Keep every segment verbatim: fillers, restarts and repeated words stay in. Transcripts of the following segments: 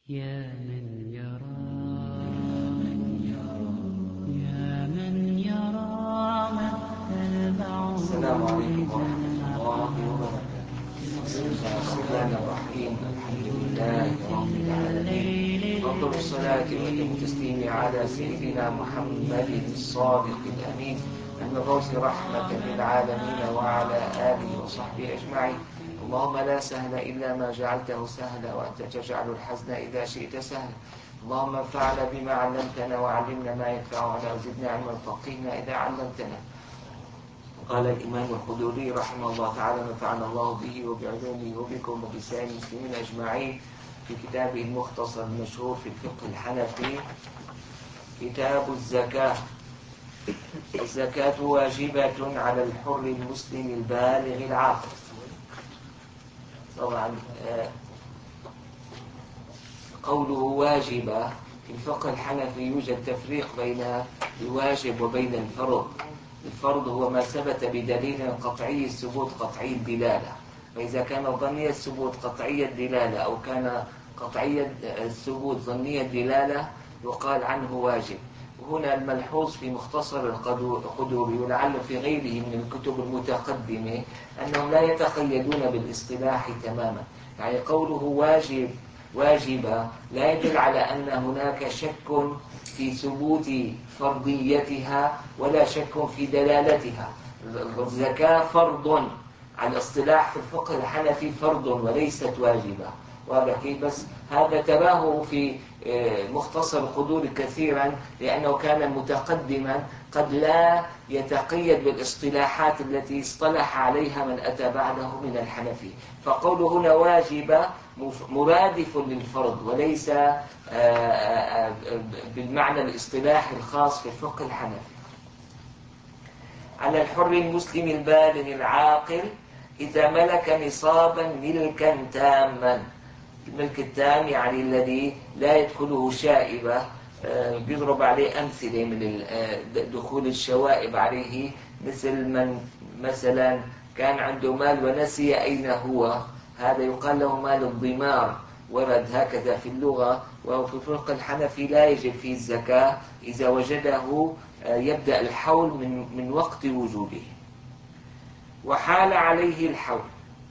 يا من يرى يا من يرى مد البعوض. السلام عليكم ورحمة الله وبركاته. بسم الله الرحمن الرحيم. الحمد لله رب العالمين، أفضل الصلاة وأتم التسليم على سيدنا محمد الصادق الأمين المبعوث رحمة للعالمين وعلى آله وصحبه أجمعين. اللهم لا سهل إلا ما جعلته سهلا، وأنت تجعل الحزن إذا شئت سهلا. اللهم انفعنا بما علمتنا وعلمنا ما ينفعنا وزدنا علما فقهنا إذا علمتنا. قال الإمام الخدوري رحمه الله تعالى: نفعنا الله به وبعلومه وبكم وبسائر المسلمين أجمعين، في كتابه المختصر المشهور في الفقه الحنفي، كتاب الزكاة. الزكاة واجبة على الحر المسلم البالغ العاقل. طبعا قوله واجبة في الفقه الحنفي يوجد تفريق بين الواجب وبين الفرض. الفرض هو ما ثبت بدليل قطعي الثبوت قطعي الدلالة، فإذا كان ظني الثبوت قطعي الدلالة أو كان قطعي الثبوت ظني الدلالة يقال عنه واجب. وهنا الملحوظ في مختصر الخدوري ولعل في غيره من الكتب المتقدمة أنهم لا يتقيدون بالاصطلاح تماما. يعني قوله واجب واجبة لا يدل على أن هناك شك في ثبوت فرضيتها ولا شك في دلالتها. الزكاة فرض على الاصطلاح في الفقه الحنفي، فرض وليست واجبة. واضح كيف؟ بس هذا تباهه في مختصر الخدوري كثيرا، لأنه كان متقدما قد لا يتقيد بالاصطلاحات التي اصطلح عليها من أتى بعده من الحنفي. فقوله هنا واجبة مرادف للفرض وليس بالمعنى الاصطلاحي الخاص في الفقه الحنفي. على الحر المسلم البالغ العاقل إذا ملك نصابا ملكا تاما. الملك التام يعني الذي لا يدخله شائبة. بيضرب عليه أمثلة من دخول الشوائب عليه، مثل من مثلا كان عنده مال ونسي أين هو، هذا يقال له مال الضمار، ورد هكذا في اللغة. وفي الفقه الحنفي لا يجب فيه الزكاة، إذا وجده يبدأ الحول من من وقت وجوده. وحال عليه الحول،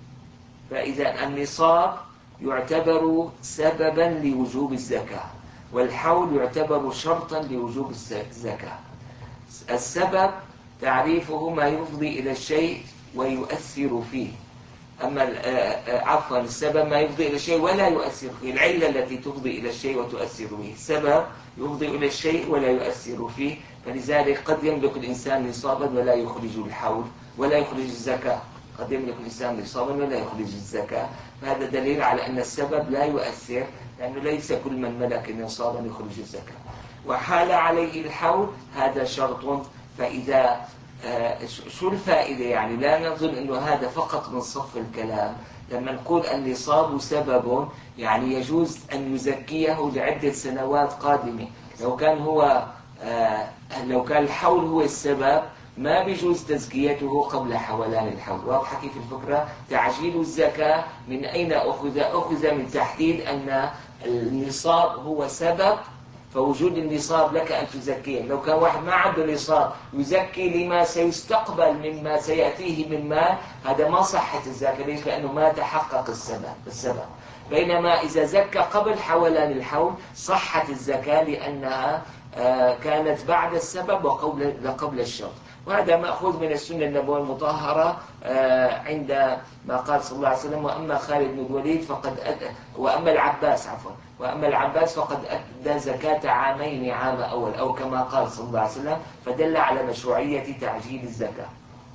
فإذا النصاب يعتبر سببا لوجوب الزكاة، والحول يعتبر شرطا لوجوب الزكاة. السبب تعريفه ما يفضي إلى الشيء ويؤثر فيه. أما عفوا السبب ما يفضي إلى الشيء ولا يؤثر فيه، العلة التي تفضي إلى الشيء وتؤثر فيه. السبب يفضي إلى الشيء ولا يؤثر فيه، فلذلك قد يملك الإنسان نصابا ولا يخرج الحول ولا يخرج الزكاة. قد يملك الإنسان نصابا ولا يخرج الزكاة، فهذا دليل على أن السبب لا يؤثر، لأنه ليس كل من ملك نصابا يخرج الزكاة. وحال عليه الحول هذا شرط. فإذا آه شو الفائدة؟ يعني لا نظن أنه هذا فقط من صف الكلام. لما نقول النصاب سبب يعني يجوز أن يزكيه لعدة سنوات قادمة. لو كان هو آه لو كان الحول هو السبب ما بيجوز تزكيته قبل حولان الحول. واضحة كيف الفكرة؟ تعجيل الزكاة من أين أخذ؟ أخذ من تحديد أن النصاب هو سبب، فوجود النصاب لك أن تزكيه. لو كان واحد ما عنده نصاب يزكي لما سيستقبل مما سيأتيه من مال، هذا ما صحت الزكاة. ليش؟ لأنه ما تحقق السبب السبب بينما إذا زكى قبل حولان الحول صحت الزكاة، لأنها كانت بعد السبب وقبل قبل الشرط. وهذا مأخوذ من السنة النبوية المطهرة عند ما قال صلى الله عليه وسلم: وأما خالد بن الوليد فقد أدى وأما العباس عفوا وأما العباس فقد أدى زكاة عامين، عام أول، أو كما قال صلى الله عليه وسلم، فدل على مشروعية تعجيل الزكاة.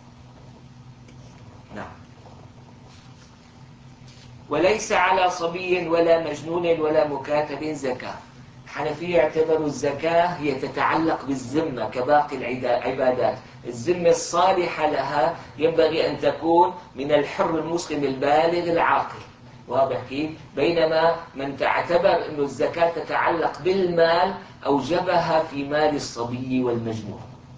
نعم. وليس على صبي ولا مجنون ولا مكاتب زكاة. الحنفية يعتبروا الزكاة هي تتعلق بالذمة كباقي العبادات. الذمة الصالحة لها ينبغي أن تكون من الحر المسلم البالغ العاقل. واضح كيف؟ بينما من تعتبر أن الزكاة تتعلق بالمال أوجبها في مال الصبي والمجنون.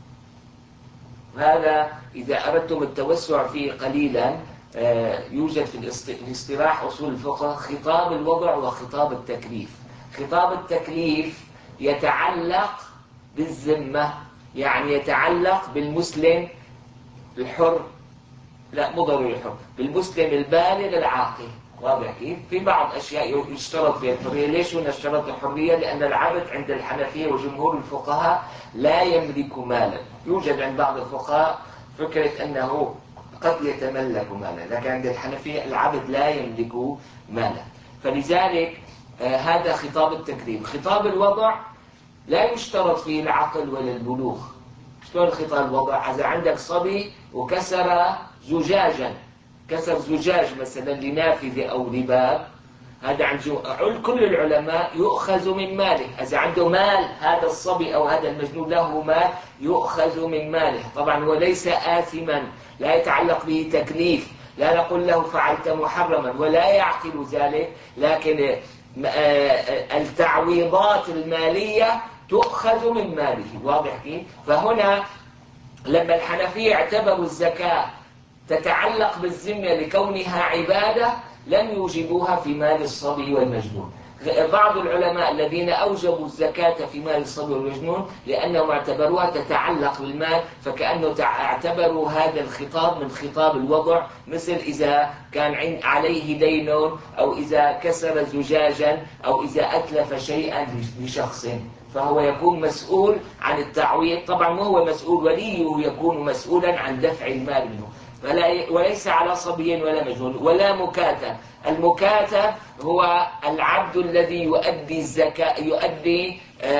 هذا إذا أردتم التوسع فيه قليلا يوجد في الاصطلاح أصول الفقه خطاب الوضع وخطاب التكليف. خطاب التكليف يتعلق بالذمة، يعني يتعلق بالمسلم الحر، لا مو ضروري الحر، بالمسلم البالغ العاقل. واضح كيف؟ في بعض أشياء يشترط فيها الحرية. ليش نشترط الحرية؟ لأن العبد عند الحنفية وجمهور الفقهاء لا يملك مالا. يوجد عند بعض الفقهاء فكرة أنه قد يتملك مالا، لكن عند الحنفية العبد لا يملك مالا. فلذلك آه هذا خطاب التكليف. خطاب الوضع لا يشترط فيه العقل ولا البلوغ. شلون خطاب الوضع؟ إذا عندك صبي وكسر زجاجا، كسر زجاج مثلا لنافذة أو لباب، هذا عند كل العلماء يؤخذ من ماله. إذا عنده مال هذا الصبي أو هذا المجنون له مال يؤخذ من ماله. طبعا وليس آثما، لا يتعلق به تكليف، لا نقول له فعلت محرما ولا يعقل ذلك، لكن التعويضات المالية تؤخذ من ماله. واضح كيف؟ فهنا لما الحنفية اعتبروا الزكاة تتعلق بالذمة لكونها عبادة لم يوجبوها في مال الصبي والمجنون. بعض العلماء الذين أوجبوا الزكاة في مال الصبي والمجنون لأنهم اعتبروها تتعلق بالمال، فكأنه اعتبروا هذا الخطاب من خطاب الوضع، مثل إذا كان عليه دين أو إذا كسر زجاجا أو إذا أتلف شيئا لشخص، فهو يكون مسؤول عن التعويض. طبعا ما هو مسؤول، وليه يكون مسؤولا عن دفع المال منه. وليس على صبي ولا مجنون ولا مكاتب. المكاتب هو العبد الذي يؤدي الزكاة، يؤدي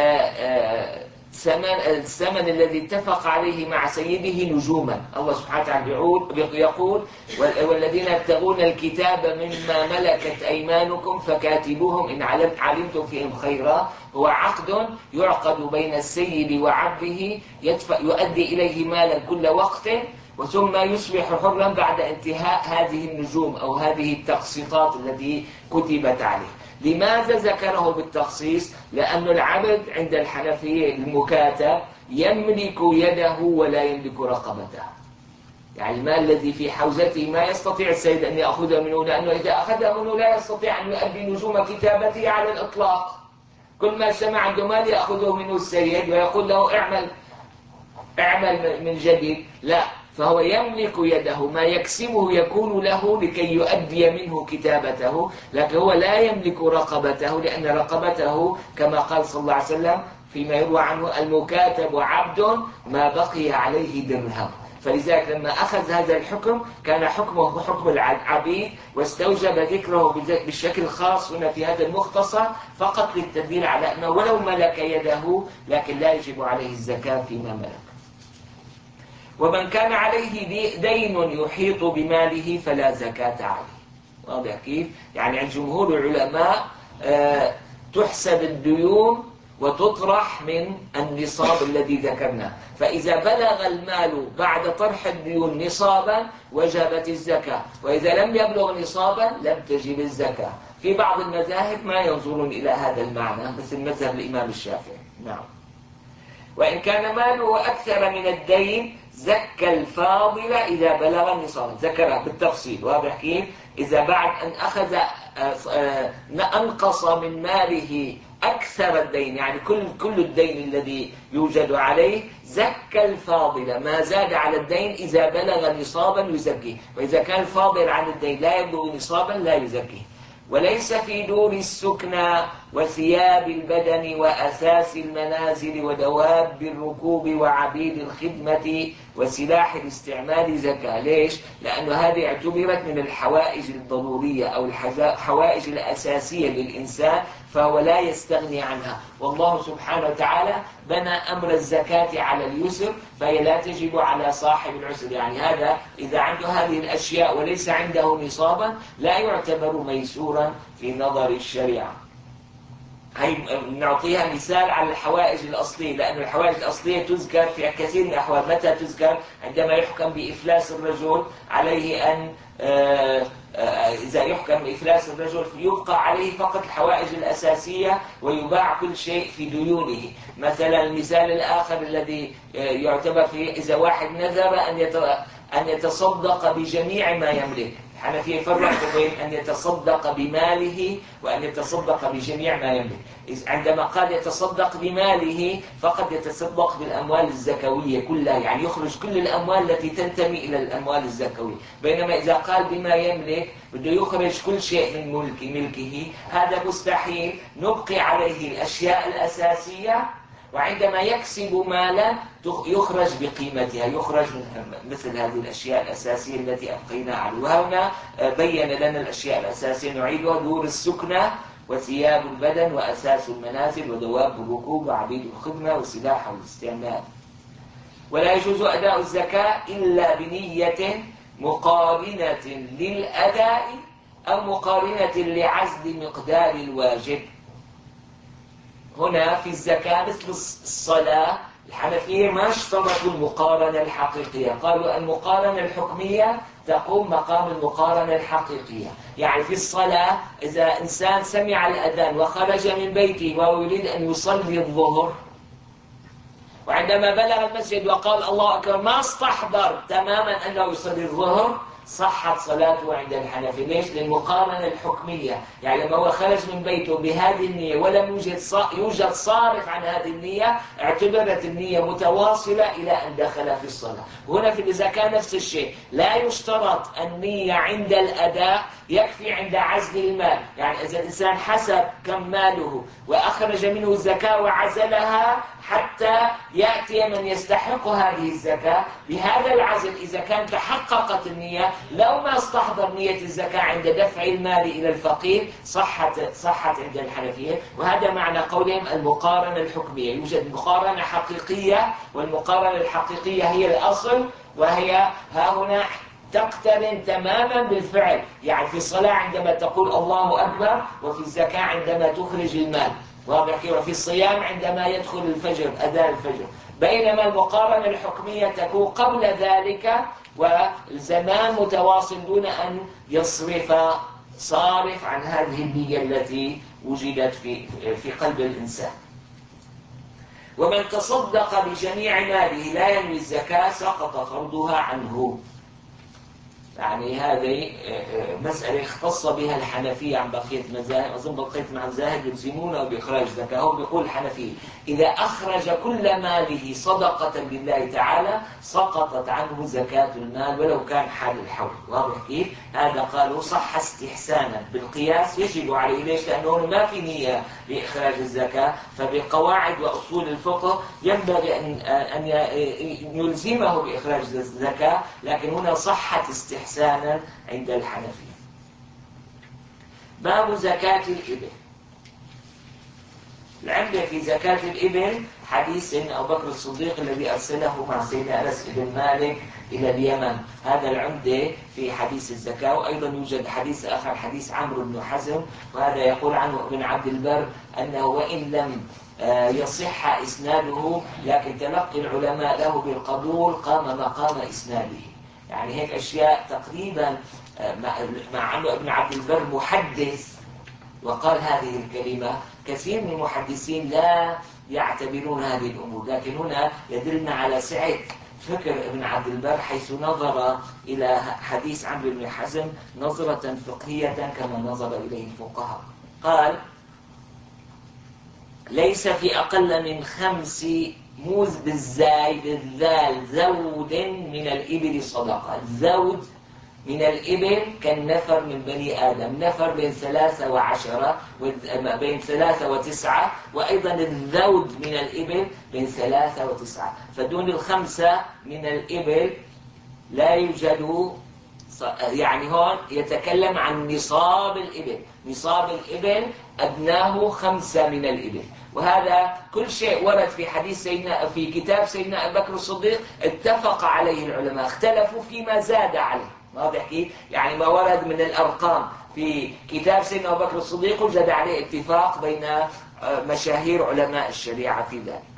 الثمن الذي اتفق عليه مع سيده نجوما. الله سبحانه وتعالى يقول والذين يبتغون الكتاب مما ملكت أيمانكم فكاتبوهم إن علمتم فيهم خيرا. هو عقد يعقد بين السيد وعبده يؤدي إليه مالا كل وقت، وثم يصبح حرا بعد انتهاء هذه النجوم أو هذه التقسيطات التي كتبت عليه. لماذا ذكره بالتخصيص؟ لأن العبد عند الحنفية المكاتب يملك يده ولا يملك رقبته. يعني المال الذي في حوزته ما يستطيع السيد أن يأخذه منه، لأنه إذا أخذه منه لا يستطيع أن يؤدي نجوم كتابته على الإطلاق. كل ما سمع عنده مال يأخذه منه السيد ويقول له اعمل اعمل من جديد، لا، فهو يملك يده، ما يكسبه يكون له لكي يؤدي منه كتابته، لكن هو لا يملك رقبته، لأن رقبته كما قال صلى الله عليه وسلم فيما يروى عنه المكاتب عبد ما بقي عليه درهم. فلذلك لما أخذ هذا الحكم كان حكمه حكم العبيد، واستوجب ذكره بالشكل خاص هنا في هذا المختصر فقط للتدليل على أنه ولو ملك يده لكن لا يجب عليه الزكاة فيما ملك. ومن كان عليه دين يحيط بماله فلا زكاة عليه. واضح كيف؟ يعني عند جمهور العلماء آه تحسب الديون وتطرح من النصاب الذي ذكرناه. فإذا بلغ المال بعد طرح الديون نصابا وجبت الزكاة، وإذا لم يبلغ نصابا لم تجب الزكاة. في بعض المذاهب ما ينظرون إلى هذا المعنى، مثل مذهب الإمام الشافعي. نعم. وإن كان ماله أكثر من الدين زكى الفاضل إذا بلغ النصاب. ذكرها بالتفصيل. واضح كيف؟ إذا بعد أن أخذ أنقص من ماله أكثر الدين، يعني كل كل الدين الذي يوجد عليه، زكى الفاضل ما زاد على الدين إذا بلغ نصابا يزكيه، وإذا كان الفاضل عن الدين لا يبلغ نصابا لا يزكيه. وليس في دور السكنى وثياب البدن وأثاث المنازل ودواب الركوب وعبيد الخدمة وسلاح الاستعمال زكاة. ليش؟ لأن هذه اعتبرت من الحوائج الضرورية أو الحوائج الأساسية للإنسان، فهو لا يستغني عنها. والله سبحانه وتعالى بنى أمر الزكاة على اليسر، فهي لا تجب على صاحب العسر. يعني هذا إذا عنده هذه الأشياء وليس عنده نصابا لا يعتبر ميسورا في نظر الشريعة. هي نعطيها مثال على الحوائج الأصلية، لأن الحوائج الأصلية تذكر في كثير من الأحوال. متى تذكر؟ عندما يحكم بإفلاس الرجل عليه أن إذا يحكم بإفلاس الرجل يبقى عليه فقط الحوائج الأساسية ويباع كل شيء في ديونه. مثلا المثال الآخر الذي يعتبر فيه إذا واحد نذر أن أن يتصدق بجميع ما يملك، الحنفية يفرق بين أن يتصدق بماله وأن يتصدق بجميع ما يملك. عندما قال يتصدق بماله فقد يتصدق بالأموال الزكوية كلها، يعني يخرج كل الأموال التي تنتمي إلى الأموال الزكوية. بينما إذا قال بما يملك بده يخرج كل شيء من ملك ملكه، هذا مستحيل. نبقي عليه الأشياء الأساسية، وعندما يكسب مالا يخرج بقيمتها، يخرج مثل هذه الأشياء الأساسية التي أبقينا عليها. وهنا بين لنا الأشياء الأساسية نعيدها: دور السكنة، وثياب البدن، وأساس المنازل، ودواب الركوب، وعبيد الخدمة، وسلاح الاستعمال. ولا يجوز أداء الزكاة إلا بنية مقارنة للأداء أو مقارنة لعزل مقدار الواجب. هنا في الزكاة مثل الصلاة الحنفية ما اشترطوا المقارنة الحقيقية، قالوا المقارنة الحكمية تقوم مقام المقارنة الحقيقية. يعني في الصلاة إذا إنسان سمع الأذان وخرج من بيته وهو يريد أن يصلي الظهر، وعندما بلغ المسجد وقال الله أكبر ما استحضر تماما أنه يصلي الظهر، صحت صلاته عند الحنفية. ليش؟ للمقارنة الحكمية. يعني لما هو خرج من بيته بهذه النية ولم يوجد يوجد صارف عن هذه النية، اعتبرت النية متواصلة إلى أن دخل في الصلاة. هنا في الزكاة نفس الشيء، لا يشترط النية عند الأداء، يكفي عند عزل المال. يعني إذا الإنسان حسب كم ماله وأخرج منه الزكاة وعزلها حتى يأتي من يستحق هذه الزكاة، بهذا العزل إذا كان تحققت النية، لو ما استحضر نية الزكاة عند دفع المال إلى الفقير، صحت صحت عند الحنفية. وهذا معنى قولهم المقارنة الحكمية. يوجد مقارنة حقيقية، والمقارنة الحقيقية هي الأصل، وهي ها هنا تقترن تماما بالفعل. يعني في الصلاة عندما تقول الله أكبر، وفي الزكاة عندما تخرج المال، واضح؟ وفي الصيام عندما يدخل الفجر، أذان الفجر. بينما المقارنة الحكمية تكون قبل ذلك، والزمان متواصل دون أن يصرف صارف عن هذه النية التي وجدت في في قلب الإنسان. ومن تصدق بجميع ماله لا ينوي الزكاة سقط فرضها عنه. يعني هذه مسألة اختص بها الحنفية عن بقية المذاهب. أظن بقية المذاهب يلزمونه بإخراج زكاة. هو بيقول الحنفية إذا أخرج كل ماله صدقة لله تعالى سقطت عنه زكاة المال ولو كان حال الحول. واضح كيف؟ هذا قالوا صح استحسانا بالقياس يجب عليه. ليش؟ لأنه ما في نية لإخراج الزكاة، فبقواعد وأصول الفقه ينبغي أن أن يلزمه بإخراج الزكاة، لكن هنا صحت استحسانا عند الحنفية. باب زكاة الإبل. العمدة في زكاة الإبل حديث سيدنا أبو بكر الصديق الذي أرسله مع سيدنا أنس بن مالك إلى اليمن، هذا العمدة في حديث الزكاة. وأيضا يوجد حديث آخر، حديث عمرو بن حزم، وهذا يقول عنه ابن عبد البر أنه وإن لم يصح إسناده لكن تلقي العلماء له بالقبول قام مقام إسناده. يعني هيك أشياء تقريبا، مع أنه ابن عبد البر محدث وقال هذه الكلمة، كثير من المحدثين لا يعتبرون هذه الأمور. لكن هنا يدلنا على سعة فكر ابن عبد البر حيث نظر إلى حديث عمرو بن حزم نظرة فقهية كما نظر إليه الفقهاء. قال ليس في أقل من خمس موز بالزاي بالذال ذود من الإبل صدقة. الذود من الإبل كالنفر من بني آدم، نفر بين ثلاثة وعشرة، بين ثلاثة وتسعة، وأيضا الذود من الإبل بين ثلاثة وتسعة. فدون الخمسة من الإبل لا يوجد. يعني هون يتكلم عن نصاب الإبل، نصاب الإبل أدناه خمسة من الإبل. وهذا كل شيء ورد في حديث سيدنا في كتاب سيدنا أبو بكر الصديق اتفق عليه العلماء، اختلفوا فيما زاد عليه. واضح كيف؟ يعني ما ورد من الأرقام في كتاب سيدنا أبو بكر الصديق وجد عليه اتفاق بين مشاهير علماء الشريعة في ذلك.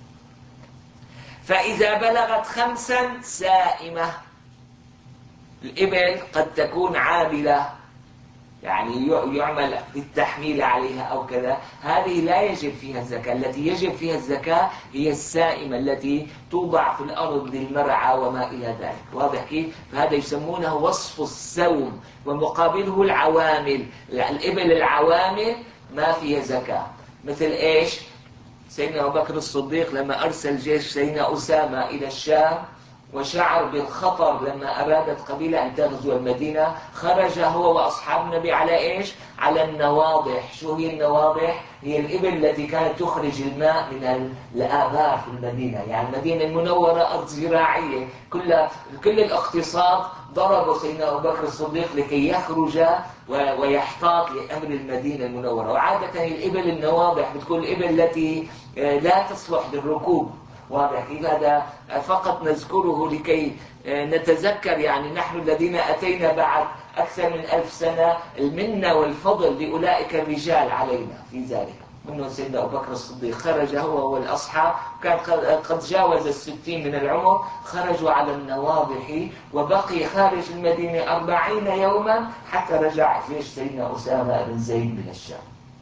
فإذا بلغت خمسا سائمة، الإبل قد تكون عاملة، يعني يعمل بالتحميل عليها أو كذا، هذه لا يجب فيها الزكاة. التي يجب فيها الزكاة هي السائمة التي توضع في الأرض للمرعى وما إلى ذلك. واضح كيف؟ فهذا يسمونه وصف السوم، ومقابله العوامل. الإبل العوامل ما فيها زكاة. مثل إيش؟ سيدنا أبو بكر الصديق لما أرسل جيش سيدنا أسامة إلى الشام وشعر بالخطر لما أرادت قبيلة أن تغزو المدينة، خرج هو وأصحاب النبي على إيش؟ على النواضح. شو هي النواضح؟ هي الإبل التي كانت تخرج الماء من الآبار في المدينة. يعني المدينة المنورة أرض زراعية، كل كل الاقتصاد ضربوا سيدنا أبو بكر الصديق لكي يخرج ويحتاط لأمر المدينة المنورة. وعادة الإبل النواضح بتكون الإبل التي لا تصلح للركوب. واضح كيف؟ هذا فقط نذكره لكي نتذكر، يعني نحن الذين أتينا بعد أكثر من ألف سنة المنة والفضل لأولئك الرجال علينا في ذلك. منه سيدنا أبو بكر الصديق خرج هو والأصحاب، كان قد جاوز الستين من العمر، خرجوا على النواضح وبقي خارج المدينة أربعين يوما حتى رجع جيش سيدنا أسامة بن زيد من الشام.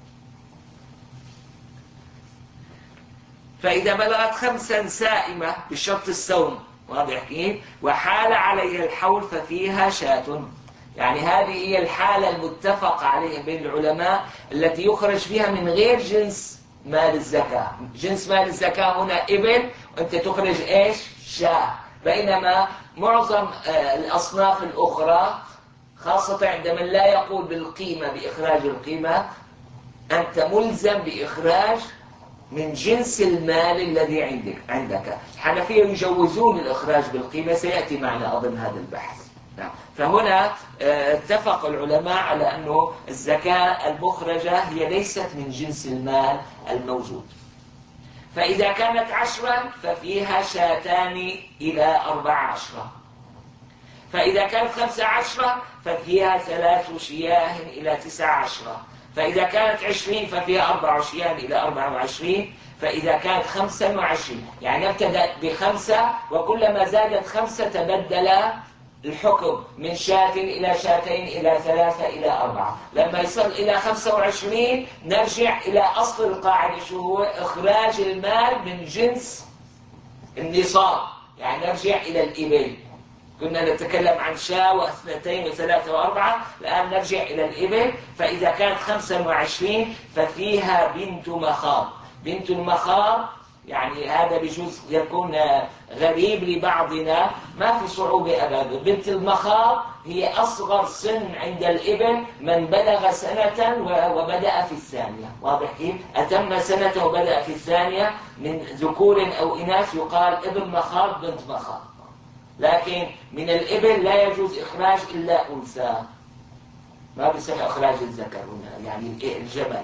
فإذا بلغت خمسا سائمة بشرط السوم، واضح كيف؟ وحال عليها الحول ففيها شاة. يعني هذه هي الحالة المتفق عليها بين العلماء التي يخرج فيها من غير جنس مال الزكاة. جنس مال الزكاة هنا إبل، وأنت تخرج إيش؟ شاة. بينما معظم الأصناف الأخرى، خاصة عندما لا يقول بالقيمة بإخراج القيمة، أنت ملزم بإخراج من جنس المال الذي عندك عندك الحنفية يجوزون الإخراج بالقيمة، سيأتي معنا أظن هذا البحث. فهنا اتفق العلماء على أنه الزكاة المخرجة هي ليست من جنس المال الموجود. فإذا كانت عشرا ففيها شاتان إلى أربع عشرة. فإذا كانت خمسة عشرة ففيها ثلاث شياه إلى تسع عشرة. فإذا كانت عشرين ففيها أربع شياه إلى أربع وعشرين. فإذا كانت خمسة وعشرين، يعني ابتدأت بخمسة وكلما زادت خمسة تبدل الحكم من شاة إلى شاتين إلى ثلاثة إلى أربعة. لما يصل إلى خمسة وعشرين نرجع إلى أصل القاعدة، شو هو؟ إخراج المال من جنس النصاب. يعني نرجع إلى الإبل. كنا نتكلم عن شاة واثنتين وثلاثة وأربعة، الآن نرجع إلى الإبل. فإذا كانت خمسة وعشرين ففيها بنت مخاض. بنت المخاض يعني هذا بجوز يكون غريب لبعضنا، ما في صعوبة أبدا. بنت المخاض هي أصغر سن عند الإبل من بلغ سنة وبدأ في الثانية. واضح كيف؟ أتم سنته وبدأ في الثانية من ذكور أو إناث يقال ابن مخاض بنت مخاض. لكن من الإبل لا يجوز إخراج إلا أنثى، ما بيصح إخراج الذكر هنا، يعني الجمل.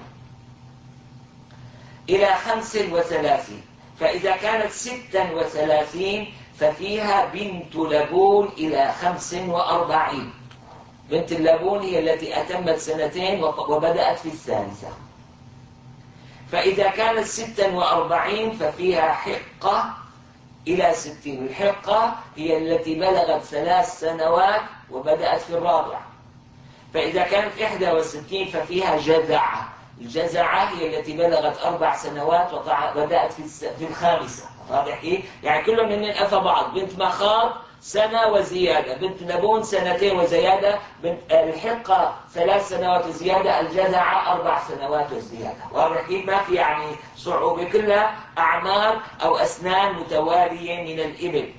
إلى خمس وثلاثين. فإذا كانت ستا وثلاثين ففيها بنت لبون إلى خمس وأربعين. بنت اللبون هي التي أتمت سنتين وبدأت في الثالثة. فإذا كانت ستا وأربعين ففيها حقة إلى ستين. الحقة هي التي بلغت ثلاث سنوات وبدأت في الرابعة. فإذا كانت إحدى وستين ففيها جذعة. الجذعة هي التي بلغت أربع سنوات وبدأت في الخامسة. واضح إيه؟ يعني كلهم من أفى بعض. بنت مخاض سنة وزيادة، بنت لبون سنتين وزيادة، بنت الحقة ثلاث سنوات وزيادة، الجذعة أربع سنوات وزيادة. واضح كيف؟ ما في يعني صعوبة، كلها أعمار أو أسنان متوالية من الإبل.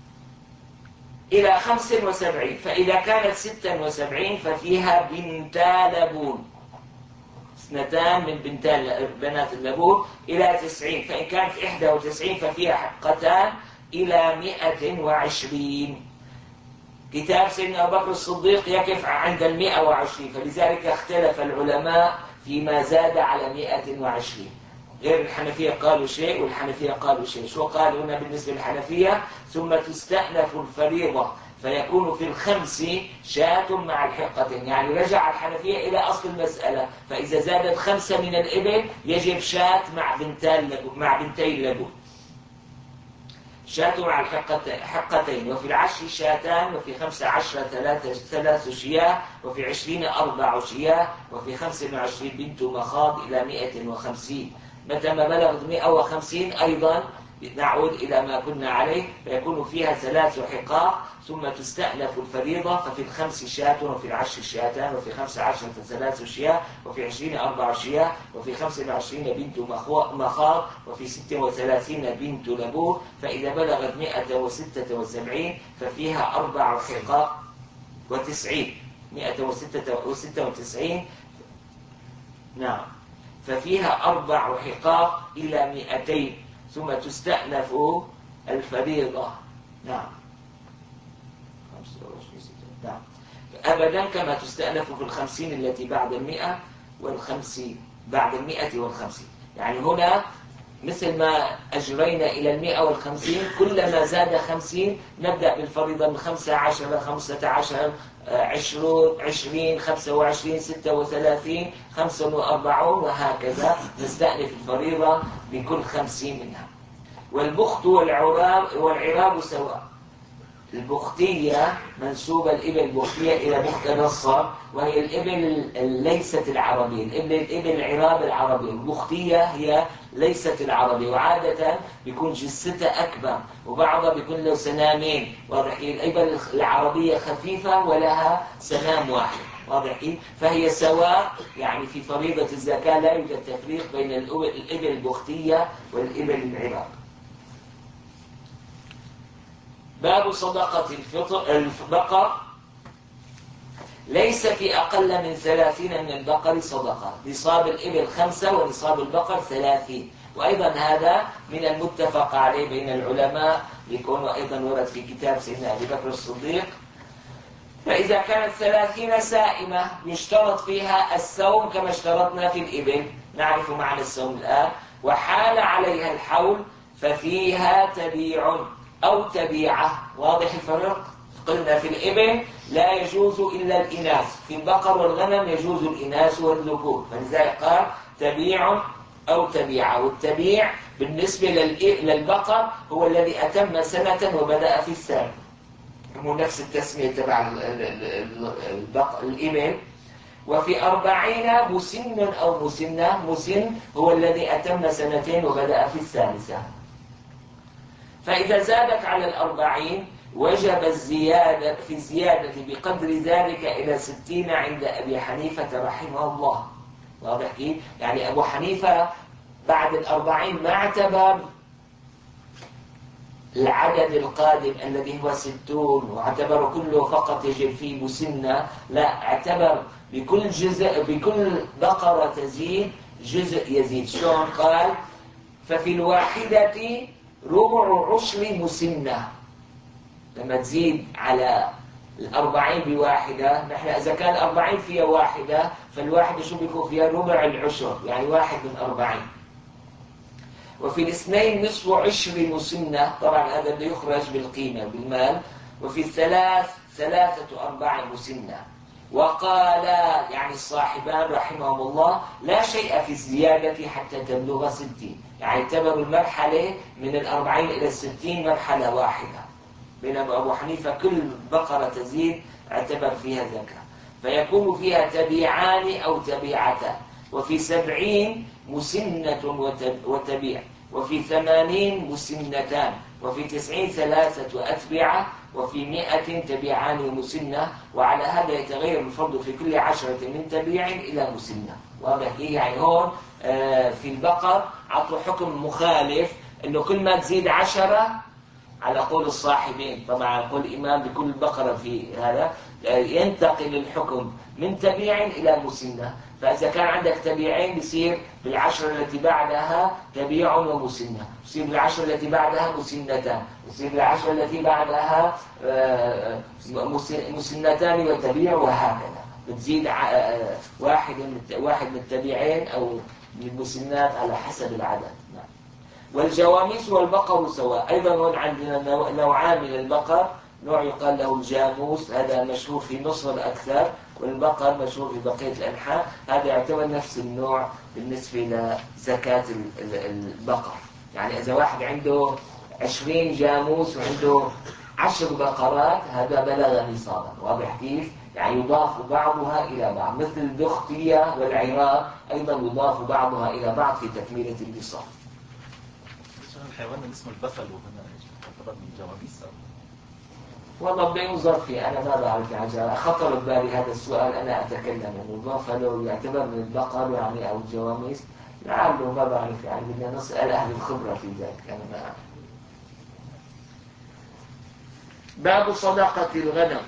إلى خمس وسبعين. فإذا كانت ستا وسبعين ففيها بنتا لبون، اثنتان من بنتا بنات اللبون. إلى تسعين. فإن كانت إحدى وتسعين ففيها حقتان إلى مئة وعشرين. كتاب سيدنا أبو بكر الصديق يقف عند المئة وعشرين، فلذلك اختلف العلماء فيما زاد على مئة وعشرين. غير الحنفية قالوا شيء والحنفية قالوا شيء. شو قالوا هنا بالنسبة للحنفية؟ ثم تستأنف الفريضة فيكون في الخمس شاة مع الحقة. يعني رجع الحنفية إلى أصل المسألة، فإذا زادت خمسة من الإبل يجب شاة مع بنتي اللبون. مع بنتي اللبون. شاة مع الحقة حقتين، وفي العشر شاتان، وفي خمس عشر ثلاث ثلاث شياه، وفي عشرين أربع شياه، وفي خمس وعشرين بنت مخاض إلى مئة وخمسين. متى ما بلغت مئة وخمسين أيضا نعود إلى ما كنا عليه، فيكون فيها ثلاث حقاق، ثم تستأنف الفريضة. ففي الخمس شاة، وفي العشر شاتان، وفي خمس عشرة ثلاث شياه، وفي عشرين أربع شياه، وفي خمس وعشرين بنت مخاض، وفي ست وثلاثين بنت لبون. فإذا بلغت مئة وستة وسبعين ففيها أربع حقاق وتسعين. مئة وستة وتسعين، نعم، ففيها أربع حقاق إلى مئتين، ثم تستأنف الفريضة. نعم، نعم، أبدا كما تستأنف في الخمسين التي بعد المئة والخمسين، بعد المئة والخمسين. يعني هنا مثل ما أجرينا إلى المئة والخمسين، كلما زاد خمسين نبدأ بالفريضة من خمسة عشر، خمسة عشر، عشرون، عشرين، خمسة وعشرين، ستة وثلاثين، خمسة وأربعون، وهكذا نستأنف الفريضة بكل خمسين منها. والبخت والعراب والعراب سواء. البختية منسوبة الإبل البختية إلى بخت نصر، وهي الإبل ليست العربية، الإبل الإبل العراب العربية. البختية هي ليست العربية، وعادة بيكون جثتها أكبر، وبعضها بيكون له سنامين. واضح؟ الإبل العربية خفيفة ولها سنام واحد. واضح؟ فهي سواء، يعني في فريضة الزكاة لا يوجد تفريق بين الإبل البختية والإبل العراب. باب صدقة الفطر البقر. ليس في أقل من ثلاثين من البقر صدقة. نصاب الإبل خمسة، ونصاب البقر ثلاثين. وأيضا هذا من المتفق عليه بين العلماء، يكون أيضا ورد في كتاب سيدنا أبي بكر الصديق. فإذا كانت ثلاثين سائمة يشترط فيها السوم كما اشترطنا في الإبل، نعرف معنى السوم الآن. وحال عليها الحول ففيها تبيع أو تبيعة. واضح الفرق؟ قلنا في الإبل لا يجوز إلا الإناث، في البقر والغنم يجوز الإناث والذكور، فلذلك قال تبيع أو تبيعة. والتبيع بالنسبة للبقر هو الذي أتم سنة وبدأ في الثاني، هو نفس التسمية تبع الإبل. وفي أربعين مسن أو مسنة. مسن هو الذي أتم سنتين وبدأ في الثالثة. فإذا زادت على الأربعين وجب الزيادة في الزيادة بقدر ذلك إلى ستين عند أبي حنيفة رحمه الله. واضح كيف؟ يعني أبو حنيفة بعد الأربعين ما اعتبر العدد القادم الذي هو ستون واعتبر كله فقط يجب فيه مسنة، لا، اعتبر بكل جزء، بكل بقرة تزيد جزء يزيد. شلون قال؟ ففي الواحدة ربع عشر مسنة. لما تزيد على الأربعين بواحدة، نحن إذا كان أربعين فيها واحدة، فالواحدة شو بيكون فيها؟ ربع العشر، يعني واحد من أربعين. وفي الاثنين نصف عشر مسنة، طبعا هذا اللي يخرج بالقيمة بالمال. وفي الثلاث ثلاثة أرباع مسنة. وقال يعني الصاحبان رحمهم الله لا شيء في الزيادة حتى تبلغ ستين، يعني اعتبروا المرحلة من الأربعين إلى الستين مرحلة واحدة. بينما أبو حنيفة كل بقرة تزيد اعتبر فيها زكاة، فيكون فيها تبيعان أو تبيعتان. وفي سبعين مسنة وتبيع، وفي ثمانين مسنتان، وفي تسعين ثلاثة أتبعة، وفي مئة تبيعان ومسنة. وعلى هذا يتغير الفرض في كل عشرة من تبيع إلى مسنة. واضح إيه؟ يعني هون آه في البقر عطوا حكم مخالف، إنه كل ما تزيد عشرة على قول الصاحبين، طبعا قول الإمام بكل بقرة في هذا ينتقل الحكم من تبيع إلى مسنة. فإذا كان عندك تبيعين بيصير بالعشرة التي بعدها تبيع ومسنة، بيصير بالعشرة التي بعدها مسنتان، بيصير بالعشرة التي بعدها مسنتان وتبيع، وهكذا بتزيد واحد واحد من التبيعين أو من المسنات على حسب العدد. والجواميس والبقر سواء. أيضا هون عندنا نوعان من البقر، نوع يقال له الجاموس، هذا مشهور في مصر أكثر، والبقر مشهور في بقية الأنحاء. هذا يعتبر نفس النوع بالنسبة لزكاة البقر. يعني إذا واحد عنده عشرين جاموس وعنده عشر بقرات، هذا بلغ نصابا. واضح كيف؟ يعني يضاف بعضها إلى بعض، مثل الدختية والعراق أيضا يضاف بعضها إلى بعض في تكملة النصاب. الحيوان اللي اسمه البفل وهنا يعتبر من جواميس؟ والله بدي ينظر فيه، أنا ما بعرف يعني، خطر ببالي هذا السؤال أنا أتكلم يعني البفل يعتبر من البقر يعني أو الجواميس، لعله ما بعرف يعني، بدنا نسأل أهل الخبرة في ذلك، أنا ما أعرف. باب صدقة الغنم.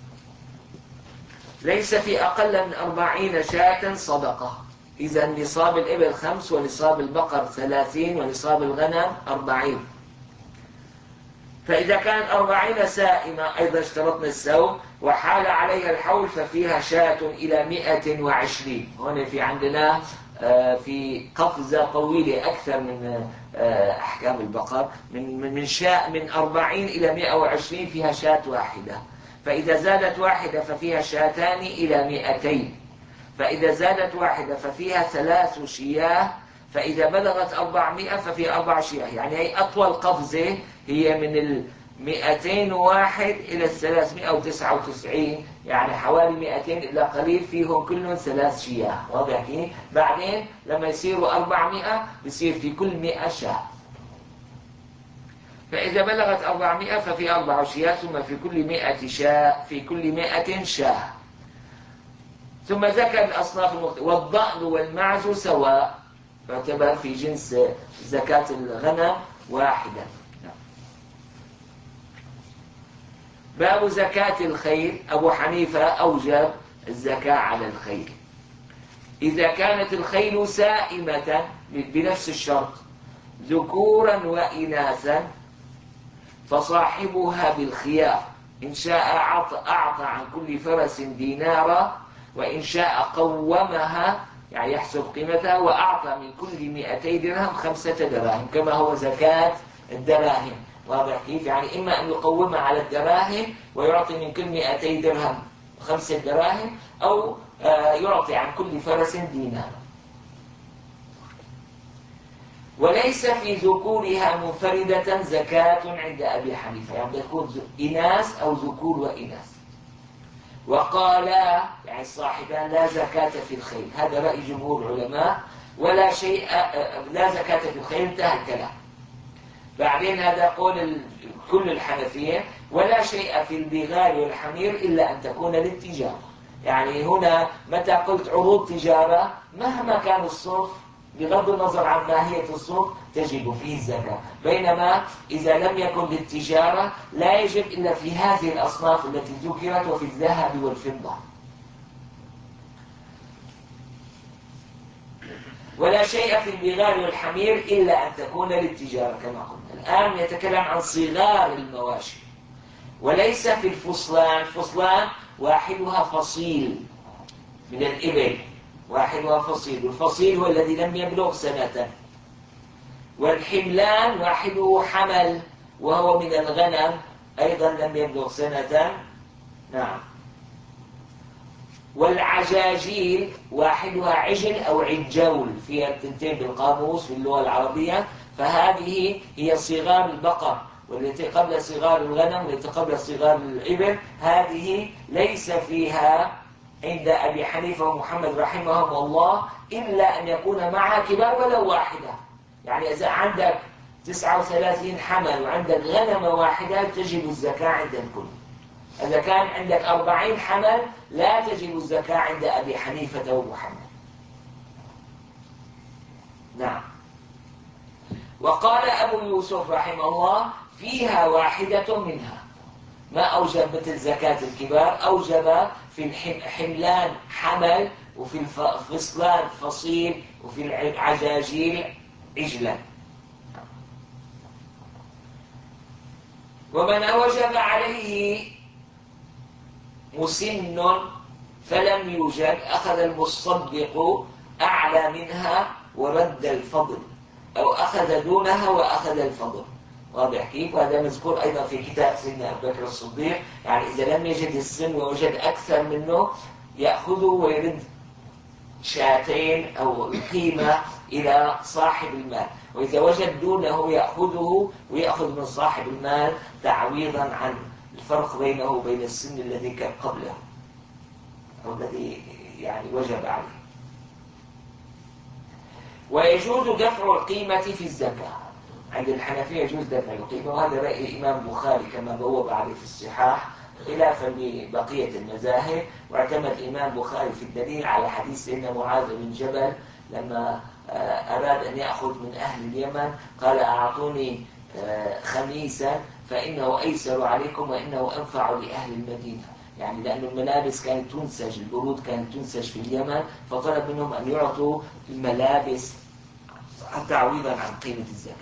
ليس في أقل من أربعين شاة صدقة. إذا نصاب الإبل خمس ونصاب البقر ثلاثين ونصاب الغنم أربعين. فإذا كانت أربعين سائمة أيضا اشترطنا السوم وحال عليها الحول ففيها شاة إلى مئة وعشرين. هنا في عندنا في قفزة طويلة أكثر من أحكام البقر، من من شاء من أربعين إلى مئة وعشرين فيها شاة واحدة. فإذا زادت واحدة ففيها شاتان إلى مئتين. فإذا زادت واحدة ففيها ثلاث شياه. فإذا بلغت أربعمائة ففي أربع شياه. يعني هي أطول قفزة هي من المئتين وواحد إلى الثلاثمائة وتسعة وتسعين، يعني حوالي مئتين إلا قليل فيهم كلهم ثلاث شياه. واضح كيف؟ بعدين لما يصيروا أربعمائة يصير في كل مئة شاه. فإذا بلغت أربعمائة ففي أربع شياه، ثم في كل مئة شاة في كل مئة شاه. ثم ذكر الأصناف المختلفة. والضأن والمعز سواء، يعتبر في جنس زكاة الغنم واحدا. باب زكاة الخيل. أبو حنيفة أوجب الزكاة على الخيل إذا كانت الخيل سائمة بنفس الشرط ذكورا وإناثا، فصاحبها بالخيار، إن شاء أعطى عن كل فرس دينارا، وإن شاء قومها يعني يحسب قيمتها وأعطى من كل مئتي درهم خمسة دراهم، كما هو زكاة الدراهم. واضح كيف؟ يعني إما أن يقومها على الدراهم ويعطي من كل مئتي درهم خمسة دراهم، أو يعطي عن كل فرس دينارا. وليس في ذكورها منفردة زكاة عند أبي حنيفة، يعني يكون إناث أو ذكور وإناث. وقالا يعني الصاحبان لا زكاة في الخيل، هذا رأي جمهور العلماء، ولا شيء لا زكاة في الخيل، انتهى الكلام. بعدين هذا قول كل الحنفية. ولا شيء في البغال والحمير إلا أن تكون للتجارة. يعني هنا متى قلت عروض تجارة مهما كان الصرف بغض النظر عن ماهية الصرف تجب فيه الزكاة، بينما إذا لم يكن للتجارة لا يجب إلا في هذه الأصناف التي ذكرت وفي الذهب والفضة. ولا شيء في البغال والحمير إلا أن تكون للتجارة كما قلنا. الآن يتكلم عن صغار المواشي. وليس في الفصلان. فصلان واحدها فصيل من الإبل، واحدها فصيل، والفصيل هو الذي لم يبلغ سنة. والحملان واحده حمل وهو من الغنم أيضا لم يبلغ سنة. نعم. والعجاجيل واحدها عجل أو عجول، فيها التنتين بالقاموس في اللغة العربية، فهذه هي صغار البقر، والتي قبل صغار الغنم والتي قبل صغار الإبل، هذه ليس فيها عند أبي حنيفة ومحمد رحمهم الله إلا أن يكون معها كبار ولو واحدة. يعني إذا عندك تسعة وثلاثين حمل وعندك غنمة واحدة تجب الزكاة عند الكل. إذا كان عندك أربعين حمل لا تجب الزكاة عند أبي حنيفة ومحمد. نعم. وقال أبو يوسف رحمه الله فيها واحدة منها، ما أوجب مثل زكاة الكبار، أوجب في الحملان حمل، وفي الفصلان فصيل، وفي العجاجيل عجلا. ومن أوجب عليه مسن فلم يوجد أخذ المصدق أعلى منها ورد الفضل، أو أخذ دونها وأخذ الفضل. واضح كيف؟ وهذا مذكور أيضا في كتاب سيدنا أبو بكر الصديق. يعني إذا لم يجد السن ووجد أكثر منه يأخذه ويرد شاتين أو القيمة إلى صاحب المال، وإذا وجد دونه يأخذه ويأخذ من صاحب المال تعويضا عن الفرق بينه وبين السن الذي كان قبله أو الذي يعني وجب عليه. ويجوز دفع القيمة في الزكاة. عند الحنفية يجوز دفع القيمة، وهذا رأي الإمام البخاري كما بوب عليه في الصحاح خلافا لبقية المذاهب. واعتمد الإمام البخاري في الدليل على حديث سيدنا معاذ بن جبل لما أراد أن يأخذ من أهل اليمن قال أعطوني خميسا فإنه أيسر عليكم وإنه أنفع لأهل المدينة، يعني لأن الملابس كانت تنسج، البرود كانت تنسج في اليمن، فطلب منهم أن يعطوا الملابس تعويضا عن قيمة الزكاة.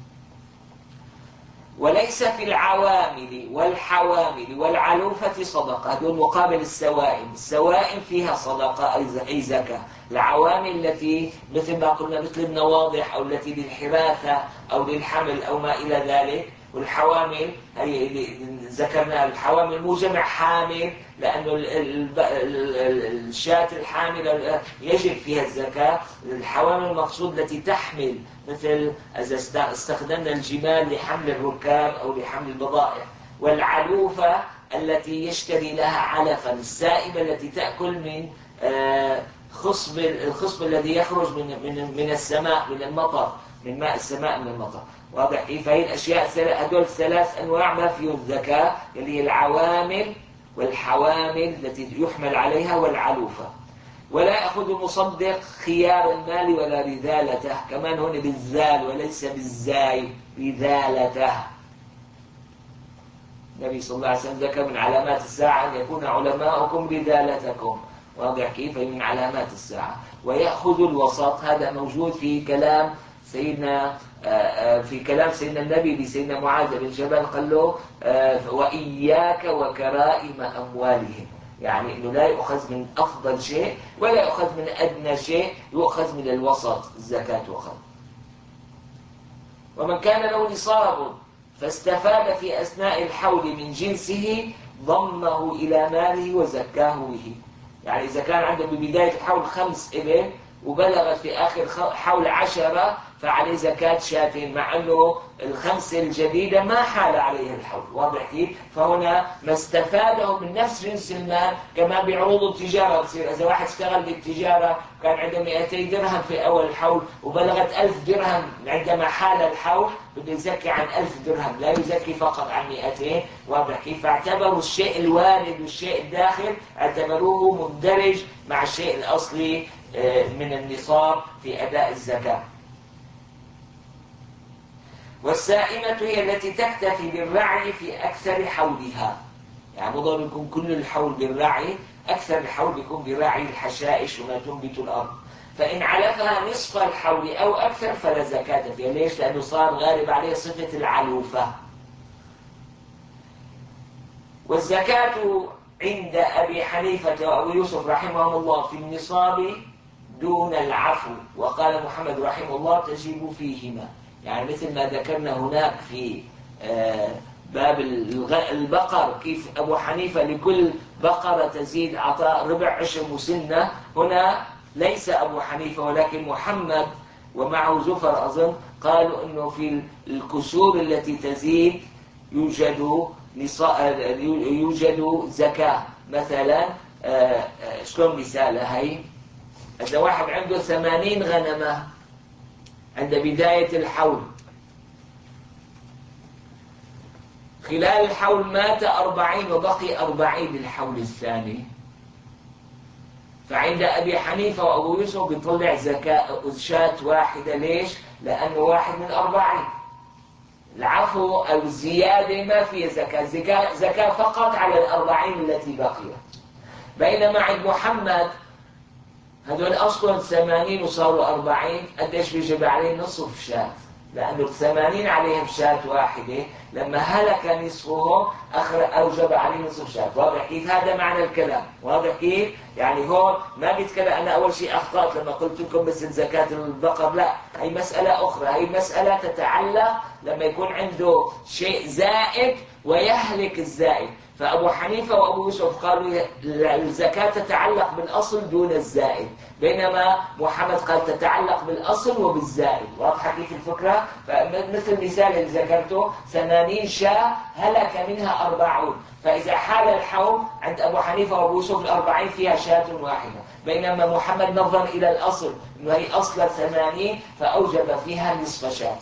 وليس في العوامل والحوامل والعلوفة صدقة، هذول مقابل السوائم. السوائم فيها صدقة أي زكاة. العوامل التي مثل ما قلنا مثل النواضح أو التي للحراثة أو للحمل أو ما إلى ذلك. والحوامل هي ذكرنا الحوامل مو جمع حامل، لأنه الشاة الحاملة يجب فيها الزكاة. الحوامل المقصود التي تحمل، مثل إذا استخدمنا الجمال لحمل الركاب أو لحمل البضائع. والعلوفة التي يشتري لها علفا، السائبة التي تأكل من خصب الخصب الذي يخرج من من من السماء، من المطر، من ماء السماء، من المطر. واضح كيف؟ هي الأشياء هذول ثلاث أنواع ما فيهم الزكاة، اللي هي العوامل والحوامل التي يحمل عليها والعلوفة. ولا يأخذ المصدق خيار المال ولا رذالته، كمان هنا بالذال وليس بالزاي، رذالته. النبي صلى الله عليه وسلم ذكر من علامات الساعة أن يكون علماؤكم رذالتكم. واضح كيف؟ من علامات الساعة. ويأخذ الوسط، هذا موجود في كلام سيدنا في كلام سيدنا النبي لسيدنا معاذ بن جبل، قال له وإياك وكرائم أموالهم، يعني إنه لا يؤخذ من أفضل شيء ولا يؤخذ من أدنى شيء، يؤخذ من الوسط، الزكاة تؤخذ. ومن كان له نصاب فاستفاد في أثناء الحول من جنسه ضمه إلى ماله وزكاه به، يعني إذا كان عنده ببداية الحول خمس إبل وبلغت في آخر حول عشرة فعليه زكاة شاتين، مع أنه الخمسة الجديدة ما حال عليه الحول. واضح كيف؟ فهنا ما استفاده من نفس جنس المال، كما بعروض التجارة بصير إذا واحد اشتغل بالتجارة كان عنده مئتي درهم في أول الحول وبلغت ألف درهم عندما حال الحول، بده يزكي عن ألف درهم، لا يزكي فقط عن مئتين. واضح كيف؟ فاعتبروا الشيء الوارد والشيء الداخل اعتبروه مندرج مع الشيء الأصلي من النصاب في أداء الزكاة. والسائمة هي التي تكتفي بالرعي في أكثر حولها، يعني مو ضروري يكون كل الحول بالرعي، أكثر الحول يكون برعي الحشائش وما تنبت الأرض. فإن علفها نصف الحول أو أكثر فلا زكاة فيها. ليش؟ لأنه صار غالب عليه صفة العلوفة. والزكاة عند أبي حنيفة وأبي يوسف رحمهم الله في النصاب دون العفو، وقال محمد رحمه الله تجب فيهما، يعني مثل ما ذكرنا هناك في باب البقر كيف أبو حنيفة لكل بقرة تزيد عطاء ربع عشر مسنة، هنا ليس أبو حنيفة ولكن محمد ومعه زفر أظن قالوا أنه في الكسور التي تزيد يوجد يوجد زكاة. مثلا شلون مثالها هي؟ إذا واحد عنده ثمانين غنمة عند بداية الحول، خلال الحول مات أربعين وبقي أربعين للحول الثاني، فعند أبي حنيفة وأبو يوسف بيطلع زكاة شاة واحدة. ليش؟ لأنه واحد من أربعين. العفو أو الزيادة ما فيها زكاة، زكاة, زكاة فقط على الأربعين التي بقيت. بينما عند محمد هذول أصلا ثمانين وصاروا أربعين، قديش بيجب عليه؟ نصف شاة، لأنه الثمانين عليهم شاة واحدة، لما هلك نصفهم أوجب عليه نصف شاة. واضح كيف؟ هذا معنى الكلام. واضح كيف؟ يعني هون ما بيتكلم. أنا أول شيء أخطأت لما قلت لكم بس زكاة البقر، لا، هي مسألة أخرى. هي مسألة تتعلق لما يكون عنده شيء زائد ويهلك الزائد. فأبو حنيفة وأبو يوسف قالوا الزكاة تتعلق بالأصل دون الزائد، بينما محمد قال تتعلق بالأصل وبالزائد. واضحة كيف الفكرة؟ فمثل مثال اللي ذكرته ثمانين شاة هلك منها أربعون، فإذا حال الحول عند أبو حنيفة وأبو يوسف الأربعين فيها شاة واحدة، بينما محمد نظر إلى الأصل إنه هي أصل ثمانين فأوجب فيها نصف شاة.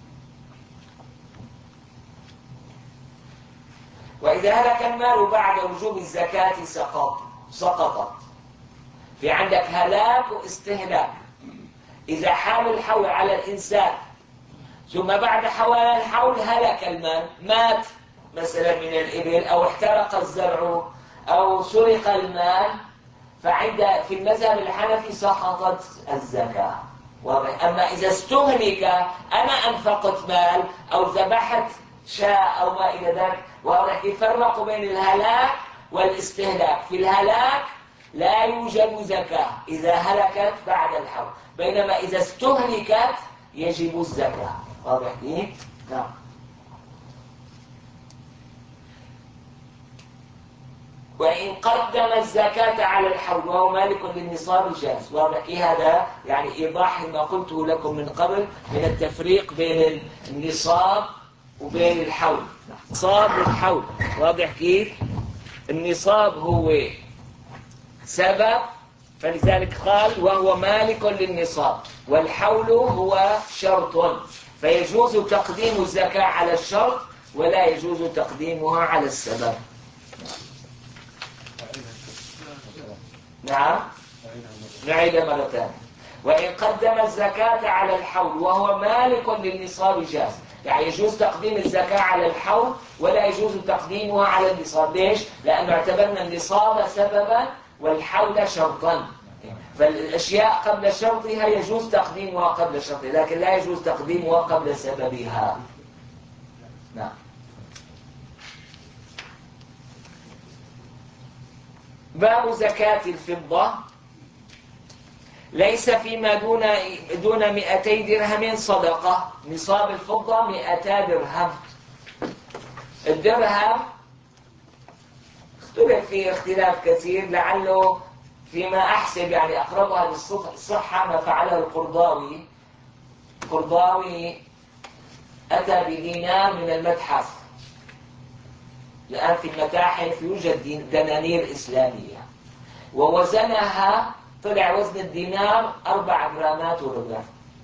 وإذا هلك المال بعد وجوب الزكاة سقط سقطت. في عندك هلاك واستهلاك. إذا حال الحول على الإنسان ثم بعد حوال الحول هلك المال، مات مثلا من الإبل أو احترق الزرع أو سرق المال، فعند في المذهب الحنفي سقطت الزكاة. أما إذا استهلك، أنا أنفقت مال أو ذبحت شاء أو ما إلى ذلك، واضح يفرق بين الهلاك والاستهلاك. في الهلاك لا يوجد زكاة إذا هلكت بعد الحول، بينما إذا استهلكت يجب الزكاة. واضح كيف؟ نعم. وإن قدم الزكاة على الحول وهو مالك للنصاب جاز. واضح إيه هذا؟ يعني إيضاح ما قلته لكم من قبل من التفريق بين النصاب وبين الحول. نصاب والحول واضح كيف؟ النصاب هو سبب، فلذلك قال وهو مالك للنصاب، والحول هو شرط، فيجوز تقديم الزكاة على الشرط ولا يجوز تقديمها على السبب. نعم، نعيد مرة ثانية. وإن قدم الزكاة على الحول وهو مالك للنصاب جاز، يعني يجوز تقديم الزكاة على الحول ولا يجوز تقديمها على النصاب. ليش؟ لأنه اعتبرنا النصاب سببا والحول شرطا، فالأشياء قبل شرطها يجوز تقديمها قبل شرطها، لكن لا يجوز تقديمها قبل سببها. نعم. باب زكاة الفضة. ليس فيما دون دون مئتي درهم صدقة. نصاب الفضة مئتا درهم. الدرهم اختلف فيه اختلاف كثير، لعله فيما أحسب يعني أقربها للصحة ما فعله القرضاوي. القرضاوي أتى بدينار من المتحف. الآن في المتاحف يوجد دنانير إسلامية، ووزنها طلع وزن الدينار أربع جرامات وربع.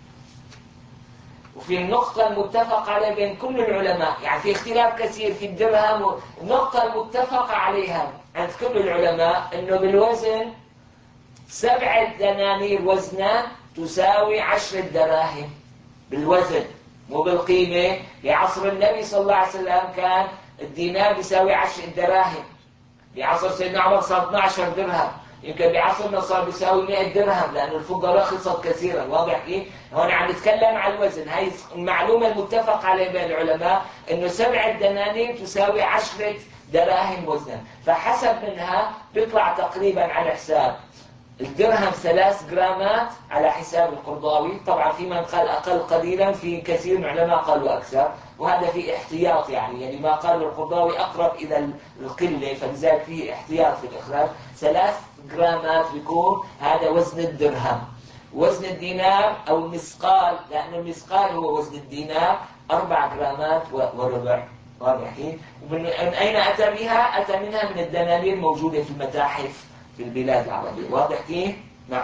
وفي النقطة المتفق عليها بين كل العلماء، يعني في اختلاف كثير في الدرهم، النقطة المتفق عليها عند كل العلماء أنه بالوزن سبعة دنانير وزنها تساوي عشرة دراهم بالوزن مو بالقيمة. بعصر النبي صلى الله عليه وسلم كان الدينار بيساوي عشر دراهم، بعصر سيدنا عمر صار اثني عشر درهم، يمكن بعصرنا صار بيساوي مئة درهم لأن الفضة رخصت كثيرا. واضح كيف؟ هون عم نتكلم عن الوزن. هاي المعلومة المتفق عليها بين العلماء إنه سبعة دنانير تساوي عشرة دراهم وزنا، فحسب منها بيطلع تقريبا على حساب الدرهم ثلاث جرامات على حساب القرضاوي. طبعا في من قال أقل قليلا، في كثير من العلماء قالوا أكثر، وهذا في احتياط يعني يعني ما قال القرضاوي أقرب إلى القلة، فلذلك فيه احتياط في الإخراج. ثلاث جرامات بيكون هذا وزن الدرهم. وزن الدينار أو المثقال، لأن المثقال هو وزن الدينار، أربع جرامات وربع. واضح كيف؟ ومن أين أتى بها؟ أتى منها من الدنانير موجودة في المتاحف في البلاد العربية. واضح كيف؟ نعم.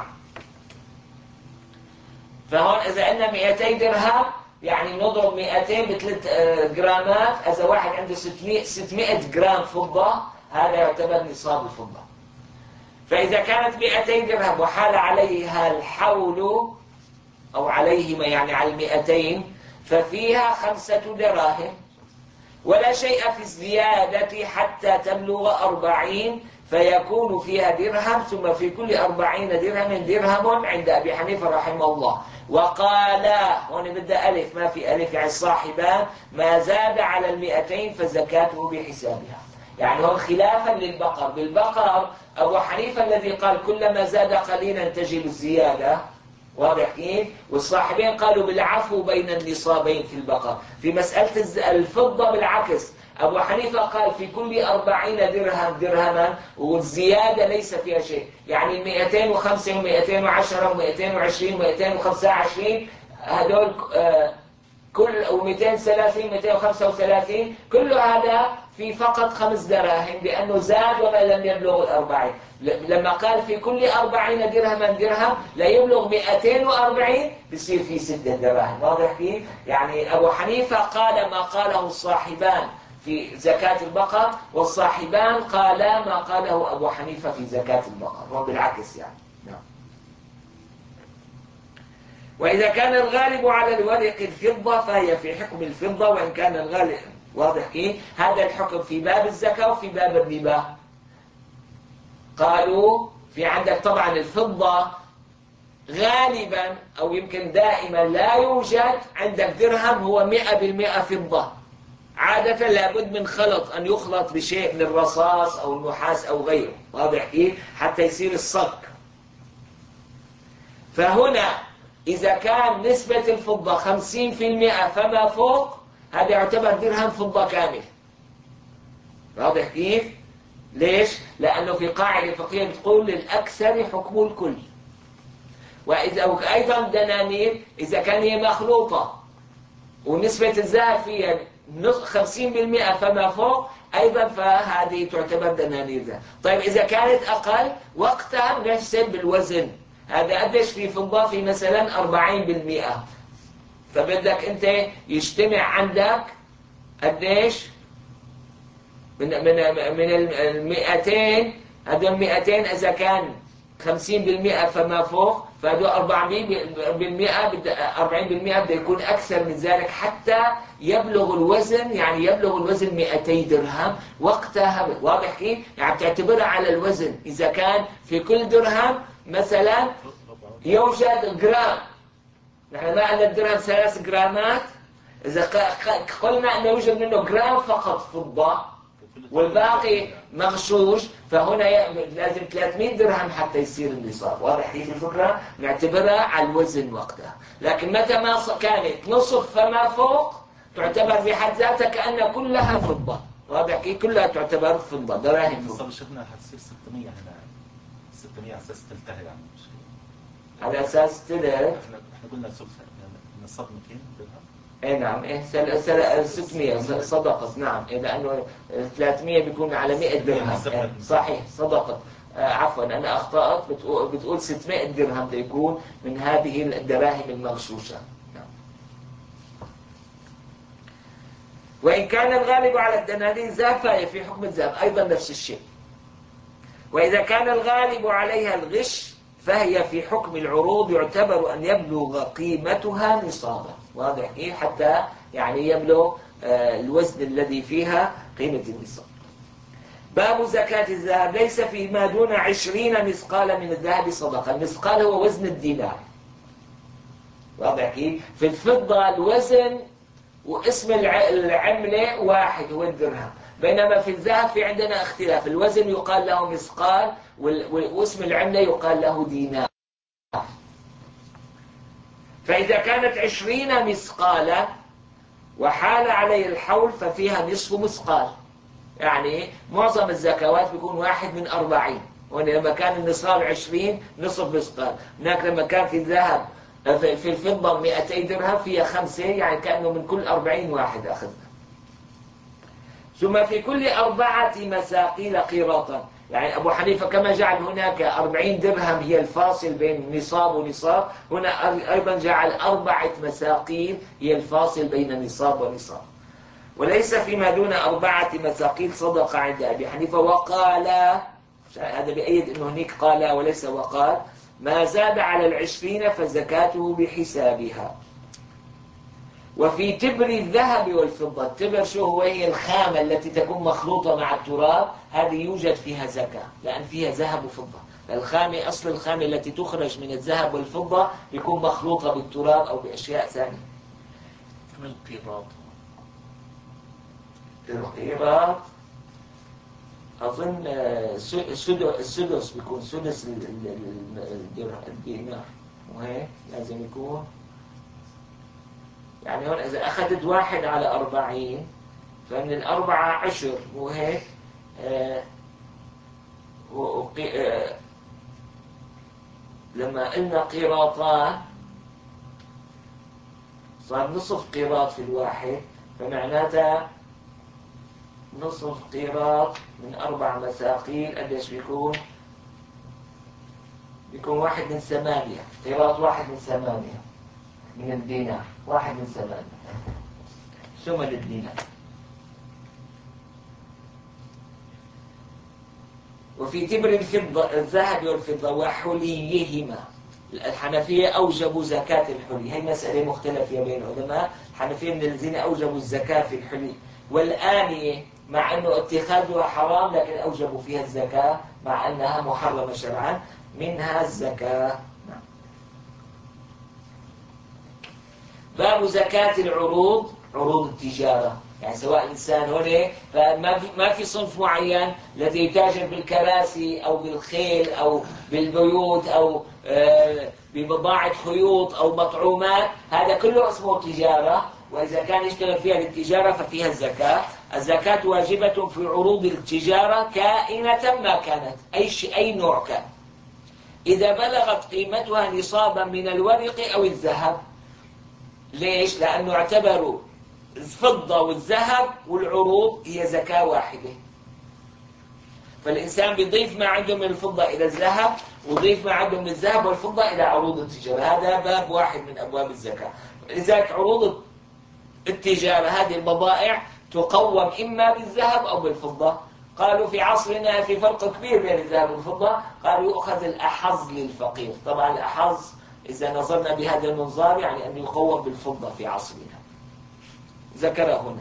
فهون إذا قلنا مئتي درهم يعني نضرب مئتين بثلاث جرامات، إذا واحد عنده ستمئة جرام فضة هذا يعتبر نصاب الفضة. فإذا كانت مئتي درهم وحال عليها الحول أو عليهما يعني على المئتين ففيها خمسة دراهم، ولا شيء في الزيادة حتى تبلغ أربعين فيكون فيها درهم، ثم في كل أربعين درهم درهم عند أبي حنيفة رحمه الله. وقال هون بدأ ألف، ما في ألف يعني الصاحبان، ما زاد على المئتين فزكاته بحسابها. يعني هون خلافا للبقر. بالبقر أبو حنيفة الذي قال كلما زاد قليلا تجب الزيادة. واضح كيف؟ والصاحبين قالوا بالعفو بين النصابين في البقر. في مسألة الفضة بالعكس، أبو حنيفة قال في كل أربعين درهم درهما، والزيادة ليس فيها شيء، يعني مئتين وخمسة ومئتين وعشرة ومئتين وعشرين ومئتين وخمسة وعشرين هذول آه كل ومئتين وثلاثين مئتين وخمسة وثلاثين كل هذا في فقط خمس دراهم، لأنه زاد وما لم يبلغ الأربعين. لما قال في كل أربعين درهما درهم لا يبلغ مئتين وأربعين بيصير في ستة دراهم. واضح كيف؟ يعني أبو حنيفة قال ما قاله الصاحبان في زكاة البقر، والصاحبان قالا ما قاله أبو حنيفة في زكاة البقر، وبالعكس يعني. نعم. وإذا كان الغالب على الورق الفضة فهي في حكم الفضة، وإن كان الغالب واضح كيف؟ هذا الحكم في باب الزكاة وفي باب الربا. قالوا في عندك طبعا الفضة غالبا أو يمكن دائما لا يوجد عندك درهم هو مئة بالمئة فضة، عادة لابد من خلط، أن يخلط بشيء من الرصاص أو النحاس أو غيره. واضح كيف؟ حتى يصير الصك. فهنا إذا كان نسبة الفضة خمسين بالمئة فما فوق، هذا يعتبر درهم فضة كامل. واضح كيف؟ ليش؟ لأنه في قاعدة فقهية بتقول للأكثر حكم الكل. وإذا أيضا دنانير إذا كان هي مخلوطة ونسبة الذهب فيها خمسين بالمئة فما فوق، أيضا فهذه تعتبر دنانير ذهب. طيب إذا كانت أقل وقتها نحسب بالوزن، هذا قديش في فضة؟ في مثلا أربعين بالمئة، فبدك أنت يجتمع عندك قديش من من من المئتين، هذول مئتين إذا كان خمسين بالمئة فما فوق، فهذول أربعين بالمئة أربعين بالمئة بده يكون أكثر من ذلك حتى يبلغ الوزن، يعني يبلغ الوزن مئتي درهم وقتها. واضح كيف؟ يعني بتعتبرها على الوزن. إذا كان في كل درهم مثلا يوجد جرام، نحن ما عندنا الدرهم ثلاث جرامات، إذا قلنا أنه يوجد منه جرام فقط فضة والباقي مغشوش، فهنا لازم ثلاثمئة درهم حتى يصير النصاب. واضح كيف الفكرة؟ نعتبرها على الوزن وقتها. لكن متى ما كانت نصف فما فوق تعتبر بحد ذاتها كأنها كلها فضة. واضح كيف؟ كلها تعتبر فضة، دراهم فضة. النصاب شفنا حتصير ستمئة هنا، ستمئة على أساس تلتهي يعني مش على أساس تلتهي. احنا احنا قلنا السلسة النصاب مئتين درهم. اي نعم، إيه ستمئة صدقت. نعم، إيه لأنه ثلاثمئة بيكون على مئة درهم. إيه صحيح صدقت. آه عفوا أنا أخطأت، بتقول, بتقول ستمئة درهم يكون من هذه الدراهم المغشوشة. نعم. وإن كان الغالب على الدنانير ذهب فهي في حكم الذهب أيضا نفس الشيء. وإذا كان الغالب عليها الغش فهي في حكم العروض، يعتبر أن يبلغ قيمتها نصابا. واضح إيه؟ حتى يعني يبلغ آه الوزن الذي فيها قيمة النصاب. باب زكاة الذهب. ليس فيما دون عشرين مثقال من الذهب صدقة. المثقال هو وزن الدينار. واضح إيه؟ في الفضة الوزن واسم العملة واحد هو الدرهم، بينما في الذهب في عندنا اختلاف، الوزن يقال له مثقال واسم العملة يقال له دينار. فإذا كانت عشرين مثقالا وحال عليه الحول ففيها نصف مثقال، يعني معظم الزكوات بيكون واحد من أربعين، ولما كان النصاب عشرين نصف مثقال. هناك لما كان في الذهب في الفضة مئتي درهم فيها خمسة، يعني كأنه من كل أربعين واحد أخذنا. ثم في كل أربعة مساقيل قيراطا، يعني أبو حنيفة كما جعل هناك أربعين درهم هي الفاصل بين نصاب ونصاب، هنا أيضا جعل أربعة مساقيل هي الفاصل بين نصاب ونصاب. وليس فيما دون أربعة مساقيل صدقة عند أبي حنيفة. وقال، هذا بأيد أنه هناك قال وليس وقال، ما زاد على العشرين فزكاته بحسابها. وفي تبر الذهب والفضة، التبر شو هو؟ هي الخامة التي تكون مخلوطة مع التراب، هذه يوجد فيها زكاة لأن فيها ذهب وفضة. الخامة أصل الخامة التي تخرج من الذهب والفضة يكون مخلوطة بالتراب أو بأشياء ثانية. من القيراط. القيراط أظن السدس بيكون سدس الدينار، وهيك لازم يكون، يعني هون إذا أخذت واحد على أربعين فمن الأربعة عشر مو هيك؟ آه آه لما قلنا قيراطان صار نصف قيراط في الواحد، فمعناتها نصف قيراط من أربع مثاقيل قديش بيكون؟ بيكون واحد من ثمانية. قيراط واحد من ثمانية من الدينار، واحد من ثمانية ثمن الدينار. وفي تبر الفضة الذهب والفضة وحليهما، الحنفية أوجبوا زكاة الحلي، هي مسألة مختلفة فيها بين العلماء. الحنفية من الذين أوجبوا الزكاة في الحلي، والآنية مع أنه اتخاذها حرام لكن أوجبوا فيها الزكاة مع أنها محرمة شرعا، منها الزكاة. باب زكاة العروض، عروض التجارة، يعني سواء إنسان هنا فما في ما في صنف معين الذي يتاجر بالكراسي أو بالخيل أو بالبيوت أو ببضاعة خيوط أو مطعومات، هذا كله اسمه تجارة. وإذا كان يشتغل فيها للتجارة ففيها الزكاة. الزكاة واجبة في عروض التجارة كائنة ما كانت، أي شيء أي نوع كان، إذا بلغت قيمتها نصابا من الورق أو الذهب. ليش؟ لأنه اعتبروا الفضة والذهب والعروض هي زكاة واحدة، فالإنسان بيضيف ما عنده من الفضة إلى الذهب ويضيف ما عنده من الذهب والفضة إلى عروض التجارة. هذا باب واحد من أبواب الزكاة. لذلك عروض التجارة هذه البضائع تقوم إما بالذهب أو بالفضة. قالوا في عصرنا في فرق كبير بين الذهب والفضة، قالوا يؤخذ الأحظ للفقير. طبعا الأحظ إذا نظرنا بهذا المنظار يعني أن يقوم بالفضة في عصرنا، ذكر هنا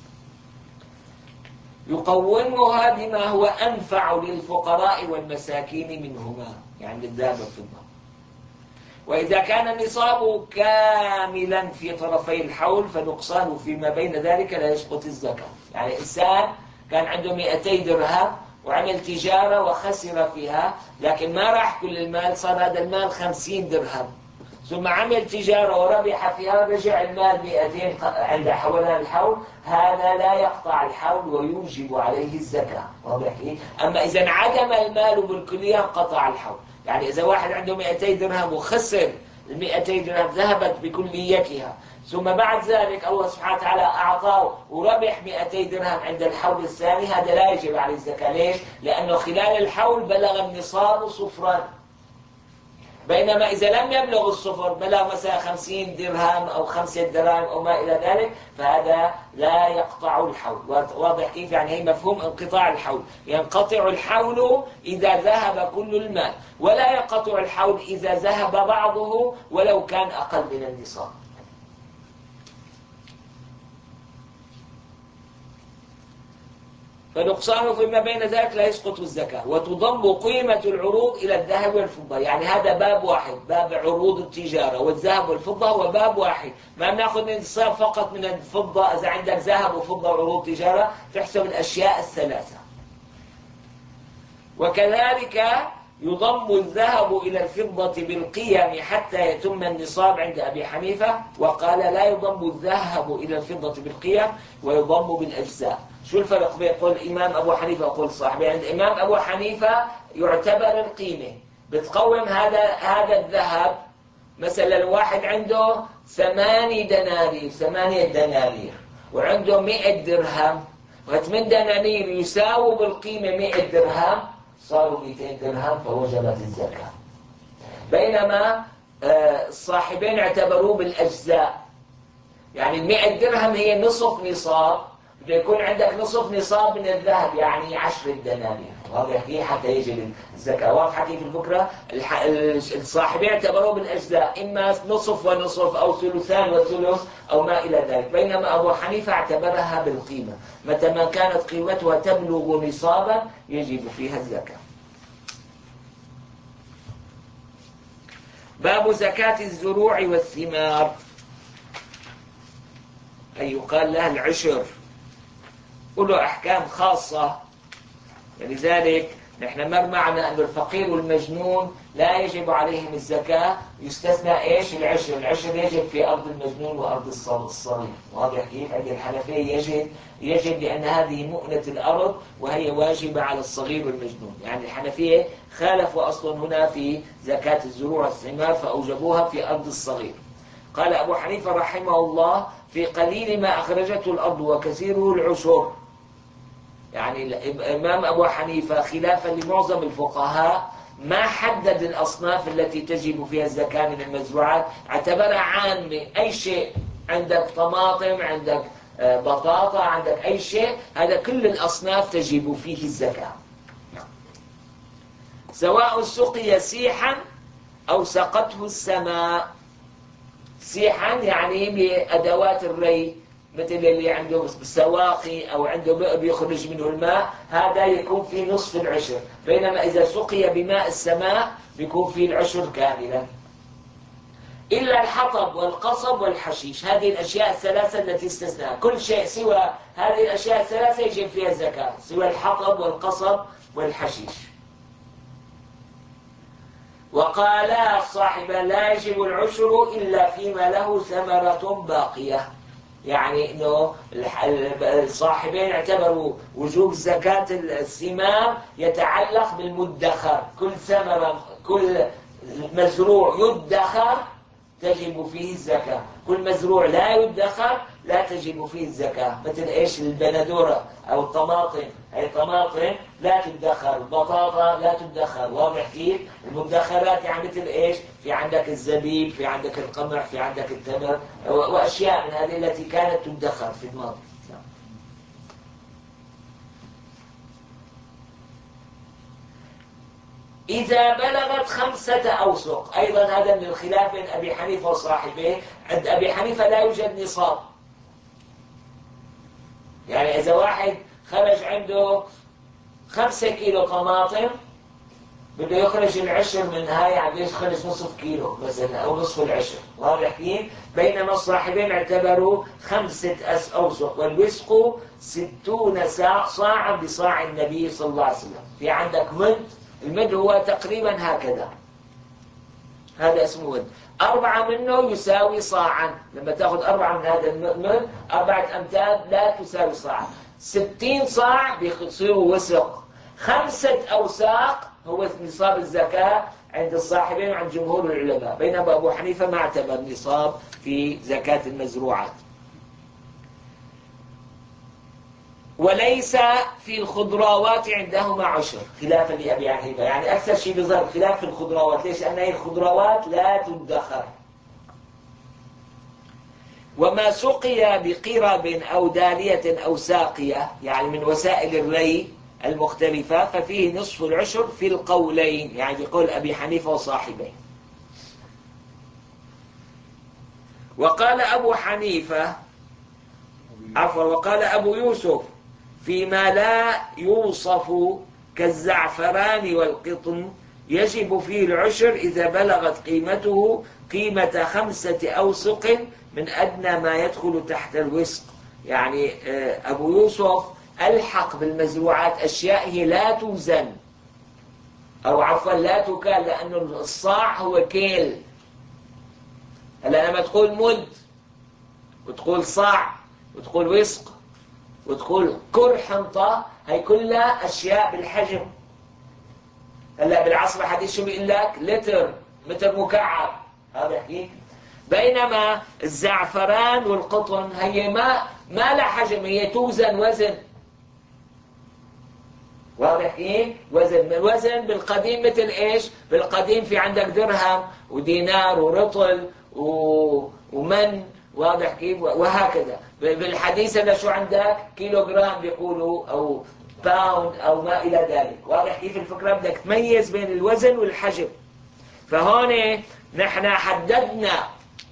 يقومها بما هو أنفع للفقراء والمساكين منهما، يعني الذهب والفضة. وإذا كان النصاب كاملا في طرفي الحول فنقصانه فيما بين ذلك لا يسقط الزكاة. يعني إنسان كان عنده مئتي درهم وعمل تجارة وخسر فيها، لكن ما راح كل المال، صار هذا المال خمسين درهم، ثم عمل تجارة وربح فيها، رجع المال مئتين عند حولان الحول، هذا لا يقطع الحول ويوجب عليه الزكاة. واضح كيف؟ أما إذا انعدم المال بالكلية قطع الحول. يعني إذا واحد عنده مئتي درهم وخسر المئتي درهم ذهبت بكليتها، ثم بعد ذلك الله سبحانه وتعالى أعطاه وربح مئتي درهم عند الحول الثاني، هذا لا يجب عليه الزكاة. ليش؟ لأنه خلال الحول بلغ النصاب صفرا. بينما إذا لم يبلغ الصفر، بلغ مثلا خمسين درهم أو خمسة دراهم أو ما إلى ذلك، فهذا لا يقطع الحول. واضح كيف؟ يعني هي مفهوم انقطاع الحول، ينقطع الحول إذا ذهب كل المال، ولا ينقطع الحول إذا ذهب بعضه ولو كان أقل من النصاب. فنقصانه فيما بين ذلك لا يسقط الزكاة. وتضم قيمة العروض إلى الذهب والفضة، يعني هذا باب واحد، باب عروض التجارة والذهب والفضة هو باب واحد. ما بناخذ النصاب فقط من الفضة، إذا عندك ذهب وفضة وعروض تجارة تحسب الأشياء الثلاثة. وكذلك يضم الذهب إلى الفضة بالقيم حتى يتم النصاب عند أبي حنيفة، وقال لا يضم الذهب إلى الفضة بالقيم ويضم بالأجزاء. شو الفرق بين قول الإمام أبو حنيفة وقول صاحبه؟ عند الإمام أبو حنيفة يعتبر القيمة، بتقوم هذا هذا الذهب. مثلا الواحد عنده ثماني دنانير ثمانية دنانير وعنده مئة درهم، وثمان دنانير يساووا بالقيمة مئة درهم، صاروا مئتين درهم فوجبت الزكاة. بينما الصاحبين اعتبروه بالأجزاء، يعني المئة درهم هي نصف نصاب، بده يكون عندك نصف نصاب من الذهب يعني عشرة دنانير. واضح كيف؟ حتى يجي الزكاة. واضحة كيف الفكرة؟ الصاحبين اعتبروه بالأجزاء، إما نصف ونصف أو ثلثان وثلث أو ما إلى ذلك. بينما أبو حنيفة اعتبرها بالقيمة، متى ما كانت قيمتها تبلغ نصابا يجب فيها الزكاة. باب زكاة الزروع والثمار، أي يقال لها العشر، وله أحكام خاصة. لذلك نحن مر معنا أن الفقير والمجنون لا يجب عليهم الزكاة، يستثنى إيش؟ العشر. العشر يجب في أرض المجنون وأرض الصغير. واضح كيف؟ عند الحنفية يجب يجب لأن هذه مؤنة الأرض وهي واجبة على الصغير والمجنون. يعني الحنفية خالفوا أصلا هنا في زكاة الزروع والثمار فأوجبوها في أرض الصغير. قال أبو حنيفة رحمه الله: في قليل ما أخرجته الأرض وكثيره العشر. يعني الإمام أبو حنيفة خلافا لمعظم الفقهاء ما حدد الأصناف التي تجب فيها الزكاة من المزروعات، اعتبرها عامة. أي شيء عندك طماطم، عندك بطاطا، عندك أي شيء، هذا كل الأصناف تجب فيه الزكاة، سواء سقي سيحا أو سقته السماء. سيحا يعني بأدوات الري، مثل اللي عنده سواقي أو عنده بئر بيخرج منه الماء، هذا يكون في نصف العشر. بينما إذا سقي بماء السماء بيكون في العشر كاملا. إلا الحطب والقصب والحشيش، هذه الأشياء الثلاثة التي استثناها. كل شيء سوى هذه الأشياء الثلاثة يجب فيها الزكاة، سوى الحطب والقصب والحشيش. وقال صاحب: لا يجب العشر إلا فيما له ثمرة باقية. يعني انه الصاحبين اعتبروا وجوب زكاة الثمار يتعلق بالمدخر. كل ثمرة، كل مزروع يدخر تجب فيه الزكاة، كل مزروع لا يدخر لا تجب فيه الزكاة. مثل ايش؟ البندورة او الطماطم، هي طماطم لا تدخر، البطاطا لا تدخر. واضح كيف؟ المدخرات يعني مثل ايش؟ في عندك الزبيب، في عندك القمح، في عندك التمر، واشياء من هذه التي كانت تدخر في الماضي. إذا بلغت خمسة أوسق، أيضا هذا من الخلاف بين أبي حنيفة وصاحبه. عند أبي حنيفة لا يوجد نصاب. يعني إذا واحد خرج عنده خمسة كيلو طماطم بده يخرج العشر منها، يعني يخرج نصف كيلو مثلا أو نصف العشر. واضح كيف؟ بينما الصاحبين اعتبروا خمسة أوسق، والوسق ستون صاعا بصاع النبي صلى الله عليه وسلم. في عندك مد، المد هو تقريبا هكذا، هذا اسمه مد. أربعة منه يساوي صاعا. لما تأخذ أربعة من هذا المد، أربعة أمتاد لا تساوي صاعا. ستين صاع بيصيروا وسق. خمسة أوساق هو نصاب الزكاة عند الصاحبين وعند جمهور العلماء. بينما أبو حنيفة ما اعتبر نصاب في زكاة المزروعات. وليس في الخضروات عندهما عشر، خلافا لأبي حنيفة. يعني أكثر شيء بيظهر خلاف في الخضروات. ليش؟ لأن هي الخضروات لا تدخر. وما سقي بقرب أو دالية أو ساقية، يعني من وسائل الري المختلفة، ففيه نصف العشر في القولين، يعني بقول أبي حنيفة وصاحبه. وقال أبو حنيفة عفوا وقال أبو يوسف: فيما لا يوصف كالزعفران والقطن يجب فيه العشر إذا بلغت قيمته قيمة خمسة أوسق من أدنى ما يدخل تحت الوسق. يعني أبو يوسف ألحق بالمزروعات أشياء هي لا توزن، أو عفوا لا تكال، لأن الصاع هو كيل. هلا لما تقول مد وتقول صاع وتقول وسق وتقول كر حنطة، هي كلها أشياء بالحجم. هلا بالعصر الحديث شو بيقول لك؟ لتر، متر مكعب. هذا كيف؟ بينما الزعفران والقطن هي ما ما لها حجم، هي توزن وزن. واضح كيف؟ وزن. الوزن بالقديم مثل ايش؟ بالقديم في عندك درهم ودينار ورطل ومن. واضح كيف؟ وهكذا. بالحديث هذا شو عندك؟ كيلوغرام بيقولوا او باوند او ما الى ذلك. واضح كيف الفكره؟ بدك تميز بين الوزن والحجم. فهون نحن حددنا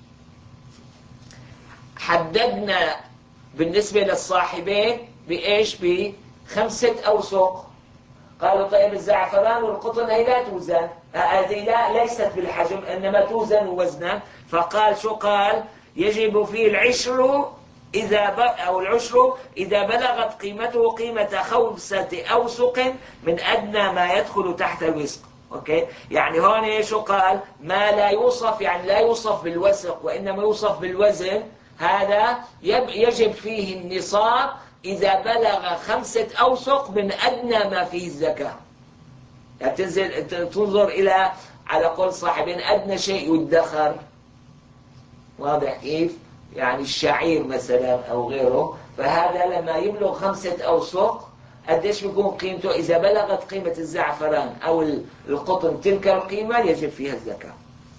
حددنا بالنسبه للصاحبين بايش؟ بخمسه اوسق. قالوا طيب الزعفران والقطن هي لا توزن، هذه لا ليست بالحجم انما توزن وزنا. فقال شو قال؟ يجب فيه العشر إذا ب... أو العشر إذا بلغت قيمته قيمة خمسة أوسق من أدنى ما يدخل تحت الوسق. أوكي؟ يعني هون شو قال؟ ما لا يوصف، يعني لا يوصف بالوسق وإنما يوصف بالوزن، هذا يب... يجب فيه النصاب إذا بلغ خمسة أوسق من أدنى ما فيه الزكاة. يعني تنزل تنظر إلى، على قول صاحبين، أدنى شيء يدخر. واضح كيف؟ يعني الشعير مثلا أو غيره، فهذا لما يبلغ خمسة أوسق قديش بيكون قيمته؟ إذا بلغت قيمة الزعفران أو القطن تلك القيمة يجب فيها الزكاة.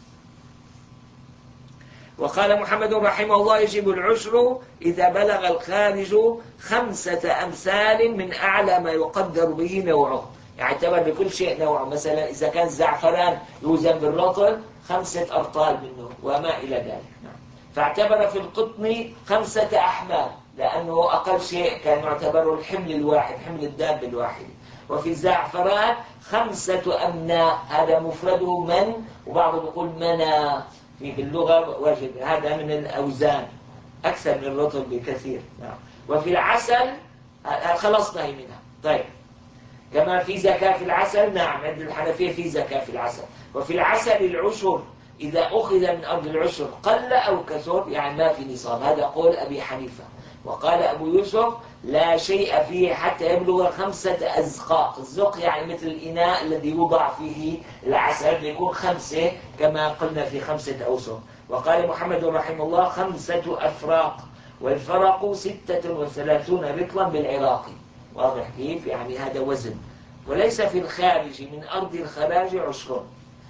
وقال محمد رحمه الله: يجب العشر إذا بلغ الخارج خمسة أمثال من أعلى ما يقدر به نوعه. يعني اعتبر بكل شيء نوعه، مثلا إذا كان الزعفران يوزن بالرطل خمسة أرطال منه وما إلى ذلك. فاعتبر في القطن خمسة أحمال لأنه أقل شيء كان يعتبر الحمل الواحد، حمل الدابة الواحد. وفي الزعفران خمسة أمناء، هذا مفرده من، وبعضهم يقول منا في اللغة واجب، هذا من الأوزان أكثر من الرطل بكثير. وفي العسل خلصنا منها. طيب، كما في زكاة في العسل، نعم عند الحنفية في زكاة في العسل. وفي العسل العشر إذا أخذ من أرض العشر قل أو كثر، يعني ما في نصاب، هذا قول أبي حنيفة. وقال أبو يوسف: لا شيء فيه حتى يبلغ خمسة أزقاق. الزق يعني مثل الإناء الذي يوضع فيه العسل، يكون خمسة كما قلنا في خمسة أوسق. وقال محمد رحمه الله: خمسة أفراق، والفرق ستة وثلاثون رطلا بالعراقي. واضح كيف؟ يعني هذا وزن. وليس في الخارج من أرض الخراج عشر.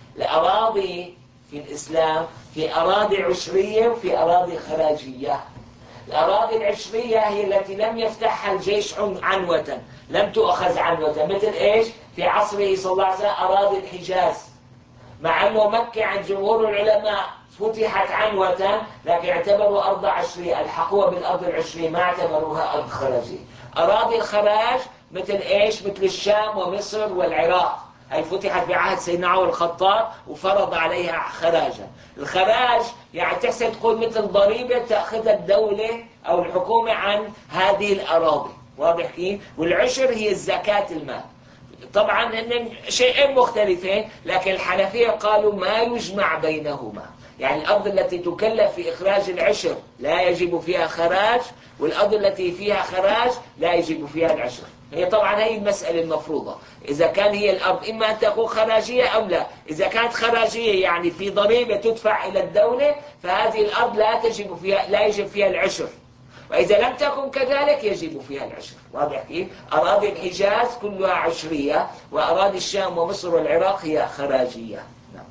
الأراضي في الإسلام في أراضي عشرية وفي أراضي خراجية. الأراضي العشرية هي التي لم يفتحها الجيش عنوة، لم تؤخذ عنوة، مثل إيش؟ في عصره صلى الله عليه وسلم أراضي الحجاز، مع أنه مكة عند جمهور العلماء فتحت عنوة، لكن اعتبروا أرض عشرية، الحقوها بالأرض العشرية، ما اعتبروها أرض خراجية. أراضي الخراج مثل إيش؟ مثل الشام ومصر والعراق، هي فتحت بعهد سيدنا عمر الخطاب وفرض عليها خراجا. الخراج يعني تحسن تقول مثل ضريبة تأخذها الدولة أو الحكومة عن هذه الأراضي. واضح كيف؟ والعشر هي الزكاة المال. طبعا هن شيئين مختلفين، لكن الحنفية قالوا ما يجمع بينهما. يعني الأرض التي تكلف في إخراج العشر لا يجب فيها خراج، والأرض التي فيها خراج لا يجب فيها العشر. هي طبعا هي المسألة المفروضة، إذا كان هي الأرض إما أن تكون خراجية أو لا. إذا كانت خراجية يعني في ضريبة تدفع إلى الدولة، فهذه الأرض لا تجب فيها لا يجب فيها العشر، وإذا لم تكن كذلك يجب فيها العشر. واضح كيف؟ أراضي الحجاز كلها عشرية، وأراضي الشام ومصر والعراق هي خراجية. نعم.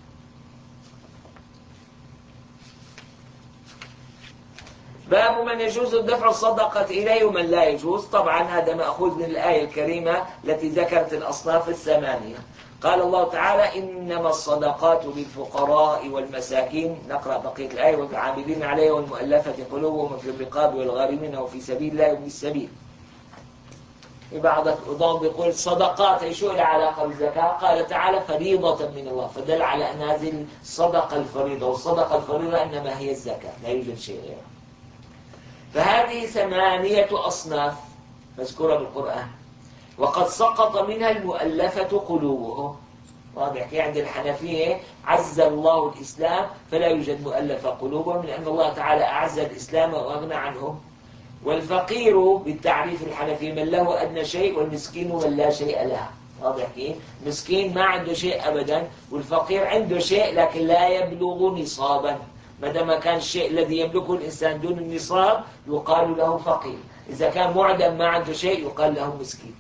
باب من يجوز دفع الصدقة إليه ومن لا يجوز. طبعا هذا مأخوذ من الآية الكريمة التي ذكرت الأصناف الثمانية. قال الله تعالى: إنما الصدقات للفقراء والمساكين. نقرأ بقية الآية: والعاملين عليها والمؤلفة قلوبهم في الرقاب والغارمين وفي سبيل الله وابن السبيل. بعض الأضام بيقول صدقات، أي شو لها علاقة بالزكاة؟ قال تعالى: فريضة من الله، فدل على أن هذه الصدقة الفريضة، والصدقة الفريضة إنما هي الزكاة، لا يوجد شيء غيره. فهذه ثمانية أصناف مذكورة بالقرآن، وقد سقط منها المؤلفة قلوبهم. واضح؟ عند الحنفية عز الله الإسلام فلا يوجد مؤلفة قلوبهم، لأن الله تعالى أعز الإسلام وأغنى عنهم. والفقير بالتعريف الحنفي من له أدنى شيء، والمسكين من لا شيء له. واضح كيف؟ مسكين ما عنده شيء أبدا، والفقير عنده شيء لكن لا يبلغ نصابا. ما دام كان الشيء الذي يملكه الإنسان دون النصاب يقال له فقير، إذا كان معدم ما عنده شيء يقال له مسكين.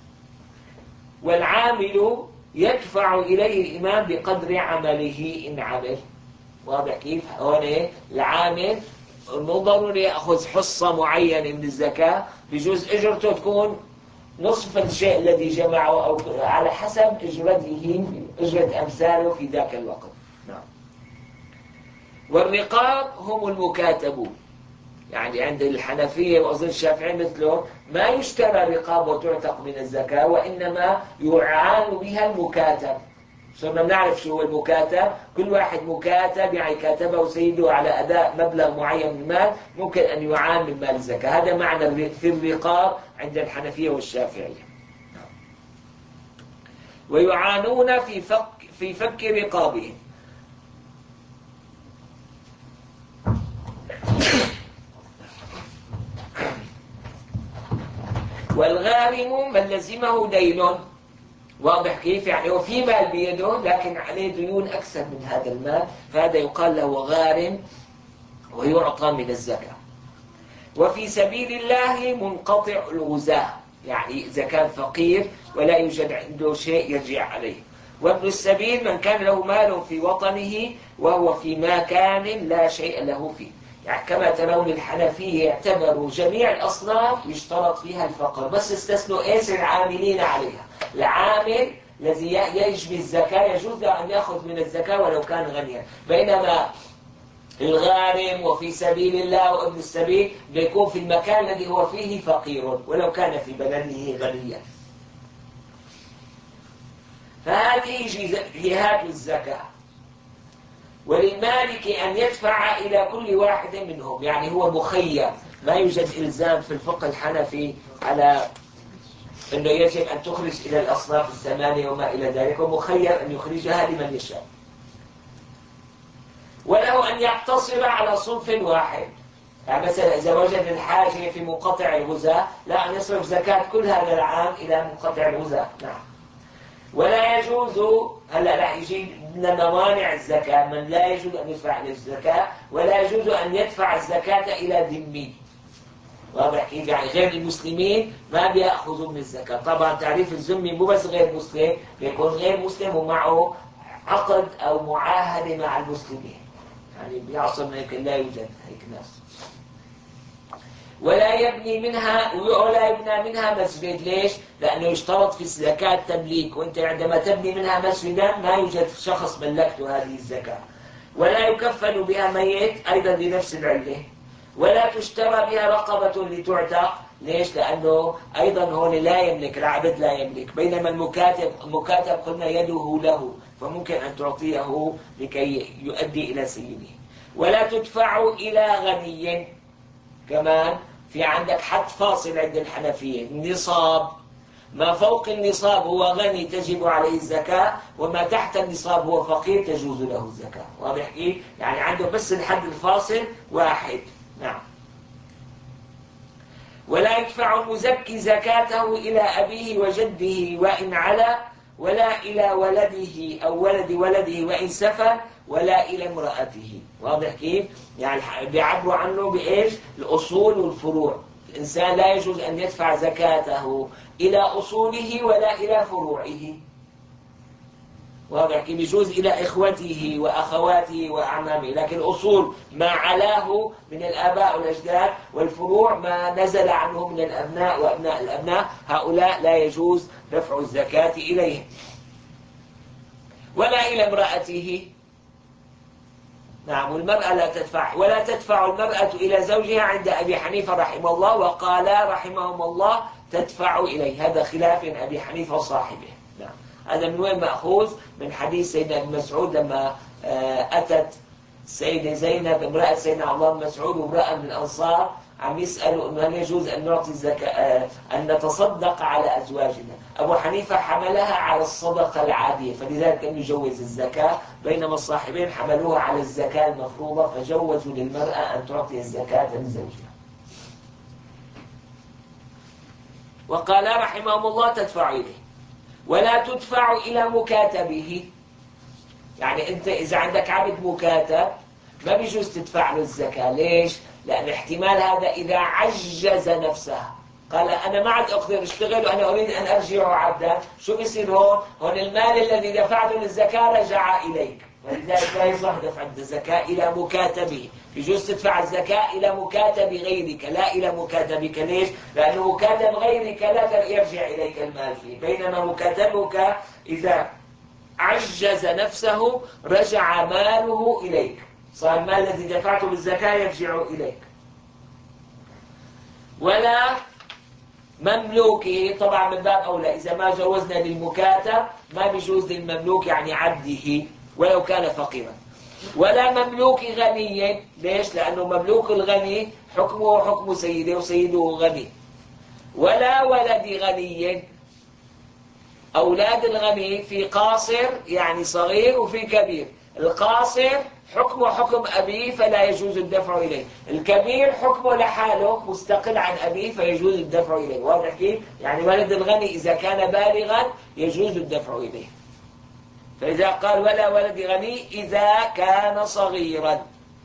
والعامل يدفع إليه الإمام بقدر عمله إن عمل. واضح كيف؟ هون العامل مو ضروري يأخذ حصة معينة من الزكاة، بجوز إجرته تكون نصف الشيء الذي جمعه، أو على حسب إجرته، إجرة أمثاله في ذاك الوقت. نعم. والرقاب هم المكاتبون، يعني عند الحنفية وأظن الشافعي مثله ما يشترى رقاب وتعتق من الزكاة، وإنما يعان بها المكاتب. صرنا بنعرف شو هو المكاتب. كل واحد مكاتب يعني كاتبه سيده على أداء مبلغ معين من المال ممكن أن يعان من مال الزكاة. هذا معنى في الرقاب عند الحنفية والشافعية. ويعانون في فك في فك رقابهم. والغارم من لزمه دين. واضح كيف؟ يعني هو في مال بيده لكن عليه ديون أكثر من هذا المال، فهذا يقال له غارم ويعطى من الزكاة. وفي سبيل الله منقطع الغزاة، يعني إذا كان فقير ولا يوجد عنده شيء يرجع عليه. وابن السبيل من كان له مال في وطنه وهو في مكان لا شيء له فيه. يعني كما ترون الحنفية يعتبروا جميع الأصناف يشترط فيها الفقر، بس استثنوا ايش؟ العاملين عليها. العامل الذي يجبي الزكاة يجوز له أن يأخذ من الزكاة ولو كان غنيا، بينما الغارم وفي سبيل الله وابن السبيل بيكون في المكان الذي هو فيه فقير ولو كان في بلده غنيا. فهذه جهات الزكاة. وللمالك أن يدفع إلى كل واحد منهم، يعني هو مخير، ما يوجد إلزام في الفقه الحنفي على أنه يجب أن تخرج إلى الأصناف الثمانية وما إلى ذلك، ومخير أن يخرجها لمن يشاء. وله أن يقتصر على صنف واحد، يعني مثلا إذا وجد الحاجة في منقطع الغزاة لا أن يصرف زكاة كل هذا العام إلى منقطع الغزاة. نعم. ولا يجوز، هلا راح يجي من موانع الزكاة من لا يجوز أن يدفع الزكاة، ولا يجوز أن يدفع الزكاة إلى ذمي. واضح كيف؟ يعني غير المسلمين ما بيأخذوا من الزكاة. طبعا تعريف الذمي مو بس غير مسلم، بيكون غير مسلم ومعه عقد أو معاهدة مع المسلمين، يعني بيعصرنا يمكن لا يوجد هيك ناس. ولا يبني منها ولا يبنى منها مسجد. ليش؟ لأنه يشترط في الزكاة تمليك، وأنت عندما تبني منها مسجدا ما يوجد شخص ملكته هذه الزكاة. ولا يكفن بها ميت أيضا لنفس العلة. ولا تشترى بها رقبة لتعتق. ليش؟ لأنه أيضا هون لا يملك، العبد لا يملك، بينما المكاتب المكاتب قلنا يده له، فممكن أن تعطيه لكي يؤدي إلى سيده. ولا تدفع إلى غني. كمان في عندك حد فاصل عند الحنفية، النصاب، ما فوق النصاب هو غني تجب عليه الزكاة، وما تحت النصاب هو فقير تجوز له الزكاة. واضح كيف؟ يعني عنده بس الحد الفاصل واحد. نعم. ولا يدفع المزكي زكاته إلى أبيه وجده وإن علا، ولا إلى ولده أو ولد ولده وإن سفل، ولا إلى امرأته. واضح كيف؟ يعني بيعبروا عنه بإيش؟ الأصول والفروع. الإنسان لا يجوز أن يدفع زكاته إلى أصوله ولا إلى فروعه. واضح كيف؟ يجوز إلى إخوته وأخواته وأعمامه، لكن الأصول ما علاه من الآباء والأجداد، والفروع ما نزل عنه من الأبناء وأبناء الأبناء، هؤلاء لا يجوز دفع الزكاة إليهم. ولا إلى امرأته. نعم. والمرأة لا تدفع. ولا تدفع المرأة إلى زوجها عند أبي حنيفة رحمه الله، وقال رحمهم الله تدفع إليه. هذا خلاف بين أبي حنيفة وصاحبه. نعم. هذا من وين مأخوذ؟ من حديث سيدنا ابن مسعود لما أتت سيدة زينب امرأة سيدنا عبد الله بن مسعود وامرأة من الأنصار عم يسألوا إنه هل يجوز أن نعطي الزكاة أن نتصدق على أزواجنا. أبو حنيفة حملها على الصدقة العادية فلذلك لم يجوز الزكاة، بينما الصاحبين حملوها على الزكاة المفروضة فجوزوا للمرأة أن تعطي الزكاة لزوجها. وقال رحمهم الله تدفع إليه. ولا تدفع إلى مكاتبه. يعني أنت إذا عندك عبد مكاتب ما بيجوز تدفع له الزكاة. ليش؟ لأن احتمال هذا إذا عجز نفسه قال أنا ما عاد أقدر أشتغل وأنا أريد أن أرجع عبدا، شو بيصير هون؟ هون المال الذي دفعته للزكاة رجع إليك، ولذلك لا يصح دفع الزكاة إلى مكاتبه. يجوز تدفع الزكاة إلى مكاتب غيرك لا إلى مكاتبك. ليش؟ لأنه مكاتب غيرك لا يرجع إليك المال فيه، بينما مكاتبك إذا عجز نفسه رجع ماله إليك، صار المال الذي دفعته بالزكاة يرجع إليك. ولا مملوكه طبعا من باب أولى، إذا ما جوزنا للمكاتب ما بيجوز للمملوك يعني عبده ولو كان فقيرا. ولا مملوك غني، ليش؟ لأنه مملوك الغني حكمه حكم سيده وسيده غني. ولا ولد غني، أولاد الغني في قاصر يعني صغير وفي كبير. القاصر حكمه حكم أبيه فلا يجوز الدفع إليه، الكبير حكمه لحاله مستقل عن أبيه فيجوز الدفع إليه. واضح كيف؟ يعني ولد الغني إذا كان بالغا يجوز الدفع إليه. فإذا قال ولا ولد غني إذا كان صغيرا.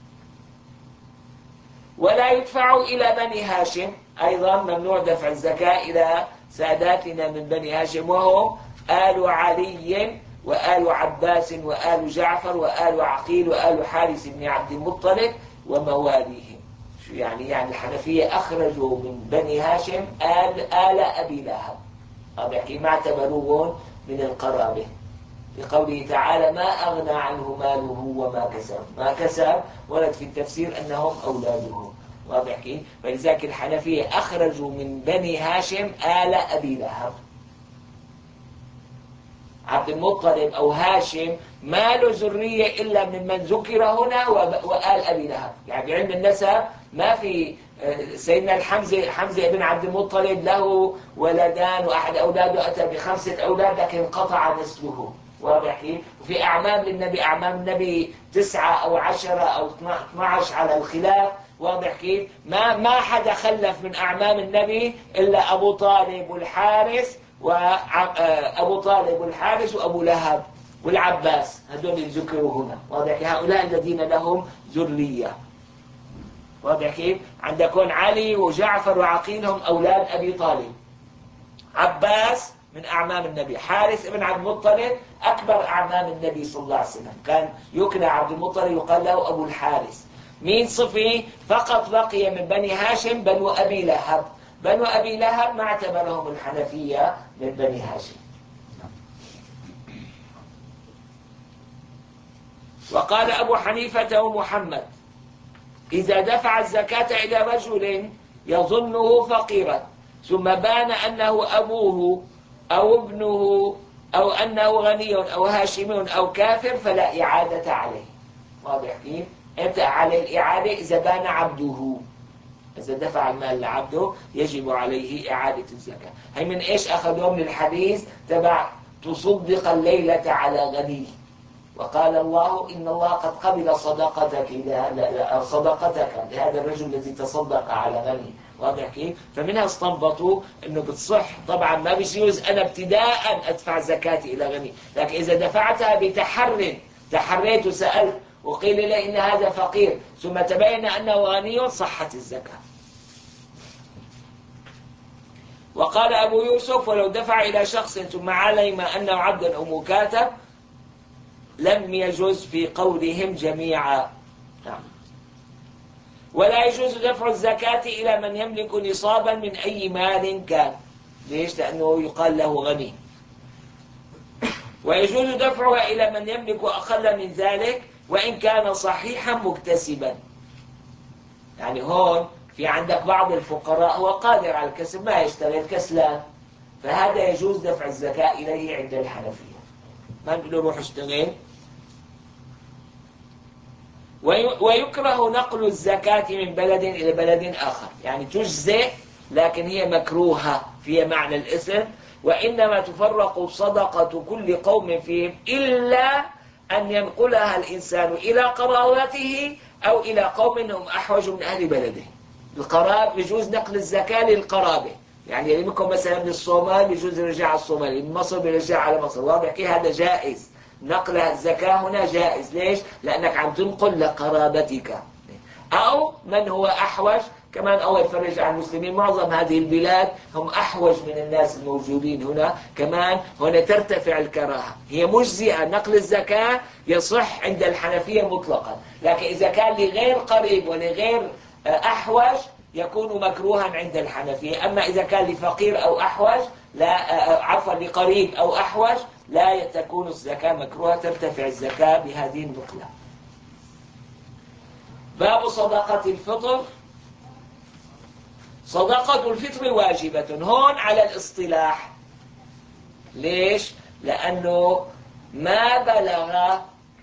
ولا يدفع إلى بني هاشم، أيضا ممنوع دفع الزكاة إلى ساداتنا من بني هاشم، وهم آل علي وآل عباس وآل جعفر وآل عقيل وآل حارث بن عبد المطلب ومواليهم. شو يعني؟ يعني الحنفية أخرجوا من بني هاشم آل, آل أبي لهب، هذا كي ما اعتبروهم من القرابة، لقوله تعالى ما أغنى عنه ماله وما كسب. ما كسب ورد في التفسير أنهم أولاده. واضح كيف؟ فلذلك الحنفية أخرجوا من بني هاشم آل أبي لهب. عبد المطلب أو هاشم ما له ذرية إلا ممن ذكر هنا وآل أبي لهب. يعني بعلم النسب ما في سيدنا الحمزة حمزة بن عبد المطلب له ولدان وأحد أولاده أتى بخمسة أولاد لكن انقطع نسله. واضح كيف؟ وفي أعمام للنبي، أعمام النبي تسعة أو عشرة أو اثنا عشر على الخلاف. واضح كيف؟ ما ما حدا خلف من أعمام النبي إلا أبو طالب والحارث وأبو طالب والحارث وأبو لهب والعباس، هذول ذكروا هنا. واضح؟ هؤلاء الذين لهم ذرية. واضح كيف؟ عندكم علي وجعفر وعقيل هم أولاد أبي طالب. عباس من أعمام النبي. حارث بن عبد المطلب أكبر أعمام النبي صلى الله عليه وسلم، كان يكنى عبد المطلب يقال له أبو الحارث. مين صفي؟ فقط بقي من بني هاشم بنو أبي لهب. بنو أبي لهب ما اعتبرهم الحنفية من بني هاشم. وقال أبو حنيفة ومحمد إذا دفع الزكاة إلى رجل يظنه فقيرا ثم بان أنه أبوه أو ابنه أو أنه غني أو هاشمي أو كافر فلا إعادة عليه. واضح كيف؟ أنت عليه الإعادة إذا بان عبده، إذا دفع المال لعبده يجب عليه إعادة الزكاة. هي من إيش أخذوه؟ من الحديث تبع تصدق الليلة على غني، وقال الله إن الله قد قبل صدقتك صدقتك لهذا الرجل الذي تصدق على غني. واضح كيف؟ فمنها استنبطوا انه بتصح. طبعا ما بيجوز انا ابتداء ادفع زكاتي الى غني، لكن اذا دفعتها بتحر، تحريت وسالت وقيل لي ان هذا فقير ثم تبين انه غني صحت الزكاه. وقال ابو يوسف ولو دفع الى شخص ثم علم انه عبد او مكاتب لم يجوز في قولهم جميعا. نعم. ولا يجوز دفع الزكاة إلى من يملك نصابا من أي مال كان. ليش؟ لأنه يقال له غني. ويجوز دفعها إلى من يملك أقل من ذلك وإن كان صحيحا مكتسبا. يعني هون في عندك بعض الفقراء هو قادر على الكسب ما يشتغل كسلان، فهذا يجوز دفع الزكاة إليه عند الحنفية. ما نقول له روح اشتغل. ويكره نقل الزكاة من بلد إلى بلد آخر، يعني تجزئ لكن هي مكروهة فيها معنى الإثم. وإنما تفرق صدقة كل قوم فيهم إلا أن ينقلها الإنسان إلى قرابته أو إلى قوم هم أحوج من أهل بلده. القراب يجوز نقل الزكاة للقرابة، يعني اللي منكم مثلا من الصومال يجوز يرجع على الصومال، من مصر يرجع على مصر. واضح كيف؟ هذا جائز، نقل الزكاة هنا جائز. ليش؟ لأنك عم تنقل لقرابتك. أو من هو أحوج، كمان الله يفرج عن المسلمين، معظم هذه البلاد هم أحوج من الناس الموجودين هنا، كمان هنا ترتفع الكراهة. هي مجزئة، نقل الزكاة يصح عند الحنفية مطلقا، لكن إذا كان لغير قريب ولغير أحوج يكون مكروها عند الحنفية. أما إذا كان لفقير أو أحوج لا، عفوا لقريب أو أحوج لا تكون الزكاة مكروهة، ترتفع الزكاة بهذه النقلة. باب صدقة الفطر. صدقة الفطر واجبة هون على الاصطلاح. ليش؟ لأنه ما بلغ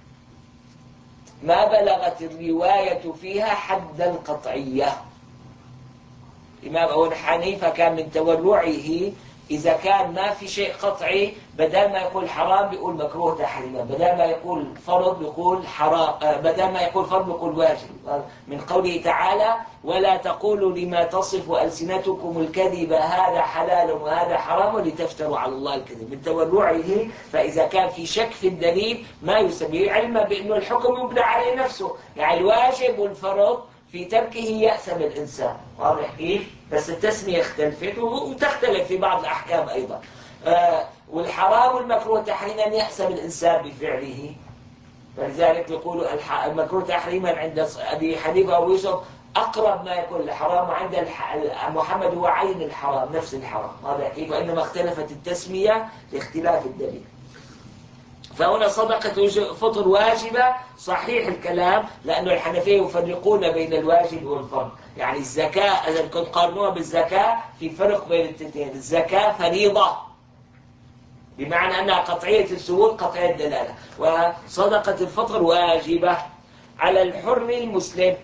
ما بلغت الرواية فيها حد القطعية. الإمام أبو حنيفة كان من تورعه إذا كان ما في شيء قطعي بدل ما يقول حرام بيقول مكروه تحريما، بدل ما يقول فرض بيقول حرام، بدل ما يقول فرض بيقول واجب، من قوله تعالى ولا تقولوا لما تصف ألسنتكم الكذب هذا حلال وهذا حرام لتفتروا على الله الكذب، من تورعه. فإذا كان في شك في الدليل ما يسميه علما بأنه الحكم يبنى عليه نفسه، يعني الواجب والفرض في تركه يأثم الإنسان. واضح كيف؟ بس التسمية اختلفت وتختلف في بعض الأحكام أيضا. آه والحرام والمكروه تحريما يأثم الإنسان بفعله، فلذلك يقول المكروه تحريما عند أبي حنيفة أو يوسف أقرب ما يكون الحرام، وعند محمد هو عين الحرام نفس الحرام. واضح كيف؟ وإنما اختلفت التسمية لاختلاف الدليل. فهنا صدقة فطر واجبة صحيح الكلام، لأنه الحنفية يفرقون بين الواجب والفرض. يعني الزكاة إذا كنت قارنوها بالزكاة في فرق بين التنتين. الزكاة فريضة بمعنى أنها قطعية الثبوت قطعية الدلالة، وصدقة الفطر واجبة على الحر المسلم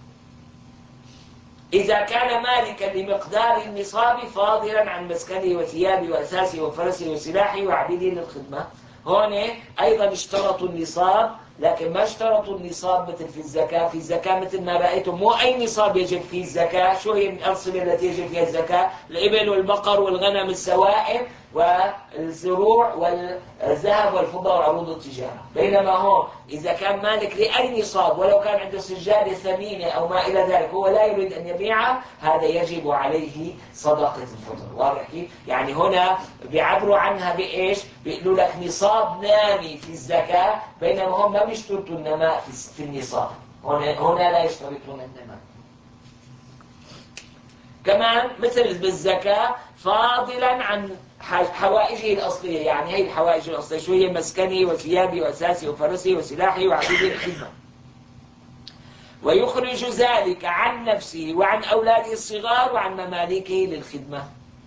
إذا كان مالكا لمقدار النصاب فاضلا عن مسكنه وثيابه وأساسه وفرسه وسلاحه وعبيده للخدمة. هون أيضا اشترطوا النصاب، لكن ما اشترطوا النصاب مثل في الزكاة. في الزكاة مثل ما رأيتم مو أي نصاب يجب فيه الزكاة. شو هي الأرصبة التي يجب فيها الزكاة؟ الإبل والبقر والغنم السوائم والزروع والذهب والفضة وعروض التجارة. بينما هون إذا كان مالك لأي نصاب ولو كان عنده سجادة ثمينة أو ما إلى ذلك هو لا يريد أن يبيعها، هذا يجب عليه صدقة الفطر. واضح كيف؟ يعني هنا بيعبروا عنها بإيش؟ بيقولوا لك نصاب نامي في الزكاة، بينما هم ما بيشترطوا النماء في النصاب. هنا هنا لا يشترطون النماء. كمان مثل بالزكاة فاضلا عن حوائجه الأصلية. يعني هي الحوائج الأصلية شو هي؟ مسكني وثيابي وأساسي وفرسي وسلاحي وعبيدي الخدمة. ويخرج ذلك عن نفسه وعن أولاده الصغار وعن مماليكه للخدمة.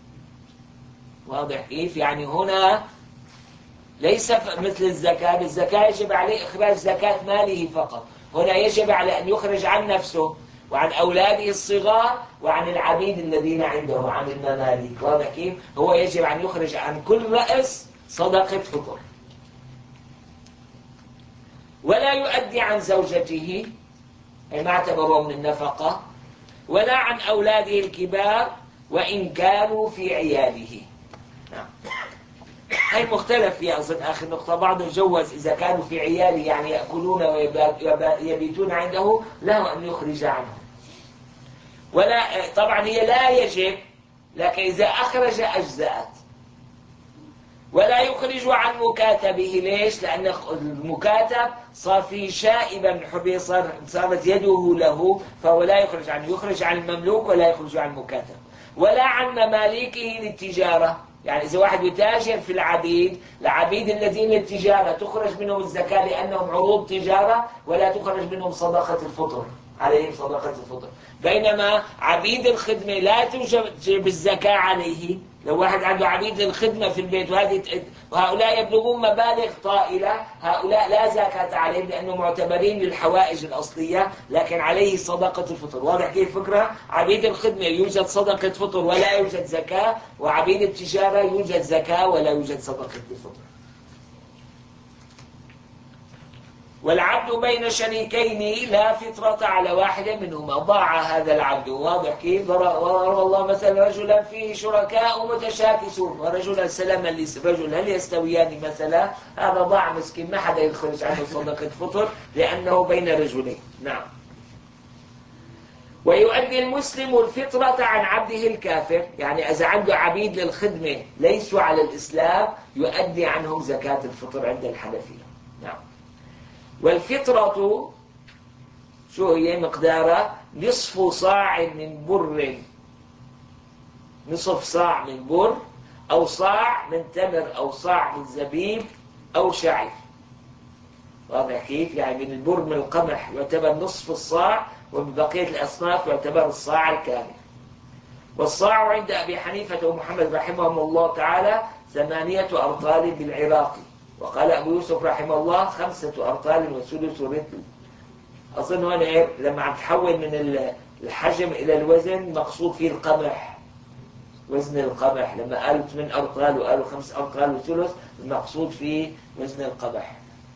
واضح كيف؟ يعني هنا ليس مثل الزكاة. بالزكاة يجب عليه إخراج زكاة ماله فقط، هنا يجب على أن يخرج عن نفسه وعن أولاده الصغار وعن العبيد الذين عنده وعن المماليك. واضح كيف؟ هو يجب أن يخرج عن كل رأس صدقة فطر. ولا يؤدي عن زوجته، أي ما اعتبروه من النفقة، ولا عن أولاده الكبار وإن كانوا في عياله. نعم. هي مختلف فيها أظن آخر نقطة. بعضهم جوز إذا كانوا في عياله يعني يأكلون ويبيتون عنده له أن يخرج عنه. ولا طبعا هي لا يجب، لكن إذا أخرج أجزأت. ولا يخرج عن مكاتبه. ليش؟ لأن المكاتب صار في شائبا حرية، صار صارت يده له، فهو لا يخرج عنه. يخرج عن المملوك ولا يخرج عن المكاتب. ولا عن مماليكه للتجارة. يعني إذا واحد يتاجر في العبيد، العبيد الذين للتجارة تخرج منهم الزكاة لأنهم عروض تجارة، ولا تخرج منهم صدقة الفطر، عليهم صدقة الفطر. بينما عبيد الخدمة لا توجب الزكاة عليه. لو واحد عنده عبيد للخدمة في البيت وهذه وهؤلاء يبلغون مبالغ طائلة، هؤلاء لا زكاة عليهم لأنهم معتبرين للحوائج الأصلية، لكن عليه صدقة الفطر. واضح كيف الفكرة؟ عبيد الخدمة يوجد صدقة فطر ولا يوجد زكاة، وعبيد التجارة يوجد زكاة ولا يوجد صدقة الفطر. والعبد بين شريكين لا فطرة على واحد منهما، ضاع هذا العبد. واضح كيف؟ ضرب الله مثلا رجلا فيه شركاء متشاكسون ورجلا سلما لرجل، هل يستويان مثلا؟ هذا ضاع مسكين، ما حدا يخرج عنه صدقة فطر لأنه بين رجلين. نعم. ويؤدي المسلم الفطرة عن عبده الكافر. يعني إذا عنده عبيد للخدمة ليسوا على الإسلام يؤدي عنهم زكاة الفطر عند الحنفية. نعم. والفطرة شو هي؟ مقدارها نصف صاع من بر، نصف صاع من بر، أو صاع من تمر، أو صاع من زبيب، أو شعير. واضح كيف؟ يعني من البر من القمح يعتبر نصف الصاع، ومن بقية الأصناف يعتبر الصاع الكامل. والصاع عند أبي حنيفة ومحمد رحمهم الله تعالى ثمانية أرطال بالعراق. وقال أبو يوسف رحمه الله خمسة أرطال وثلث رطل. أظن هنا لما عم تحول من الحجم إلى الوزن مقصود فيه القمح، وزن القمح. لما قالوا ثمان أرطال وقالوا خمس أرطال وثلث المقصود فيه وزن القمح.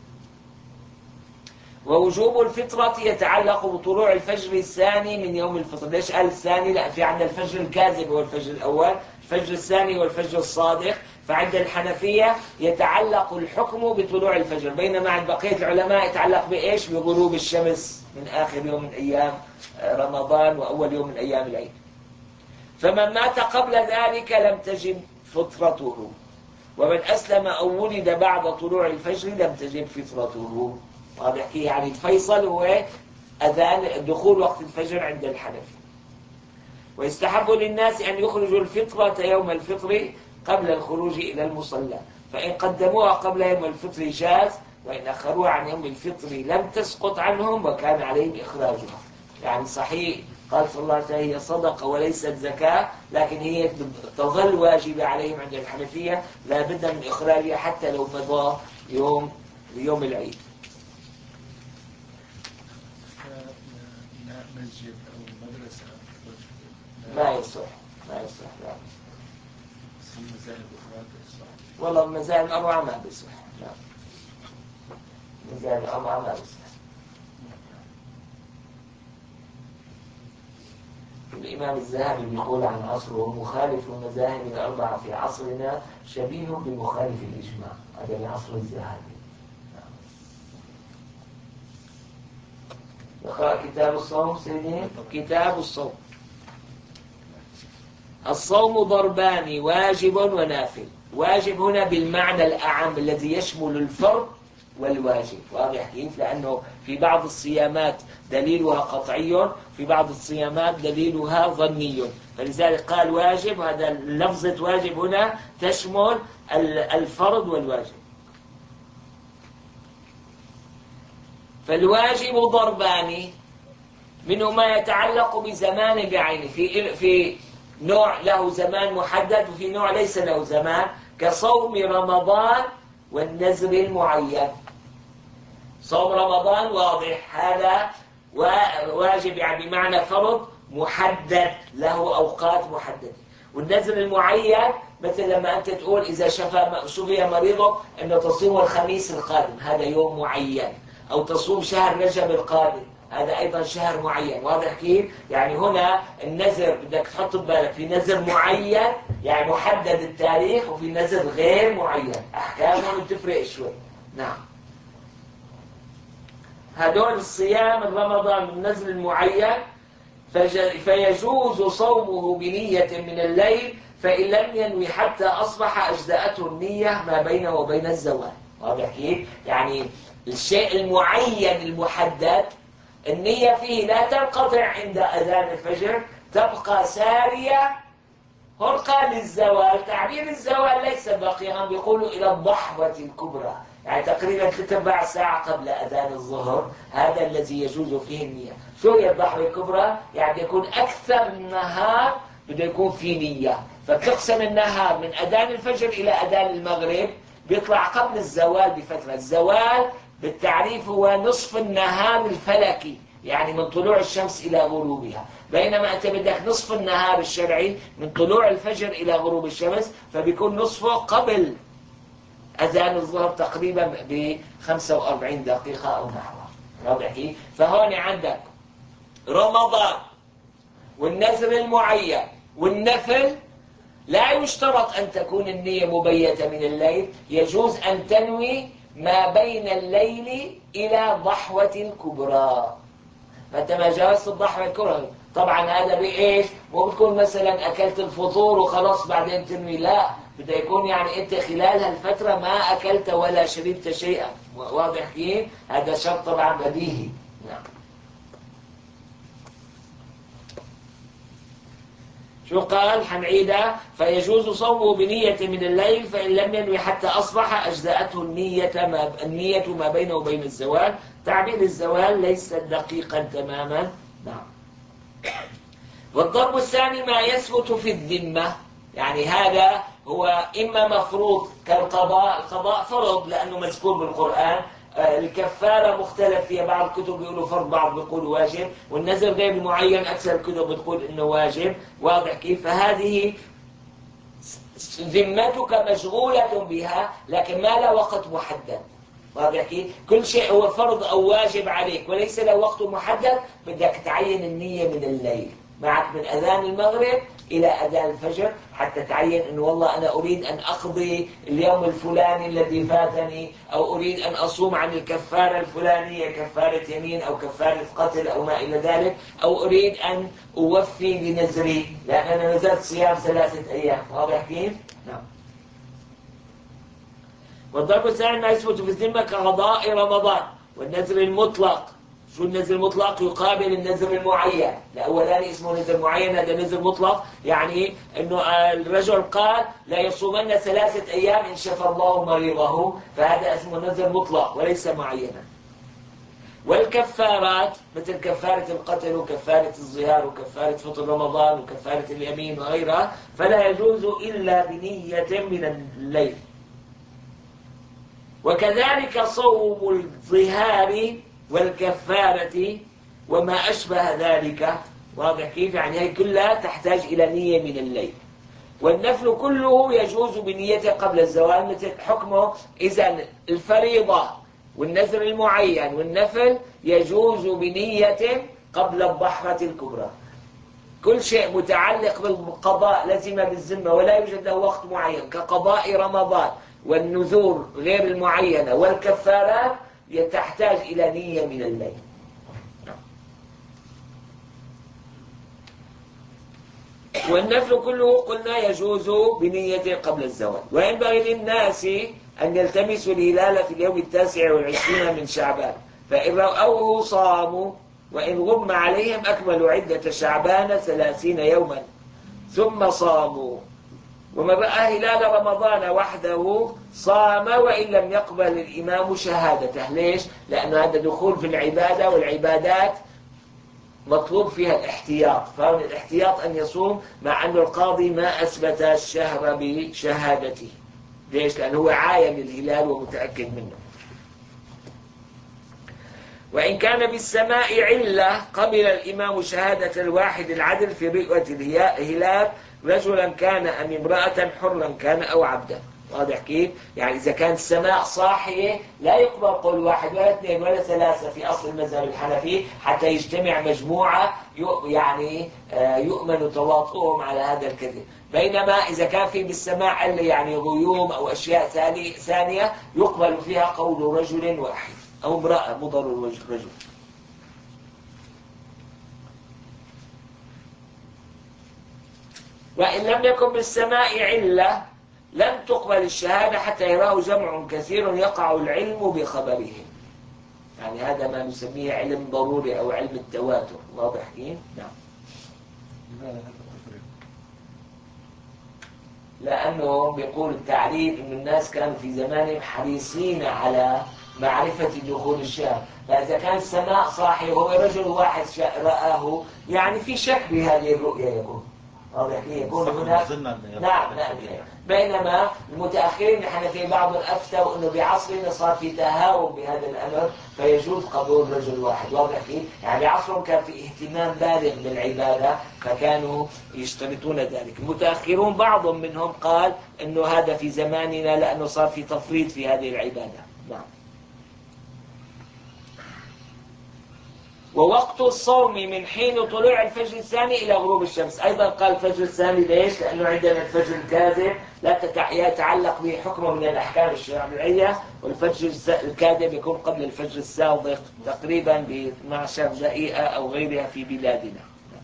ووجوب الفطرة يتعلق بطلوع الفجر الثاني من يوم الفطر. ليش قال الثاني؟ لا، في عندنا الفجر الكاذب هو الفجر الأول، الفجر الثاني هو الفجر الصادق. فعند الحنفية يتعلق الحكم بطلوع الفجر، بينما عند بقية العلماء يتعلق بإيش؟ بغروب الشمس من آخر يوم من أيام رمضان وأول يوم من أيام العيد. فمن مات قبل ذلك لم تجب فطرته، ومن أسلم أو ولد بعد طلوع الفجر لم تجب فطرته. واضح كيف؟ يعني الفيصل هو أذان دخول وقت الفجر عند الحنفي. ويستحب للناس أن يخرجوا الفطرة يوم الفطر قبل الخروج إلى المصلى، فإن قدموها قبل يوم الفطر جاز، وإن أخروها عن يوم الفطر لم تسقط عنهم وكان عليهم إخراجها. يعني صحيح قال صلى الله عليه وسلم هي صدقة وليست زكاة، لكن هي تظل واجبة عليهم عند الحنفية، لا بد من إخراجها حتى لو مضى يوم يوم العيد. مسجد أو مدرسة ما يصح ما يصح لا. في مذاهب أخرى تصح. والله المذاهب الأربعة ما بيصح. لا، المذاهب الأربعة ما بيصح. الإمام الذهبي بيقول عن عصره مخالف المذاهب الأربعة في عصرنا شبيه بمخالف الإجماع. هذا العصر الذهبي. نقرأ كتاب الصوم سيدي. كتاب الصوم. الصوم ضربان: واجب ونافل. واجب هنا بالمعنى الأعم الذي يشمل الفرض والواجب. واضح كيف؟ لأنه في بعض الصيامات دليلها قطعي، في بعض الصيامات دليلها ظني، فلذلك قال واجب. هذا لفظة واجب هنا تشمل الفرض والواجب. فالواجب ضربان: منه ما يتعلق بزمان بعينه، في في نوع له زمان محدد وفي نوع ليس له زمان، كصوم رمضان والنذر المعين. صوم رمضان واضح هذا واجب، يعني بمعنى فرض محدد له أوقات محددة. والنذر المعين مثل لما أنت تقول إذا شفى شفي مريضه أنه تصوم الخميس القادم، هذا يوم معين، أو تصوم شهر رجب القادم، هذا أيضا شهر معين. واضح كيف؟ يعني هنا النذر بدك تحط ببالك في نذر معين يعني محدد التاريخ، وفي نذر غير معين أحكامهم بتفرق شوي. نعم. هدول الصيام رمضان النذر المعين فيجوز صومه بنية من الليل، فإن لم ينوي حتى أصبح أجزأته النية ما بينه وبين الزوال. واضح كيف؟ يعني الشيء المعين المحدد النية فيه لا تنقطع عند أذان الفجر، تبقى سارية هرقا للزوال. تعبير الزوال ليس باقيا، بيقولوا إلى الضحوة الكبرى، يعني تقريبا ثلاث أرباع ساعة قبل أذان الظهر، هذا الذي يجوز فيه النية. شو هي الضحوة الكبرى؟ يعني يكون أكثر النهار بده يكون فيه نية، فتقسم النهار من أذان الفجر إلى أذان المغرب، بيطلع قبل الزوال بفترة. الزوال بالتعريف هو نصف النهار الفلكي، يعني من طلوع الشمس إلى غروبها، بينما أنت بدك نصف النهار الشرعي من طلوع الفجر إلى غروب الشمس، فبيكون نصفه قبل أذان الظهر تقريبا ب خمسة وأربعين دقيقة أو نحوها. واضح كيف؟ فهون عندك رمضان والنذر المعين والنفل لا يشترط أن تكون النية مبيتة من الليل، يجوز أن تنوي ما بين الليل إلى ضحوة الكبرى. فأنت ما جاوزت الضحوة الكبرى طبعا هذا بإيش؟ مو بتكون مثلا أكلت الفطور وخلاص بعدين تنوي، لا، بده يكون يعني أنت خلال هالفترة ما أكلت ولا شربت شيئا. واضح كيف؟ هذا شرط طبعا بديهي. نعم. شو قال؟ حنعيدها. فيجوز صومه بنية من الليل، فإن لم ينوي حتى أصبح أجزأته النية ما, النية ما بينه وبين الزوال. تعبير الزوال ليس دقيقا تماما. نعم. والضرب الثاني ما يثبت في الذمة، يعني هذا هو إما مفروض كالقضاء، القضاء فرض لأنه مذكور بالقرآن، الكفارة مختلف فيها، بعض الكتب بيقولوا فرض بعض بيقولوا واجب، والنذر غير المعين أكثر الكتب بتقول إنه واجب. واضح كيف؟ فهذه ذمتك مشغولة بها لكن ما لا وقت محدد. واضح كيف؟ كل شيء هو فرض أو واجب عليك وليس له وقت محدد، بدك تعين النية من الليل معك من أذان المغرب إلى أذان الفجر حتى تعين أنه والله أنا أريد أن أقضي اليوم الفلاني الذي فاتني، أو أريد أن أصوم عن الكفارة الفلانية كفارة يمين أو كفارة قتل أو ما إلى ذلك، أو أريد أن أوفي بنذري لأن أنا نذرت صيام ثلاثة أيام. واضح كيف؟ نعم. والضرب الثاني ما يثبت في الذمة كقضاء رمضان والنذر المطلق. شو النذر المطلق؟ يقابل النذر المعين. الأولاني اسمه نذر معين، هذا نذر مطلق، يعني أنه الرجل قال لا يصومن ثلاثة أيام إن شفى الله مريضه، فهذا اسمه نذر مطلق وليس معينا. والكفارات مثل كفارة القتل وكفارة الظهار وكفارة فطر رمضان وكفارة اليمين وغيرها فلا يجوز إلا بنية من الليل. وكذلك صوم الظهار والكفارة وما أشبه ذلك. واضح كيف؟ يعني هي كلها تحتاج إلى نية من الليل. والنفل كله يجوز بنيته قبل الزوال، مثل حكمه إذا الفريضة والنذر المعين والنفل يجوز بنية قبل الضحرة الكبرى. كل شيء متعلق بالقضاء لزم بالذمة ولا يوجد له وقت معين كقضاء رمضان والنذور غير المعينة والكفارات تحتاج إلى نية من الليل. والنفل كله قلنا يجوز بنية قبل الزوال. وينبغي للناس أن يلتمسوا الهلال في اليوم التاسع والعشرين من شعبان، فإن رأوه صاموا وإن غم عليهم أكملوا عدة شعبان ثلاثين يوما ثم صاموا. ومن رأى هلال رمضان وحده صام وإن لم يقبل الإمام شهادته. ليش؟ لأنه هذا دخول في العبادة، والعبادات مطلوب فيها الاحتياط، فهو الاحتياط أن يصوم مع أن القاضي ما أثبت الشهر بشهادته. ليش؟ لأنه هو عاين الهلال ومتأكد منه. وإن كان بالسماء علة قبل الإمام شهادة الواحد العدل في رؤية الهلال رجلا كان أم امرأة حرا كان أو عبدا. واضح كيف؟ يعني إذا كانت السماء صاحية لا يقبل قول واحد ولا اثنين ولا ثلاثة في أصل المذهب الحنفي حتى يجتمع مجموعة يعني يؤمن تواطؤهم على هذا الكذب. بينما إذا كان في بالسماء علة يعني غيوم أو أشياء ثانية يقبل فيها قول رجل واحد أو امرأة مضر الرجل. وإن لم يكن بالسماء علة لم تقبل الشهادة حتى يراه جمع كثير يقع العلم بخبرهم. يعني هذا ما نسميه علم ضروري أو علم التواتر. واضح كيف؟ نعم. لأنه بيقول التعريف أن الناس كانوا في زمانهم حريصين على معرفة دخول الشهر، فإذا كان السماء صاحي وهو رجل واحد رآه يعني في شك بهذه الرؤية يكون. واضح كيف؟ يكون هناك نعم نعم. بينما المتأخرين نحن في بعض الأفتى أنه بعصرنا صار في تهاون بهذا الأمر فيجوز قبول رجل واحد. واضح كيف؟ يعني بعصرهم كان في اهتمام بالغ بالعبادة فكانوا يشترطون ذلك. المتأخرون بعضهم منهم قال أنه هذا في زماننا لأنه صار في تفريط في هذه العبادة. نعم. ووقت الصوم من حين طلوع الفجر الثاني إلى غروب الشمس. أيضا قال الفجر الثاني. ليش؟ لأنه عندنا الفجر الكاذب لا يتعلق به حكمه من الأحكام الشرعية، والفجر الكاذب يكون قبل الفجر الصادق تقريبا ب اثنتي عشرة دقيقة أو غيرها في بلادنا.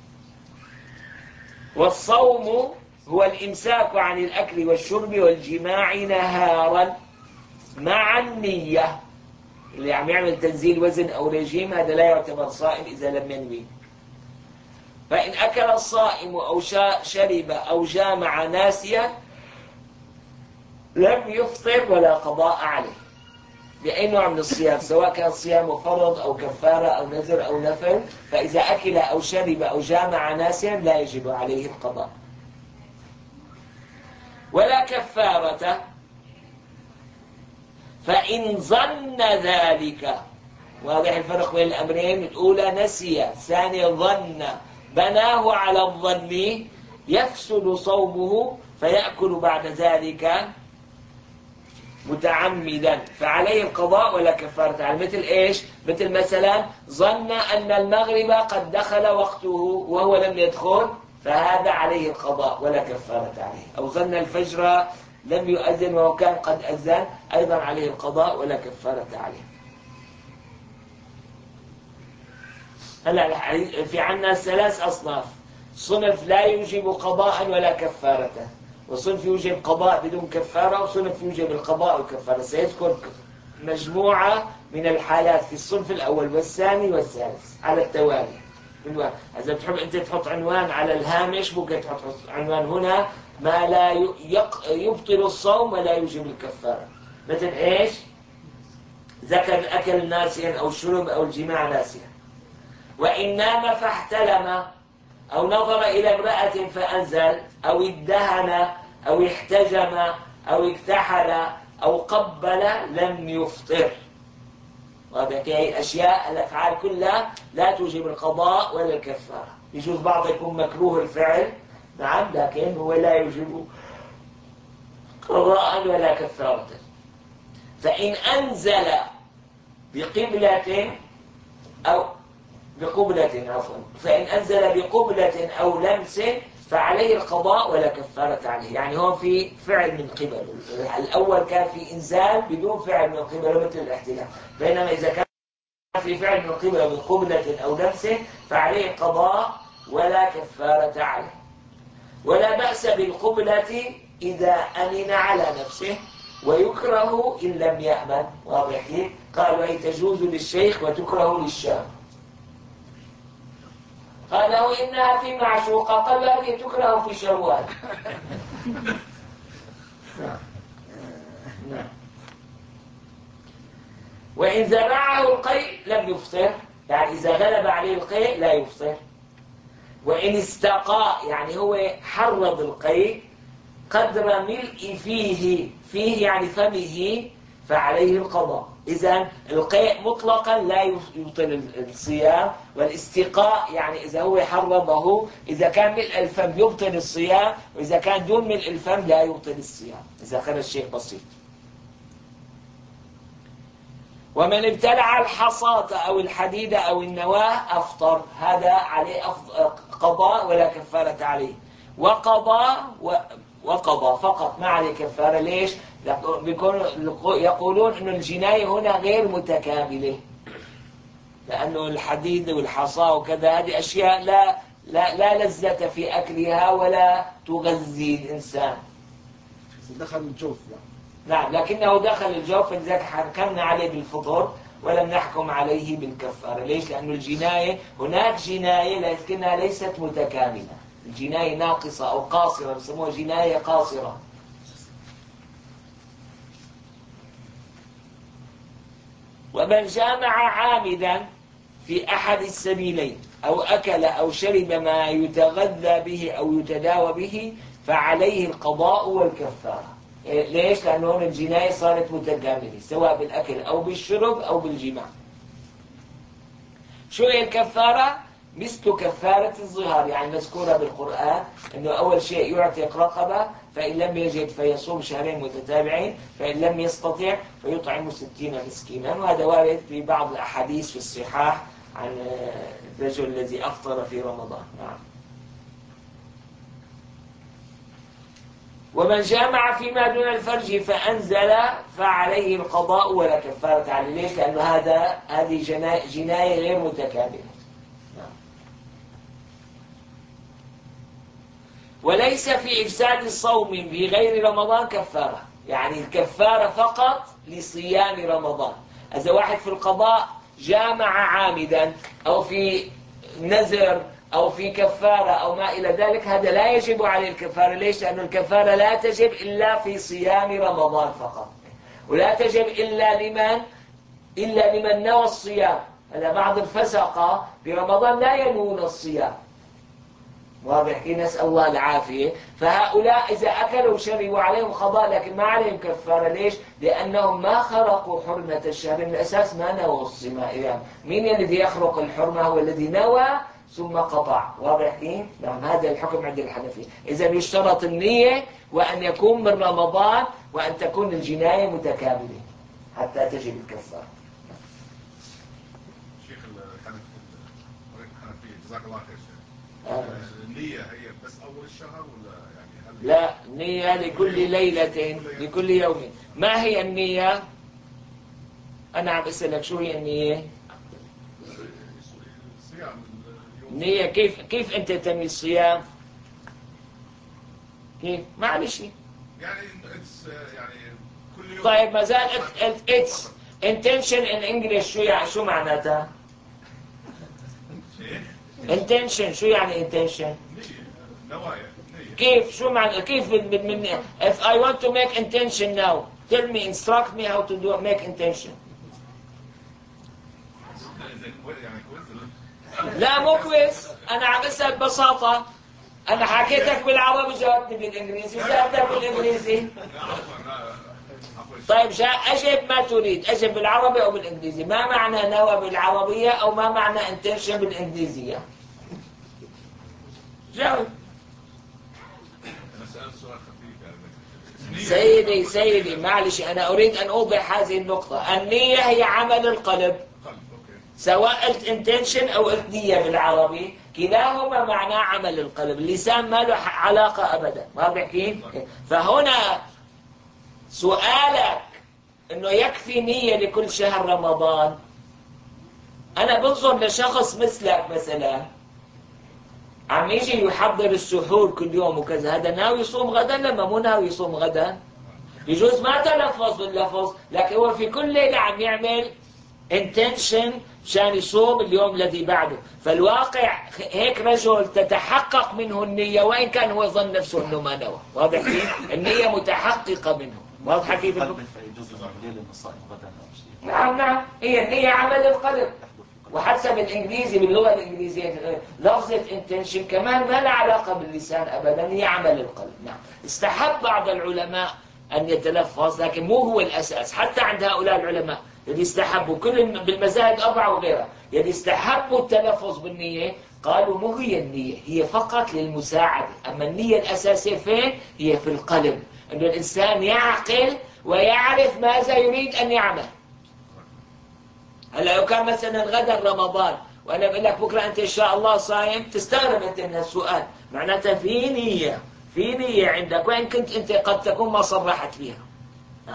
والصوم هو الإمساك عن الأكل والشرب والجماع نهارا مع النية. اللي عم يعمل تنزيل وزن أو رجيم هذا لا يعتبر صائم إذا لم ينوي. فإن أكل الصائم أو شرب أو جامع ناسيا لم يفطر ولا قضاء عليه. بأي نوع من الصيام، سواء كان صيام فرض أو كفارة أو نذر أو نفل، فإذا أكل أو شرب أو جامع ناسيا لا يجب عليه القضاء. ولا كفارة فإن ظن ذلك. واضح الفرق بين الأمرين؟ الأولى نسي، الثانية ظن، بناه على الظن، يفسد صومه فيأكل بعد ذلك متعمدا، فعليه القضاء ولا كفارة عليه. مثل إيش؟ مثل مثلا ظن أن المغرب قد دخل وقته وهو لم يدخل، فهذا عليه القضاء ولا كفارة عليه. أو ظن الفجر لم يؤذن وهو كان قد أذن، أيضا عليه القضاء ولا كفارة عليه. هلا في عنا ثلاث أصناف: صنف لا يوجب قضاء ولا كفارة، وصنف يوجب قضاء بدون كفارة، وصنف يوجب القضاء والكفارة. سيذكر مجموعة من الحالات في الصنف الأول والثاني والثالث على التوالي. إذا بتحب أنت تحط عنوان على الهامش، ممكن تحط عنوان هنا ما لا يبطل الصوم ولا يوجب الكفارة. مثل إيش؟ ذكر الأكل ناسيا أو الشرب أو الجماع ناسيا. وإن نام فاحتلم أو نظر إلى امرأة فأنزل أو ادهن أو احتجم أو اكتحل أو قبل لم يفطر. وهذه أشياء، الأفعال كلها لا توجب القضاء ولا الكفارة. يجوز بعض يكون مكروه الفعل، نعم، لكن هو لا يوجب قضاء ولا كفارة. فإن أنزل بقبلة أو بقبلة عفوا فإن أنزل بقبلة أو لمس فعليه القضاء ولا كفارة عليه. يعني هو في فعل من قبل، الأول كان في إنزال بدون فعل من قبل مثل الاحتلال، بينما إذا كان في فعل من قبل من قبلة أو لمس فعليه القضاء ولا كفارة عليه. ولا بأس بالقبلة إذا أمن على نفسه، ويكره إن لم يأمن. واضح كيف؟ قالوا أي تجوز للشيخ وتكره للشاب. قالوا إنها في معشوقة، قال هذه تكره في شوال. وإن زرعه القيء لم يفطر، يعني إذا غلب عليه القيء لا يفطر. وإن استقى، يعني هو حرض القيء قدر ملء فيه، فيه يعني فمه، فعليه القضاء. إذن القيء مطلقا لا يبطل الصيام، والاستقاء يعني إذا هو حرضه، إذا كان ملء الفم يبطل الصيام، وإذا كان دون ملء الفم لا يبطل الصيام إذا خرج شيء بسيط. ومن ابتلع الحصاة أو الحديد أو النواة أفطر، هذا عليه قضاء ولا كفارة عليه. وقضى و... وقضى فقط ما عليه كفارة. ليش؟ يقولون أن الجناية هنا غير متكاملة، لأنه الحديد والحصاة وكذا هذه أشياء لا لا لا لذة في أكلها ولا تغذي الإنسان. دخل الجوف يعني. نعم، لكنه دخل الجوف، فلذلك حكمنا عليه بالفطور ولم نحكم عليه بالكفارة. ليش؟ لأن الجناية هناك جناية لكنها ليست متكاملة، الجناية ناقصة أو قاصرة، بسموها جناية قاصرة. ومن جامع عامدا في أحد السبيلين أو أكل أو شرب ما يتغذى به أو يتداوى به فعليه القضاء والكفارة. ليش؟ لأنه هنا الجناية صارت متكاملة سواء بالأكل أو بالشرب أو بالجماع. شو هي الكفارة؟ مثل كفارة الظهار، يعني مذكورة بالقرآن أنه أول شيء يعتق رقبة، فإن لم يجد فيصوم شهرين متتابعين، فإن لم يستطع فيطعم ستين مسكينا. وهذا وارد في بعض الأحاديث في الصحاح عن الرجل الذي أفطر في رمضان. نعم. ومن جامع فيما دون الفرج فأنزل فعليه القضاء ولا كفارة عليه. ليش؟ لأنه هذا هذه جناية غير متكاملة. وليس في إفساد الصوم في غير رمضان كفارة، يعني الكفارة فقط لصيام رمضان. إذا واحد في القضاء جامع عامدا أو في نذر أو في كفارة أو ما إلى ذلك، هذا لا يجب عليه الكفارة. ليش؟ لأن الكفارة لا تجب إلا في صيام رمضان فقط. ولا تجب إلا لمن إلا لمن نوى الصيام. هذا بعض الفسقة في رمضان لا ينوون الصيام، واضح كي؟ نسأل الله العافية. فهؤلاء إذا أكلوا شربوا عليهم قضاء لكن ما عليهم كفارة. ليش؟ لأنهم ما خرقوا حرمة الشهر، من الأساس ما نووا الصيام. إذا مين الذي يخرق الحرمة؟ هو الذي نوى ثم قطع، واضح كي؟ نعم، هذا الحكم عند الحنفية. إذا يشترط النية وأن يكون من رمضان وأن تكون الجناية متكاملة حتى تجب الكفارة. شيخ الحنفية جزاك الله خير شيخ. النية هي بس أول الشهر ولا يعني هل لا، نية لكل ليلة لكل يوم. ما هي النية؟ أنا عم أسألك شو هي النية؟ صيام اليوم. النية كيف كيف أنت تنوي الصيام؟ كيف؟ معلش. يعني يعني كل يوم. طيب ما زال it's intention in English شو يعني شو معناتها؟ إيه؟ intention شو يعني intention؟ نية، نوايا، نية. كيف شو معنى كيف من من if I want to make intention now tell me instruct me how to do make intention. يعني كويس. لا مو كويس، أنا عم أسأل ببساطة. أنا حكيتك بالعربي جاوبتني بالإنجليزي، سألتك بالإنجليزي. طيب جاء أجب ما تريد، أجب بالعربي أو بالإنجليزي. ما معنى نوى بالعربية أو ما معنى intention بالإنجليزية؟ جاوب. أنا سألت سؤال خفيف يعني. سيدي سيدي معلش، أنا أريد أن أوضح هذه النقطة. النية هي عمل القلب، سواء قلت intention أو قلت نية بالعربي، كلاهما معناه عمل القلب. اللسان ما له علاقة أبدا، واضح كيف؟ فهنا سؤالك إنه يكفي نية لكل شهر رمضان، أنا بنظر لشخص مثلك مثلا عم يجي يحضر السحور كل يوم وكذا، هذا ناوي يصوم غدا لما مو ناوي يصوم غدا؟ يجوز ما تلفظ باللفظ، لكن هو في كل ليلة عم يعمل intention مشان يصوم اليوم الذي بعده. فالواقع هيك رجل تتحقق منه النية وإن كان هو ظن نفسه أنه ما نوى، واضح كيف؟ النية متحققة منه، واضح كيف؟ نعم نعم، هي النية عمل القلب. وحسب الإنجليزي باللغة الإنجليزية لفظة intention كمان ما لها علاقة باللسان أبدا، هي عمل القلب. نعم، استحب بعض العلماء أن يتلفظ لكن مو هو الأساس. حتى عند هؤلاء العلماء اللي استحبوا كل بالمذاهب أربعة وغيرها اللي استحبوا التلفظ بالنية قالوا مو هي النية، هي فقط للمساعدة. أما النية الأساسية فين؟ هي في القلب، أن الإنسان يعقل ويعرف ماذا يريد أن يعمل. هلا لو كان مثلا غدا رمضان وانا بقول لك بكره انت ان شاء الله صايم، تستغرب انت من السؤال، معناتها في نيه، في نيه عندك وان كنت انت قد تكون ما صرحت فيها. آه.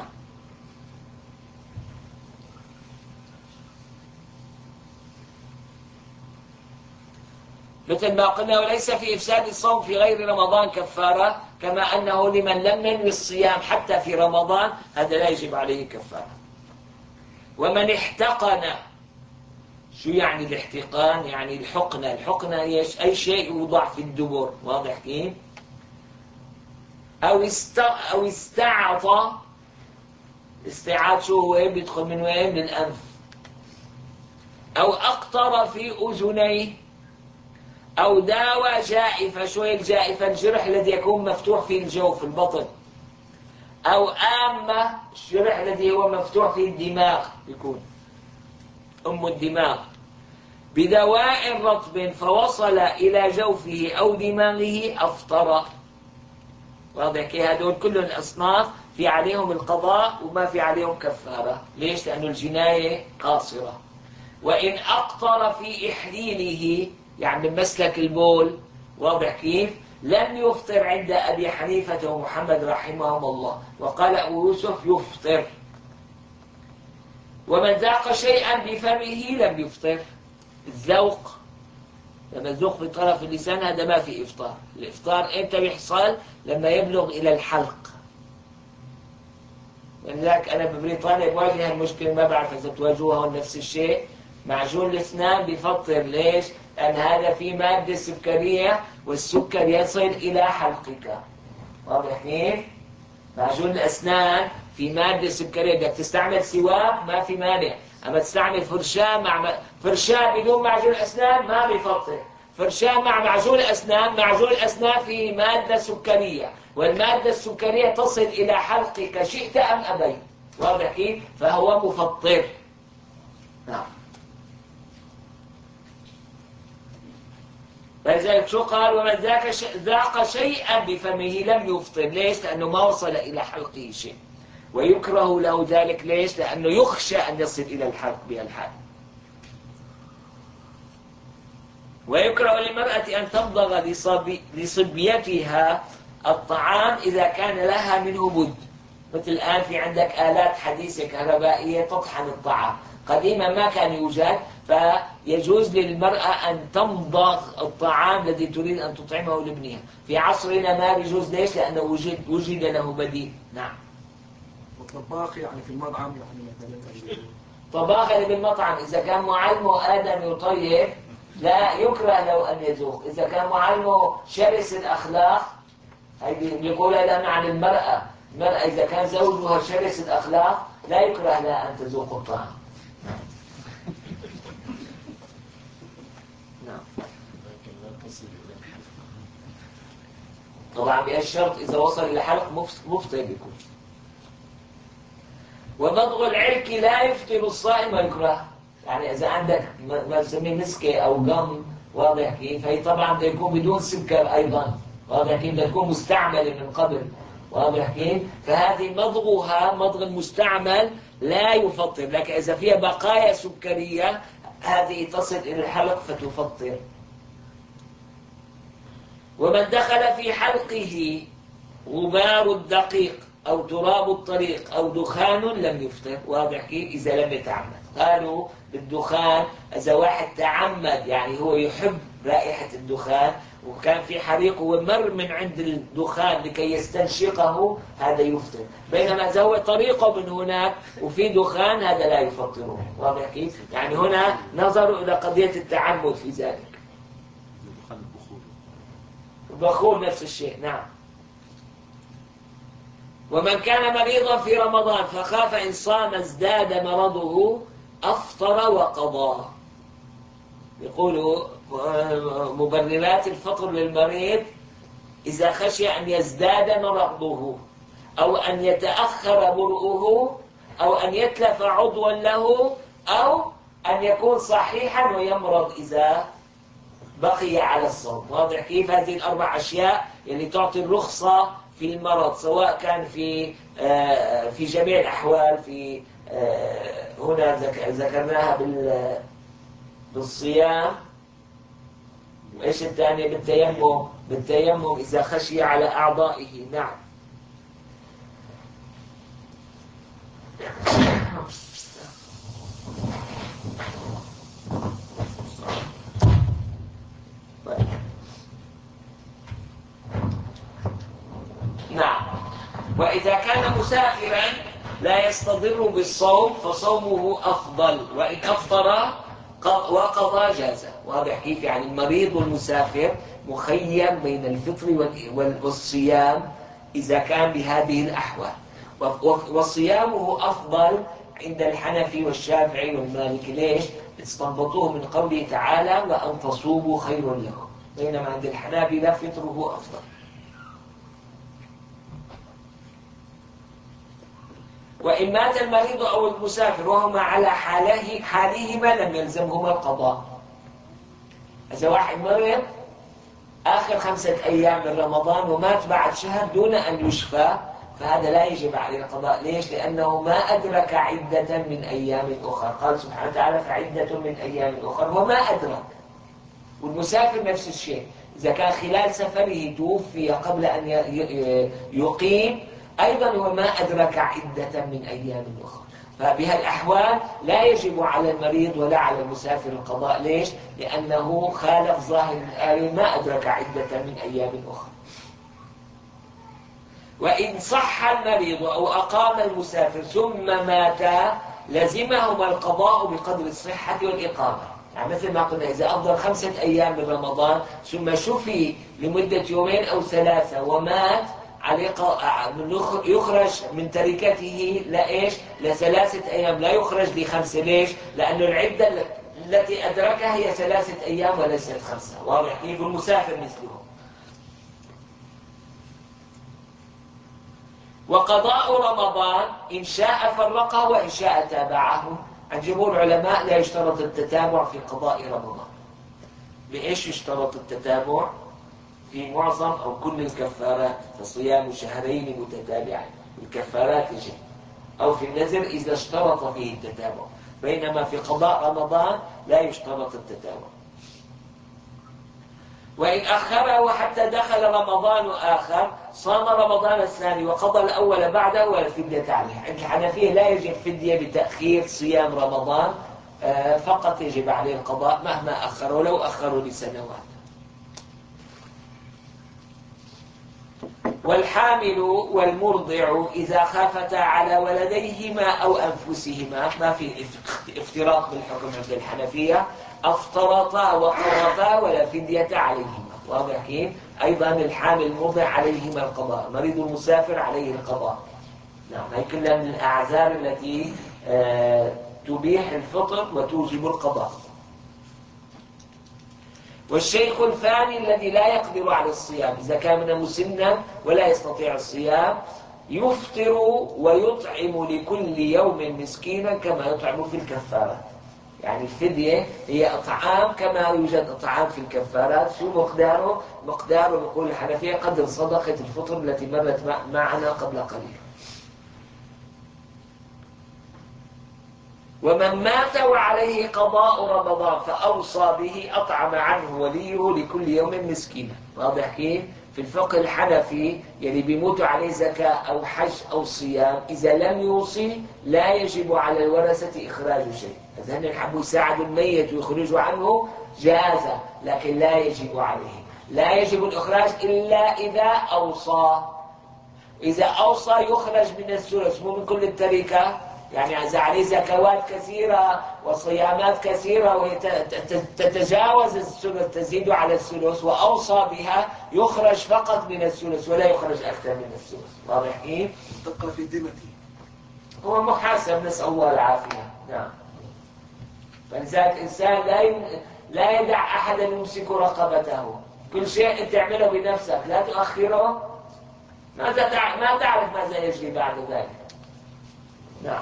مثل ما قلنا وليس في افساد الصوم في غير رمضان كفاره، كما انه لمن لم ينوي الصيام حتى في رمضان هذا لا يجب عليه كفاره. ومن احتقن، شو يعني الاحتقان؟ يعني الحقنة. الحقنة ايش؟ أي شيء يوضع في الدبر، واضح كيف؟ أو است أو استعط. استعاط شو هو؟ بيدخل من وين؟ من الأنف. أو أقطر في أذنيه، أو داوى جائفة. شو هي الجائفة؟ الجرح الذي يكون مفتوح في الجوف، في البطن. أو آمة، الجرح الذي هو مفتوح في الدماغ، يكون أم الدماغ، بدواء رطب فوصل إلى جوفه أو دماغه أفطر. واضح كي؟ هذول كل الأصناف في عليهم القضاء وما في عليهم كفارة. ليش؟ لأن الجناية قاصرة. وإن أقطر في إحليله، يعني من مسلك البول، واضح كيف؟ لم يفطر عند أبي حنيفة ومحمد رحمهم الله، وقال أبو يوسف يفطر. ومن ذاق شيئا بفمه لم يفطر. الذوق لما الذوق في طرف اللسان هذا ما في إفطار. الإفطار إمتى بيحصل؟ لما يبلغ إلى الحلق. ولذلك أنا ببريطانيا بواجه المشكلة، ما بعرف إذا تواجهوها نفس الشيء. معجون الأسنان بفطر. ليش؟ لأن هذا فيه مادة سكرية والسكر يصل إلى حلقك، واضح كيف؟ معجون الأسنان في مادة سكرية، بدك تستعمل سواك ما في مانع، أما تستعمل فرشاة مع فرشاة بدون معجون أسنان ما بيفطر. فرشاة مع معجون أسنان، معجون الأسنان فيه مادة سكرية، والمادة السكرية تصل إلى حلقك شئت أم أبيت، واضح كيف؟ فهو مفطر. نعم. فلذلك شو قال؟ ومن ذاك ذاق شيئا بفمه لم يفطر. ليش؟ لأنه ما وصل إلى حلقه شيء، ويكره له ذلك. ليش؟ لأنه يخشى أن يصل إلى الحلق بهالحال. ويكره للمرأة أن تمضغ لصبي لصبيتها الطعام إذا كان لها منه بد. مثل الآن في عندك آلات حديثة كهربائية تطحن الطعام، قديما ما كان يوجد، فيجوز للمرأة أن تمضغ الطعام الذي تريد أن تطعمه لابنها. في عصرنا ما بيجوز. ليش؟ لأنه وجد, وجد له بديل. نعم. والطباخ يعني في المطعم يعني مثلا طباخ اللي بالمطعم إذا كان معلمه آدم يطيب لا يكره له أن يذوق. إذا كان معلمه شرس الأخلاق، هذه بيقول لنا عن المرأة، المرأة إذا كان زوجها شرس الأخلاق لا يكره لها أن تذوق الطعام. نعم. طبعا بهالشرط إذا وصل إلى حلق مفطر بيكون. ومضغ العرك لا يفطر الصائم ويكره. يعني إذا عندك ما نسميه مسكة أو قم، واضح كيف؟ هي طبعا بده يكون بدون سكر أيضا، واضح كيف؟ بدها تكون مستعملة من قبل، واضح كيف؟ فهذه مضغها مضغ المستعمل لا يفطر، لكن إذا فيها بقايا سكرية هذه تصل إلى الحلق فتفطر. ومن دخل في حلقه غبار الدقيق أو تراب الطريق أو دخان لم يفطر، واضح كيف؟ إذا لم يتعمد. قالوا بالدخان إذا واحد تعمد، يعني هو يحب رائحة الدخان وكان في حريق ومر من عند الدخان لكي يستنشقه، هذا يفطر. بينما إذا هو طريقه من هناك وفي دخان هذا لا يفطره، واضح كيف؟ يعني هنا نظروا إلى قضية التعمد في ذلك. دخان البخور. البخور نفس الشيء. نعم. ومن كان مريضا في رمضان فخاف إن صام ازداد مرضه أفطر وقضى. يقولوا مبررات الفطر للمريض إذا خشي أن يزداد مرضه أو أن يتأخر برؤه أو أن يتلف عضوا له أو أن يكون صحيحا ويمرض إذا بقي على الصوم. واضح كيف؟ هذه الأربع أشياء اللي تعطي الرخصة في المرض، سواء كان في في جميع الأحوال. في هنا ذكرناها بالصيام، وإيش الثاني؟ بالتيمم. بالتيمم إذا خشي على أعضائه. نعم. نعم. وإذا كان مسافرا لا يستضر بالصوم فصومه أفضل، وإن أفطر وقضى جاز. واضح كيف؟ يعني المريض والمسافر مخير بين الفطر والصيام إذا كان بهذه الأحوال، وصيامه أفضل عند الحنفي والشافعي والمالكي. ليش؟ استنبطوه من قوله تعالى وأن تصوموا خير لكم، بينما عند الحنابلة فطره أفضل. وإن مات المريض أو المسافر وهما على حاله حالهما لم يلزمهما القضاء. إذا واحد مرض آخر خمسة أيام من رمضان ومات بعد شهر دون أن يشفى فهذا لا يجب عليه القضاء. ليش؟ لأنه ما أدرك عدة من أيام أخرى. قال سبحانه وتعالى فعدة من أيام أخرى وما أدرك. والمسافر نفس الشيء، إذا كان خلال سفره توفي قبل أن يقيم أيضا هو ما أدرك عدة من أيام أخرى. فبهالأحوال لا يجب على المريض ولا على المسافر القضاء. ليش؟ لأنه خالف ظاهر الآية ما أدرك عدة من أيام أخرى. وإن صح المريض أو أقام المسافر ثم مات لزمهما القضاء بقدر الصحة والإقامة. يعني مثل ما قلنا إذا أفضل خمسة أيام من رمضان ثم شفي لمدة يومين أو ثلاثة ومات عليه يخرج من تركته لإيش؟ لثلاثة أيام، لا يخرج لخمسة. ليش؟ لأنه العدة التي أدركها هي ثلاثة أيام وليست خمسة. واضح كيف؟ المسافر مثله. وقضاء رمضان إن شاء فرقه وإن شاء تابعه. عند جمهور العلماء لا يشترط التتابع في قضاء رمضان. بإيش يشترط التتابع؟ في معظم أو كل الكفارات، فصيام شهرين متتابعين الكفارات يجب، أو في النذر إذا اشترط فيه التتابع، بينما في قضاء رمضان لا يشترط التتابع. وإن أخره حتى دخل رمضان آخر صام رمضان الثاني وقضى الأول بعده ولا فدية عليه. عند الحنفية لا يجب فدية بتأخير صيام رمضان، فقط يجب عليه القضاء مهما أخروا، لو أخروا لسنوات. والحامل والمرضع إذا خافتا على ولديهما أو أنفسهما، ما في افتراق بالحكم عند الحنفية، أفطرتا وقضتا ولا فدية عليهما. واضح كيف؟ أيضا الحامل المرضع عليهما القضاء، مريض المسافر عليه القضاء. نعم، هي كلها من الأعذار التي آه تبيح الفطر وتوجب القضاء. والشيخ الفاني الذي لا يقدر على الصيام إذا كان مسنا ولا يستطيع الصيام يفطر ويطعم لكل يوم مسكينا كما يطعم في الكفارات. يعني الفدية هي أطعام كما يوجد أطعام في الكفارات. شو مقداره؟ مقداره نقول الحنفية قدر صدقة الفطر التي مرت معنا قبل قليل. ومن مات وعليه قضاء رمضان فأوصى به أطعم عنه وليه لكل يوم مسكينا. واضح كيف؟ في الفقه الحنفي يلي بيموت عليه زكاة أو حج أو صيام إذا لم يوصي لا يجب على الورثة إخراج شيء. إذا هن حبوا يساعدوا الميت ويخرجوا عنه جاز، لكن لا يجب عليه. لا يجب الإخراج إلا إذا أوصى. إذا أوصى يخرج من الثلث مو من كل التركة. يعني إذا عليه زكوات كثيرة وصيامات كثيرة وتتجاوز الثلث تزيد على الثلث وأوصى بها يخرج فقط من الثلث ولا يخرج أكثر من الثلث. واضح كيف؟ دقة في ذمته، هو محاسب، نسأل الله العافية. نعم. فلذلك إنسان لا ي... لا يدع أحدا يمسك رقبته. كل شيء تعمله بنفسك، لا تؤخره. ماذا تع... ما تعرف ماذا يجري بعد ذلك. نعم.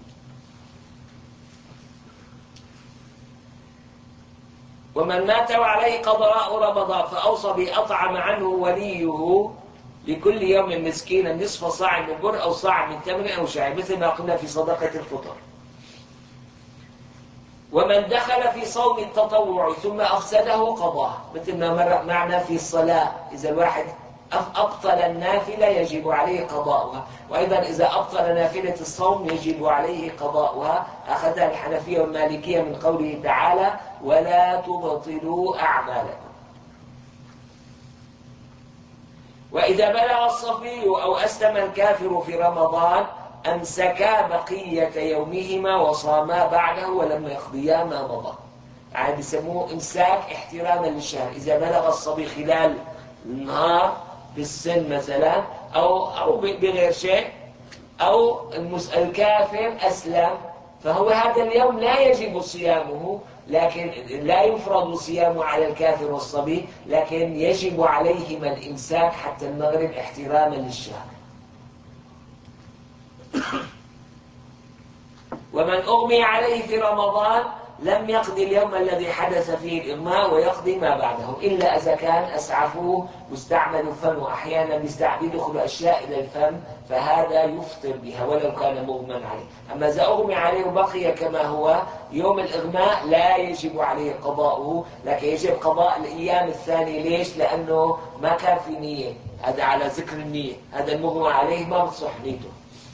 ومن مات وعليه قضاء رمضان فأوصى بأطعم عنه وليه لكل يوم مسكينا نصف صاع من بر أو صاع من تمر أو شعير، مثل ما قلنا في صدقة الفطر. ومن دخل في صوم التطوع ثم أفسده قضاه، مثل ما مر معنا في الصلاة. إذا الواحد أبطل النافلة يجب عليه قضاؤها، وأيضا إذا أبطل نافلة الصوم يجب عليه قضاؤها. أخذها الحنفية والمالكية من قوله تعالى ولا تبطلوا أعمالكم. وإذا بلغ الصبي أو أسلم الكافر في رمضان أمسكا بقية يومهما وصاما بعده ولم يقضيا ما مضى. يعني بيسموه إمساك احتراما للشهر. إذا بلغ الصبي خلال النهار بالسن مثلا أو أو بغير شيء، أو الكافر أسلم، فهو هذا اليوم لا يجب صيامه، لكن لا يفرض صيامه على الكافر والصبي، لكن يجب عليهما الإمساك حتى المغرب احتراما للشهر. ومن أغمي عليه في رمضان لم يقضي اليوم الذي حدث فيه الإغماء ويقضي ما بعده، إلا إذا كان أسعفوه مستعمل الفم، وأحيانا يدخل أشياء إلى الفم فهذا يفطر بها ولو كان مغمى عليه. أما إذا أغمي عليه وبقي كما هو يوم الإغماء لا يجب عليه قضاؤه، لكن يجب قضاء الأيام الثانية. ليش؟ لأنه ما كان في نية. هذا على ذكر النية، هذا المغمى عليه ما بتصح نيته.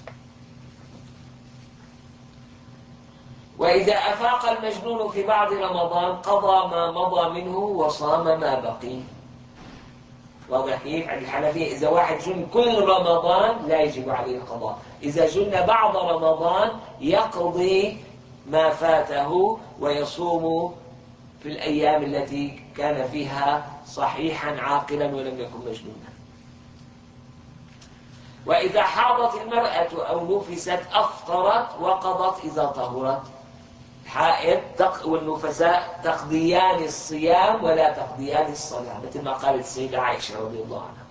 وإذا أفاق المجنون في بعض رمضان قضى ما مضى منه وصام ما بقي. واضح كيف؟ عند الحنفية إذا واحد جن كل رمضان لا يجب عليه القضاء، إذا جن بعض رمضان يقضي ما فاته ويصوم في الأيام التي كان فيها صحيحا عاقلا ولم يكن مجنونا. وإذا حاضت المرأة أو نفست أفطرت وقضت إذا طهرت. حائض والنفساء تقضيان الصيام ولا تقضيان الصلاة، مثل ما قالت السيدة عائشة رضي الله عنها.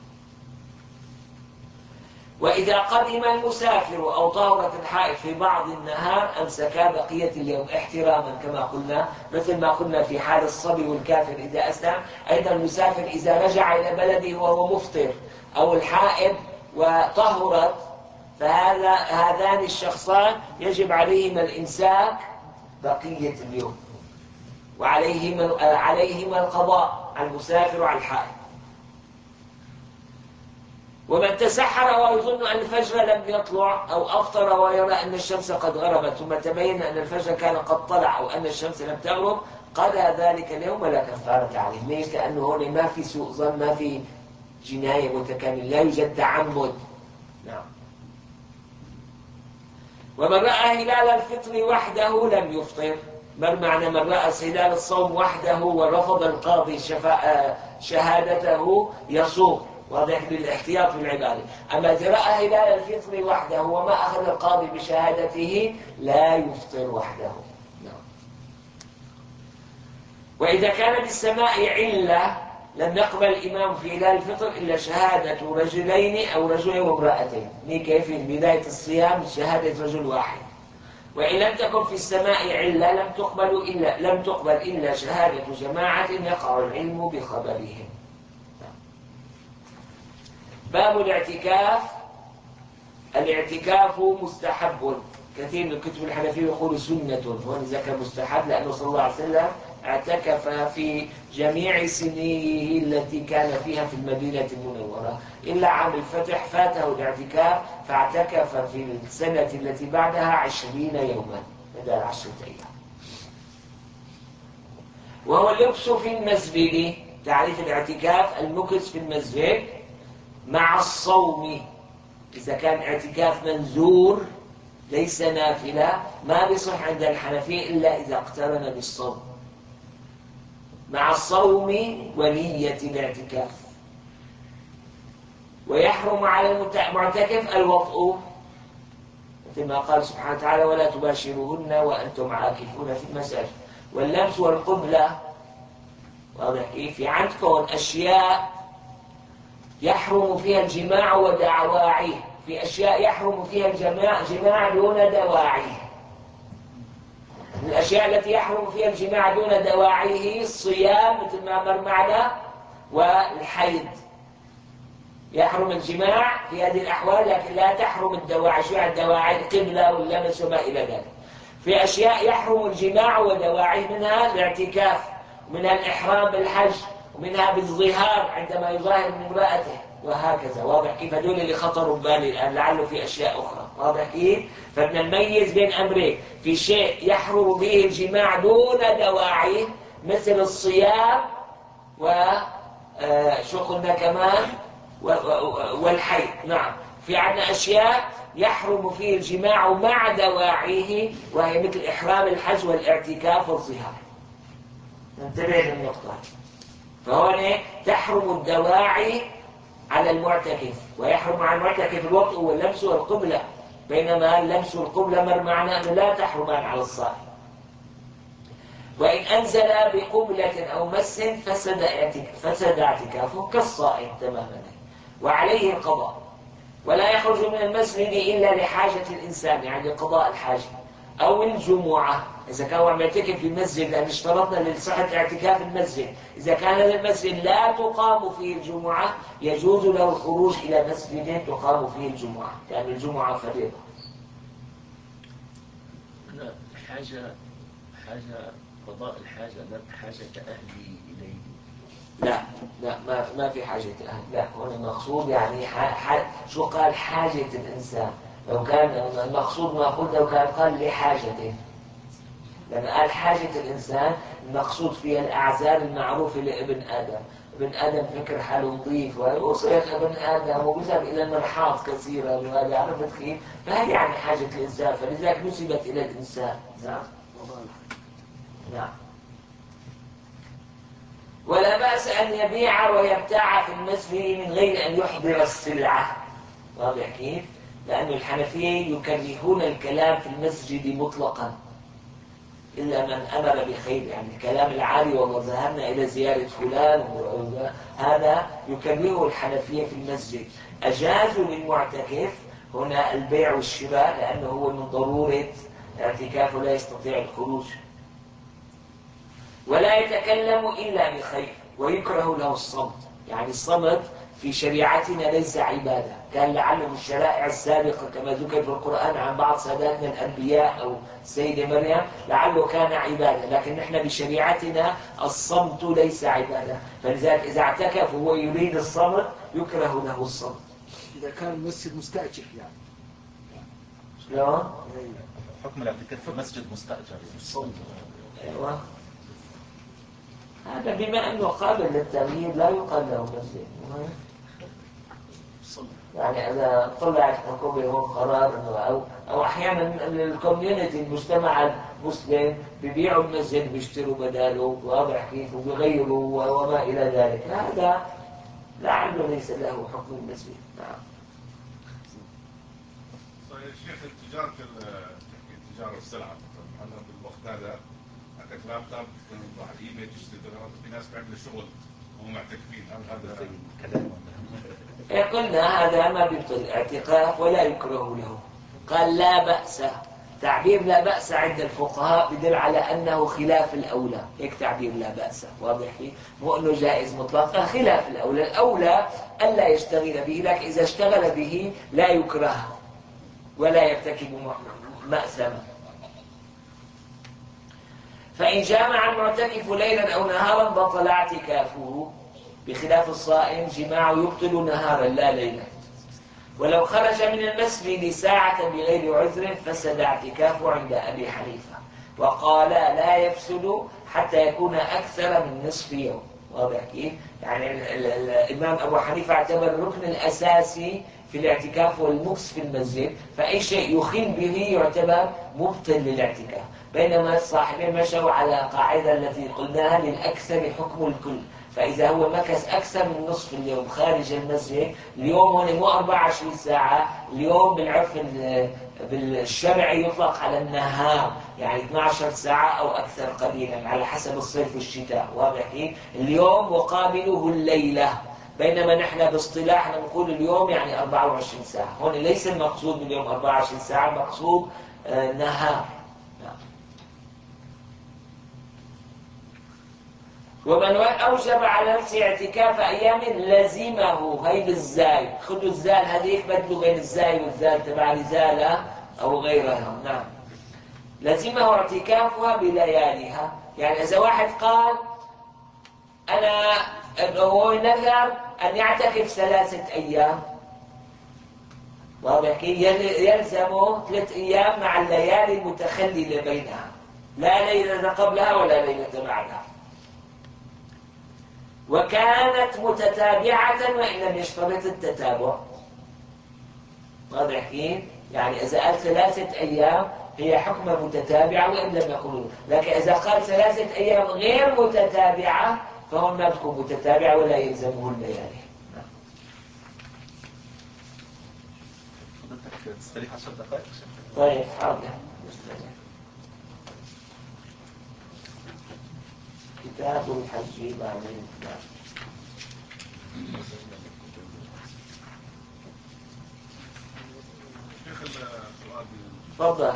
وإذا قدم المسافر أو طهرت الحائض في بعض النهار أمسكا بقية اليوم احتراما كما قلنا، مثل ما قلنا في حال الصبي والكافر إذا أسلم. أيضا المسافر إذا رجع إلى بلده وهو مفطر، أو الحائض وطهرت، فهذا هذان الشخصان يجب عليهما الإمساك بقية اليوم، وعليهما عليهما القضاء على المسافر وعلى الحائض. ومن تسحر ويظن أن الفجر لم يطلع، أو أفطر ويرى أن الشمس قد غربت ثم تبين أن الفجر كان قد طلع أو أن الشمس لم تغرب، قضى ذلك اليوم ولا كفارة عليه. ليش؟ لأنه هون ما في سوء ظن، ما في جناية متكاملة، لا يوجد تعمد. نعم. ومن رأى هلال الفطر وحده لم يفطر. ما معنى من رأى هلال الصوم وحده ورفض القاضي شهادته يصوم، واضح بالاحتياط في العبادة. أما إذا رأى هلال الفطر وحده وما أخذ القاضي بشهادته لا يفطر وحده. نعم. وإذا كان بالسماء علة لم يقبل الإمام في هلال الفطر إلا شهادة رجلين أو رجل وامرأتين. هي كيف في بداية الصيام شهادة رجل واحد. وإن لم تكن في السماء علة لم تقبل إلا لم تقبل إلا شهادة جماعة يقع العلم بخبرهم. باب الاعتكاف. الاعتكاف مستحب. كثير من الكتب الحنفية يقول سنة، هون ذكر مستحب لأنه صلى الله عليه وسلم اعتكف في جميع سنيه التي كان فيها في المدينة المنورة، إلا عام الفتح فاته الاعتكاف فاعتكف في السنة التي بعدها عشرين يوما بدل عشرة أيام. وهو اللبس في المسجد. تعريف الاعتكاف المكث في المسجد مع الصوم. إذا كان اعتكاف منزور ليس نافلة ما بيصح عند الحنفية إلا إذا اقترن بالصوم، مع الصوم ونية الاعتكاف. ويحرم على المعتكف الوطء، مثل ما قال سبحانه وتعالى ولا تباشروهن وأنتم عاكفون في المساجد. واللمس والقبلة، واضح كيف؟ في عندكم أشياء يحرم فيها الجماع ودواعيه، في أشياء يحرم فيها الجماع جماع دون دواعيه. الأشياء التي يحرم فيها الجماع دون دواعيه الصيام مثل ما مر معنا، والحيض. يحرم الجماع في هذه الأحوال لكن لا تحرم الدواعي. شو يعني الدواعي؟ القبلة واللمس وما إلى ذلك. في أشياء يحرم الجماع ودواعيه، منها الاعتكاف، ومنها الإحرام بالحج، ومنها بالظهار عندما يظاهر من امرأته، وهكذا. واضح كيف؟ هذول اللي خطروا ببالي الآن، لعله في أشياء أخرى. واضح كيف؟ فبدنا نميز بين أمرين، في شيء يحرم به الجماع دون دواعيه مثل الصيام و آه شو قلنا كمان والحيض. نعم. في عندنا أشياء يحرم فيه الجماع مع دواعيه، وهي مثل إحرام الحج والاعتكاف والظهار. ننتبه للنقطة. فهون تحرم الدواعي على المعتكف، ويحرم على المعتكف الوطء واللمس والقبلة، بينما اللمس والقبلة مر معنا أنه لا تحرمان على الصائم. وإن أنزل بقبلة أو مس فسد فسد اعتكافه كالصائم تماما، وعليه القضاء. ولا يخرج من المسجد إلا لحاجة الإنسان، يعني قضاء الحاجة، أو الجمعة إذا كان هو معتكف في المسجد، لأن اشترطنا لصحة اعتكاف المسجد إذا كان هذا المسجد لا تقام فيه الجمعة يجوز له الخروج إلى مسجد تقام فيه الجمعة، لأن يعني الجمعة فريضة. أنا حاجة حاجة قضاء الحاجة لا حاجة أهلي إليه. لا لا ما ما في حاجة أهل، لا. هنا المقصود يعني ح... ح... شو قال حاجة الإنسان. لو كان المقصود ما قلت لو كان قال لحاجته، لما قال حاجة الإنسان المقصود فيها الأعذار المعروفة لابن آدم. ابن آدم فكر حاله نظيف وصيغ ابن آدم وبذهب إلى المرحاض كثيرا، وهذا عرفت كيف؟ فهذه يعني حاجة الإنسان، فلذلك نسبت إلى الإنسان. نعم. نعم. ولا بأس أن يبيع ويبتاع في المسجد من غير أن يحضر السلعة. واضح كيف؟ لأن الحنفية يكرهون الكلام في المسجد مطلقا إلا من أمر بخير، يعني الكلام العالي والله ذهبنا إلى زيارة فلان هذا يكرهه الحنفية في المسجد. أجازوا للمعتكف هنا البيع والشراء لأنه هو من ضرورة اعتكافه لا يستطيع الخروج. ولا يتكلم إلا بخير ويكره له الصمت، يعني الصمت في شريعتنا ليس عبادة، كان لعله الشرائع السابقة كما ذكر في القرآن عن بعض ساداتنا الأنبياء أو السيدة مريم لعله كان عبادة، لكن نحن بشريعتنا الصمت ليس عبادة، فلذلك إذا اعتكف وهو يريد الصمت يكره له الصمت. إذا كان المسجد مستأجر يعني شلون؟ حكم الاعتكاف في مسجد مستأجر يعني. أيوة. هذا بما أنه قابل للتغيير لا يقال له مسجد، يعني إذا طلعت حكومة هون قرار إنه أو أو أحيانا الكوميونتي المجتمع المسلم بيبيعوا المسجد بيشتروا بداله، واضح كيف، وبيغيروا وما إلى ذلك، هذا لعله ليس له حكم المسجد. نعم. طيب شيخ التجارة التجارة السلعة هلا بالوقت هذا عندك لابتوب تروح على الايباي تشتري دولارات، في ناس بيعملوا شغل وهم معتكفين، هل هذا كلام؟ إيه قلنا هذا ما بيبطل اعتكاف ولا يكره له. قال لا بأس، تعبير لا بأس عند الفقهاء بدل على أنه خلاف الأولى، هيك تعبير لا بأس واضح فيه، مو أنه جائز مطلقا، خلاف الأولى، الأولى ألا يشتغل به، لكن إذا اشتغل به لا يكره ولا يرتكب مأثما. فإن جامع المعتكف ليلا أو نهارا بطل اعتكافه، بخلاف الصائم جماعه يبطل نهارا لا ليلا. ولو خرج من المسجد ساعة بغير عذر فسد اعتكافه عند أبي حنيفة، وقال لا يفسد حتى يكون أكثر من نصف يوم. واضح كيف؟ يعني الإمام أبو حنيفة اعتبر الركن الأساسي في الاعتكاف والمكس في المسجد، فأي شيء يخل به يعتبر مبطل للاعتكاف، بينما الصاحبين مشوا على قاعدة التي قلناها للأكثر حكم الكل، فإذا هو مكث أكثر من نصف اليوم خارج المسجد، اليوم هون مو أربعة وعشرين ساعة، اليوم بالعرف بالشرعي يطلق على النهار، يعني اثنتي عشرة ساعة أو أكثر قليلا على حسب الصيف والشتاء. واضح كيف؟ اليوم مقابله الليلة، بينما نحن باصطلاحنا نقول اليوم يعني أربعة وعشرين ساعة، هون ليس المقصود باليوم أربعة وعشرين ساعة، المقصود آه نهار. ومن أوجب على نفسه اعتكاف أيام لزمه، هي بالزاي، خذوا الزال هذيك بدلوا بين الزاي والزال تبع رزالة أو غيرها. نعم. لزمه اعتكافها بلياليها، يعني إذا واحد قال أنا هو نذر أن يعتكف ثلاثة أيام، واضح كيف؟ يلزمه ثلاث أيام مع الليالي المتخللة بينها، لا ليلة قبلها ولا ليلة بعدها، وكانت متتابعة وإن لم يشترط التتابع. واضح كيف؟ يعني إذا قال ثلاثة أيام هي حكمة متتابعة وإن لم يقولوا، لكن إذا قال ثلاثة أيام غير متتابعة فهون ما تكون متتابعة ولا يلزمه الليالي. حضرتك تستريح عشر دقائق. طيب حاضر. كتاب الحج بعدين. شيخ السؤال تفضل.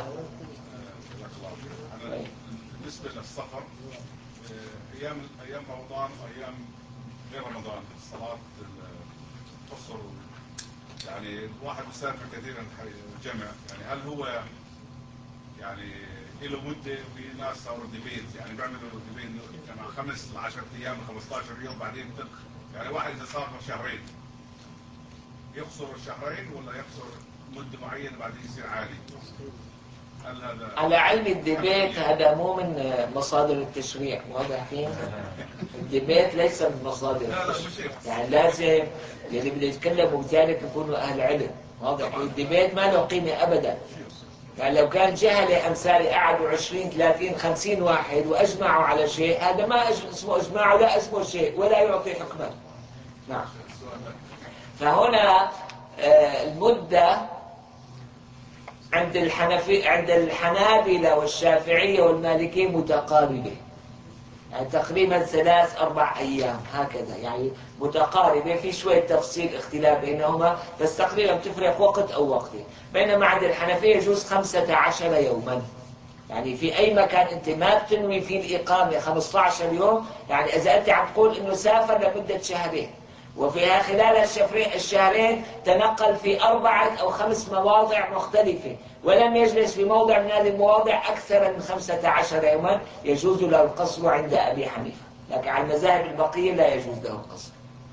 بالنسبة للسفر أيام أيام رمضان وأيام غير رمضان الصلاة القصر، يعني الواحد يسافر كثيرا جمع، يعني هل هو يعني له مدة؟ في ناس صاروا ديبيت، يعني بيعملوا ديبيت جمع خمس ل عشرة أيام ل خمسة عشر يوم بعدين تلخ. يعني واحد إذا سافر شهرين يقصر الشهرين ولا يقصر مدة معينة بعدين يصير عادي؟ هل هذا على علم الديبيت هذا مو من مصادر التشريع، واضح فيه؟ الديبيت ليس من مصادر التشريع، يعني لازم اللي بده يتكلموا بذلك يكونوا أهل علم. واضح؟ الديبيت ما له قيمة أبدا، يعني لو كان جهلة أمثالي قعدوا عشرين ثلاثين خمسين واحد وأجمعوا على شيء، هذا ما اسمه إجماع ولا اسمه شيء ولا يعطي حكما. نعم. فهنا المدة عند الحنفي عند الحنابلة والشافعية والمالكية متقاربة، يعني تقريبا ثلاث أربع أيام هكذا، يعني متقاربة، في شوية تفصيل اختلاف بينهما، بس تقريبا تفرق وقت أو وقتين. بينما عند الحنفية يجوز خمسة عشر يوما، يعني في أي مكان أنت ما بتنوي فيه الإقامة خمسة عشر يوم، يعني إذا أنت عم تقول إنه سافر لمدة شهرين وفيها خلال الشهرين تنقل في أربعة أو خمس مواضع مختلفة ولم يجلس في موضع من هذه المواضع أكثر من خمسة عشر يوما، يجوز له القصر عند أبي حنيفة، لكن على المذاهب البقية لا يجوز له القصر.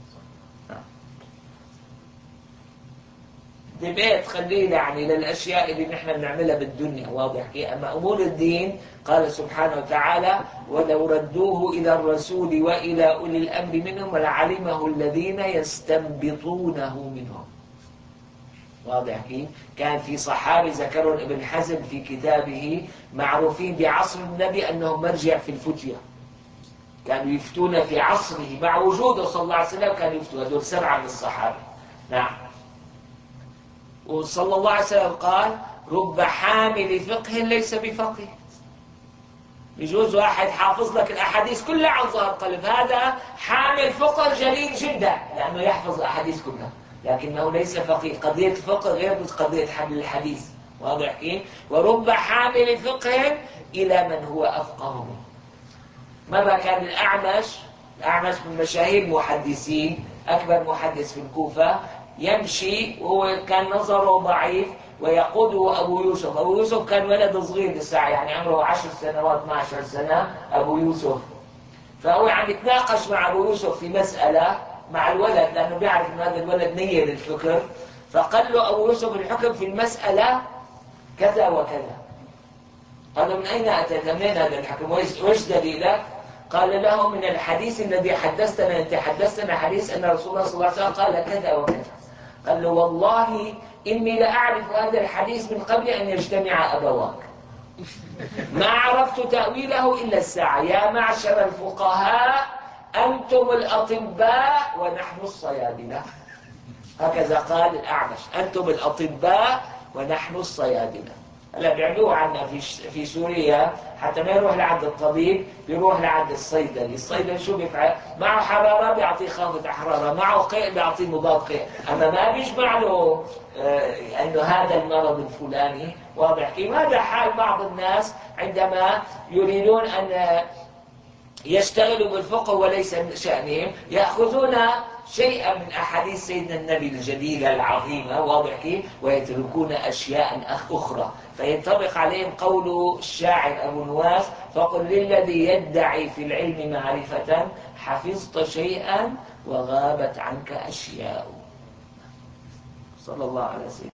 دبيت خليه يعني للأشياء اللي نحن بنعملها بالدنيا، واضح كيف؟ أما أمور الدين قال سبحانه وتعالى: ولو ردوه إلى الرسول وإلى أولي الأمر منهم لعلمه الذين يستنبطونه منهم. واضح كيف؟ كان في صحابي ذكرهم ابن حزم في كتابه معروفين بعصر النبي أنهم مرجع في الفتية، كانوا يفتون في عصره مع وجوده صلى الله عليه وسلم، كانوا يفتون، هذول سبعة من الصحابة. نعم. وصلى الله عليه وسلم قال: رب حامل فقه ليس بفقيه. يجوز واحد حافظ لك الأحاديث كلها عن ظهر قلب، هذا حامل فقه جليل جدا لأنه يحفظ الأحاديث كلها، لكنه ليس فقيه. قضية الفقه غير قضية حمل الحديث، واضح كيف؟ ورب حامل فقه إلى من هو أفقه منه. مرة كان الأعمش الأعمش من مشاهير المحدثين، أكبر محدث في الكوفة، يمشي وهو كان نظره ضعيف ويقوده أبو يوسف. أبو يوسف كان ولد صغير لسه، يعني عمره عشر سنوات اثني عشر سنة أبو يوسف. فهو عم يتناقش مع أبو يوسف في مسألة مع الولد، لأنه بيعرف أن هذا الولد نية للفكر، فقال له أبو يوسف: الحكم في المسألة كذا وكذا. قال: من أين أتيت؟ منين هذا الحكم؟ وإيش دليلك؟ قال له: من الحديث الذي حدثتنا، أنت حدثتنا حديث أن رسول الله صلى الله عليه وسلم قال كذا وكذا. قال له: والله إني لأعرف هذا الحديث من قبل أن يجتمع أبواك، ما عرفت تأويله إلا الساعة. يا معشر الفقهاء أنتم الأطباء ونحن الصيادلة. هكذا قال الأعمش: أنتم الأطباء ونحن الصيادلة. هلا بيعملوه عنا في في سوريا، حتى ما يروح لعند الطبيب بيروح لعند الصيدلي. الصيدلي شو بيفعل؟ معه حرارة بيعطيه خافض حرارة، معه قيء بيعطيه مضاد قيء، أما ما بيجمع له آه أنه هذا المرض الفلاني. واضح كيف؟ هذا حال بعض الناس عندما يريدون أن يشتغلوا بالفقه وليس من شأنهم، يأخذون شيئا من أحاديث سيدنا النبي الجليلة العظيمة، واضح كيف؟ ويتركون أشياء أخرى، فينطبق عليهم قول الشاعر أبو نواس: فقل للذي يدعي في العلم معرفة حفظت شيئا وغابت عنك أشياء. صلى الله عليه وسلم.